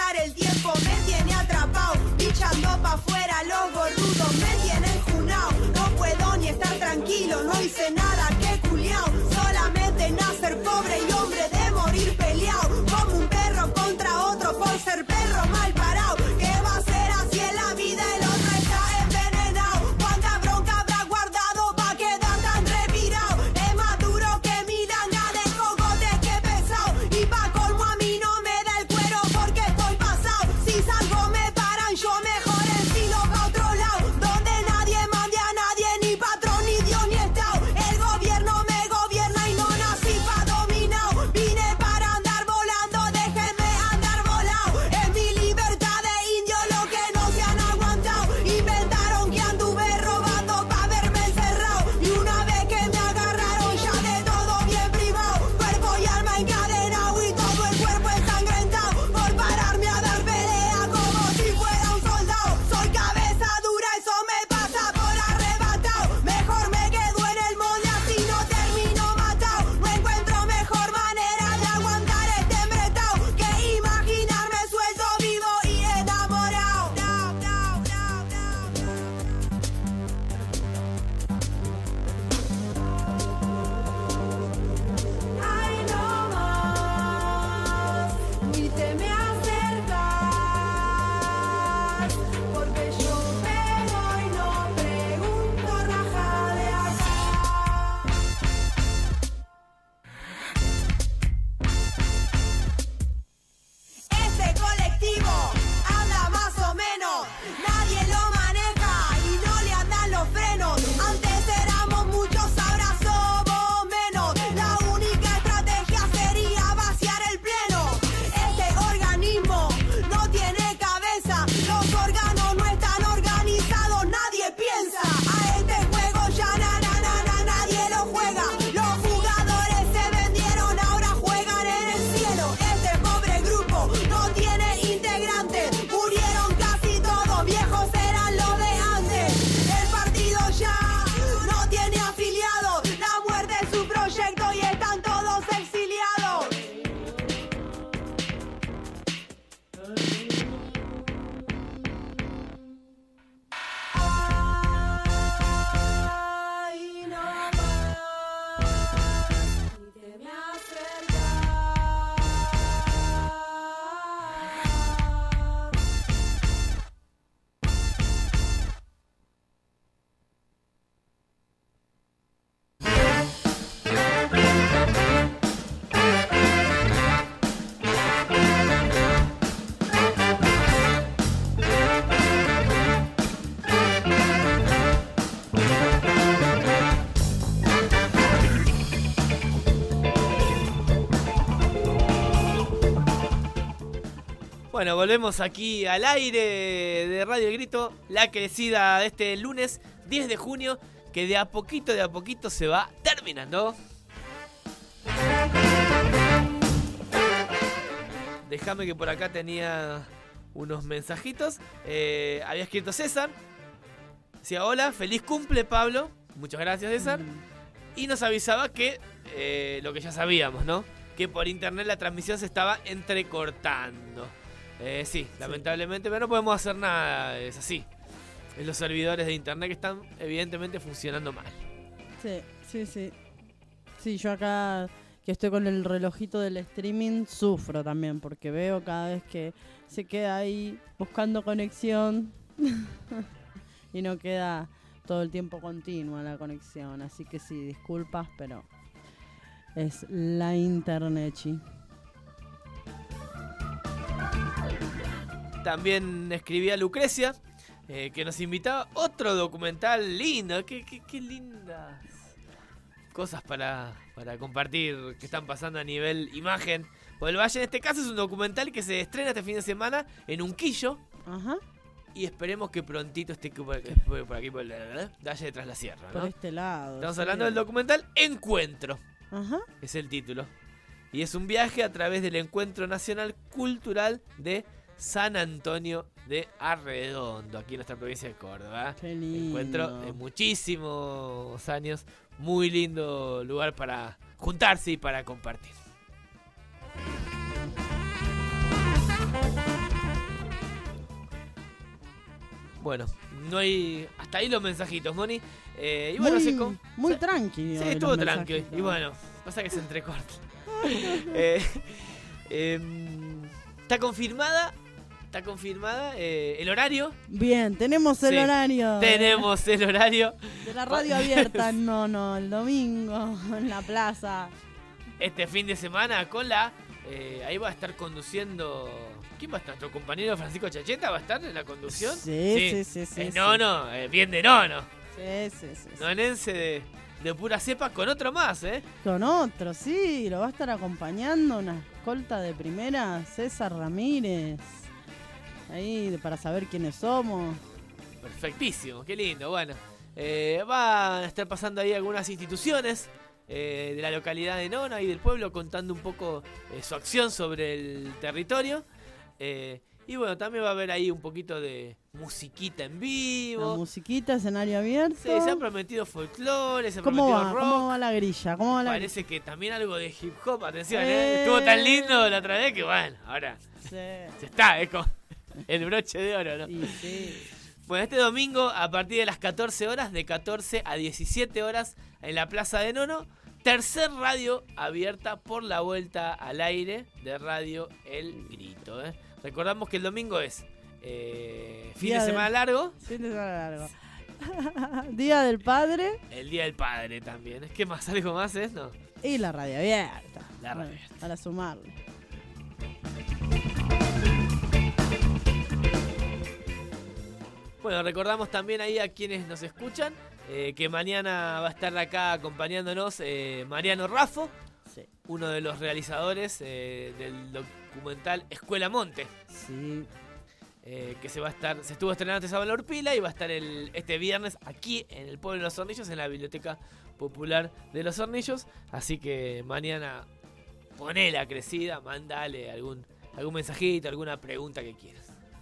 Speaker 13: Bueno, volvemos aquí al aire de Radio El Grito, la crecida de este lunes diez de junio, que de a poquito, de a poquito se va terminando. Déjame que por acá tenía unos mensajitos. Eh, había escrito César. Decía, hola, feliz cumple, Pablo. Muchas gracias, César. Mm. Y nos avisaba que, eh, lo que ya sabíamos, ¿no? Que por internet la transmisión se estaba entrecortando. Eh, sí, sí, lamentablemente, pero no podemos hacer nada, es así. Es los servidores de internet que están evidentemente funcionando mal.
Speaker 14: Sí, sí, sí. Sí, yo acá que estoy con el relojito del streaming sufro también, porque veo cada vez que se queda ahí buscando conexión y no queda todo el tiempo continua la conexión. Así que sí, disculpas, pero es la internet, chi.
Speaker 13: También escribía Lucrecia, eh, que nos invitaba otro documental lindo. Qué, qué, qué lindas cosas para, para compartir que están pasando a nivel imagen por el Valle. En este caso es un documental que se estrena este fin de semana en Unquillo.
Speaker 14: Ajá.
Speaker 13: Y esperemos que prontito esté por, por aquí, por el Valle de Tras la Sierra, ¿no?
Speaker 14: Por este lado.
Speaker 13: Estamos
Speaker 14: sí.
Speaker 13: hablando del documental Encuentro.
Speaker 14: Ajá.
Speaker 13: Es el título. Y es un viaje a través del Encuentro Nacional Cultural de San Antonio de Arredondo, aquí en nuestra provincia de Córdoba.
Speaker 14: Qué lindo.
Speaker 13: Encuentro de muchísimos años. Muy lindo lugar para juntarse y para compartir. Bueno, no hay. Hasta ahí los mensajitos, Moni. Eh, y bueno,
Speaker 14: muy,
Speaker 13: se con...
Speaker 14: muy tranqui.
Speaker 13: Sí, estuvo tranqui. Y bueno, pasa que se entrecorta. eh, eh, está confirmada. Está confirmada eh, el horario.
Speaker 14: Bien, tenemos el
Speaker 13: sí,
Speaker 14: horario.
Speaker 13: Tenemos el horario.
Speaker 14: De la radio abierta, no, no, el domingo, en la plaza.
Speaker 13: Este fin de semana con la... Eh, ahí va a estar conduciendo... ¿Quién va a estar? ¿Nuestro compañero Francisco Chacheta va a estar en la conducción?
Speaker 14: Sí, sí, sí. sí,
Speaker 13: eh,
Speaker 14: sí
Speaker 13: no,
Speaker 14: sí.
Speaker 13: no, eh, bien de nono.
Speaker 14: Sí, sí, sí.
Speaker 13: Nonense de, de pura cepa con otro más, ¿eh?
Speaker 14: Con otro, sí. Lo va a estar acompañando una escolta de primera, César Ramírez. Ahí, para saber quiénes somos.
Speaker 13: Perfectísimo, qué lindo. Bueno, eh, van a estar pasando ahí algunas instituciones eh, de la localidad de Nona y del pueblo contando un poco eh, su acción sobre el territorio. Eh, y bueno, también va a haber ahí un poquito de musiquita en vivo.
Speaker 14: La musiquita, escenario abierto.
Speaker 13: Sí, se han prometido folclore, se ha
Speaker 14: ¿Cómo
Speaker 13: prometido
Speaker 14: va?
Speaker 13: rock.
Speaker 14: ¿Cómo va la grilla? ¿Cómo va la
Speaker 13: Parece
Speaker 14: grilla?
Speaker 13: que también algo de hip hop, atención,
Speaker 14: Eh.
Speaker 13: ¿eh? Estuvo tan lindo la otra vez que bueno, ahora
Speaker 14: Sí.
Speaker 13: se está, es como el broche de oro, ¿no?
Speaker 14: Y sí.
Speaker 13: Bueno, este domingo a partir de las catorce horas, de catorce a diecisiete horas en la Plaza de Nono, tercer radio abierta por la vuelta al aire de Radio El Grito, ¿eh? Recordamos que el domingo es eh, fin
Speaker 14: Día
Speaker 13: de
Speaker 14: del-
Speaker 13: semana largo.
Speaker 14: Fin de semana largo. Día del Padre
Speaker 13: El Día del Padre también. ¿Qué más? ¿Algo más es? No.
Speaker 14: y la radio abierta.
Speaker 13: La radio
Speaker 14: Bueno, para sumarle.
Speaker 13: Bueno, recordamos también ahí a quienes nos escuchan eh, que mañana va a estar acá acompañándonos eh, Mariano Raffo,
Speaker 14: Sí.
Speaker 13: uno de los realizadores eh, del documental Escuela Monte.
Speaker 14: Sí.
Speaker 13: Eh, que se va a estar, se estuvo estrenando este sábado en La Urpila y va a estar el, este viernes aquí en el pueblo de Los Hornillos, en la Biblioteca Popular de Los Hornillos. Así que mañana poné la crecida, mandale algún, algún mensajito, alguna pregunta que quieras.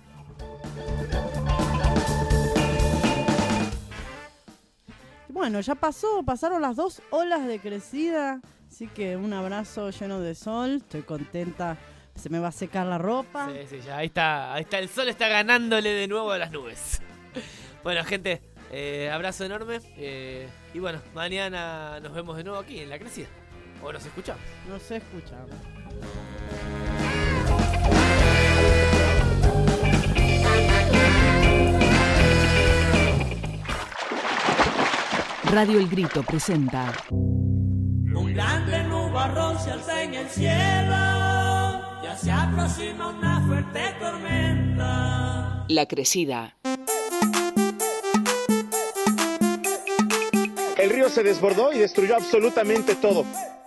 Speaker 14: Bueno, ya pasó, pasaron las dos olas de crecida, así que un abrazo lleno de sol, estoy contenta, se me va a secar la ropa.
Speaker 13: Sí, sí, ya ahí está, ahí está, el sol está ganándole de nuevo a las nubes. Bueno, gente, eh, abrazo enorme eh, y bueno, mañana nos vemos de nuevo aquí en La Crecida. O nos escuchamos.
Speaker 14: Nos escuchamos.
Speaker 10: Radio El Grito presenta
Speaker 12: Un grande nubarrón se alza en el cielo, ya se aproxima una fuerte tormenta.
Speaker 10: La Crecida.
Speaker 6: El río se desbordó y destruyó absolutamente todo.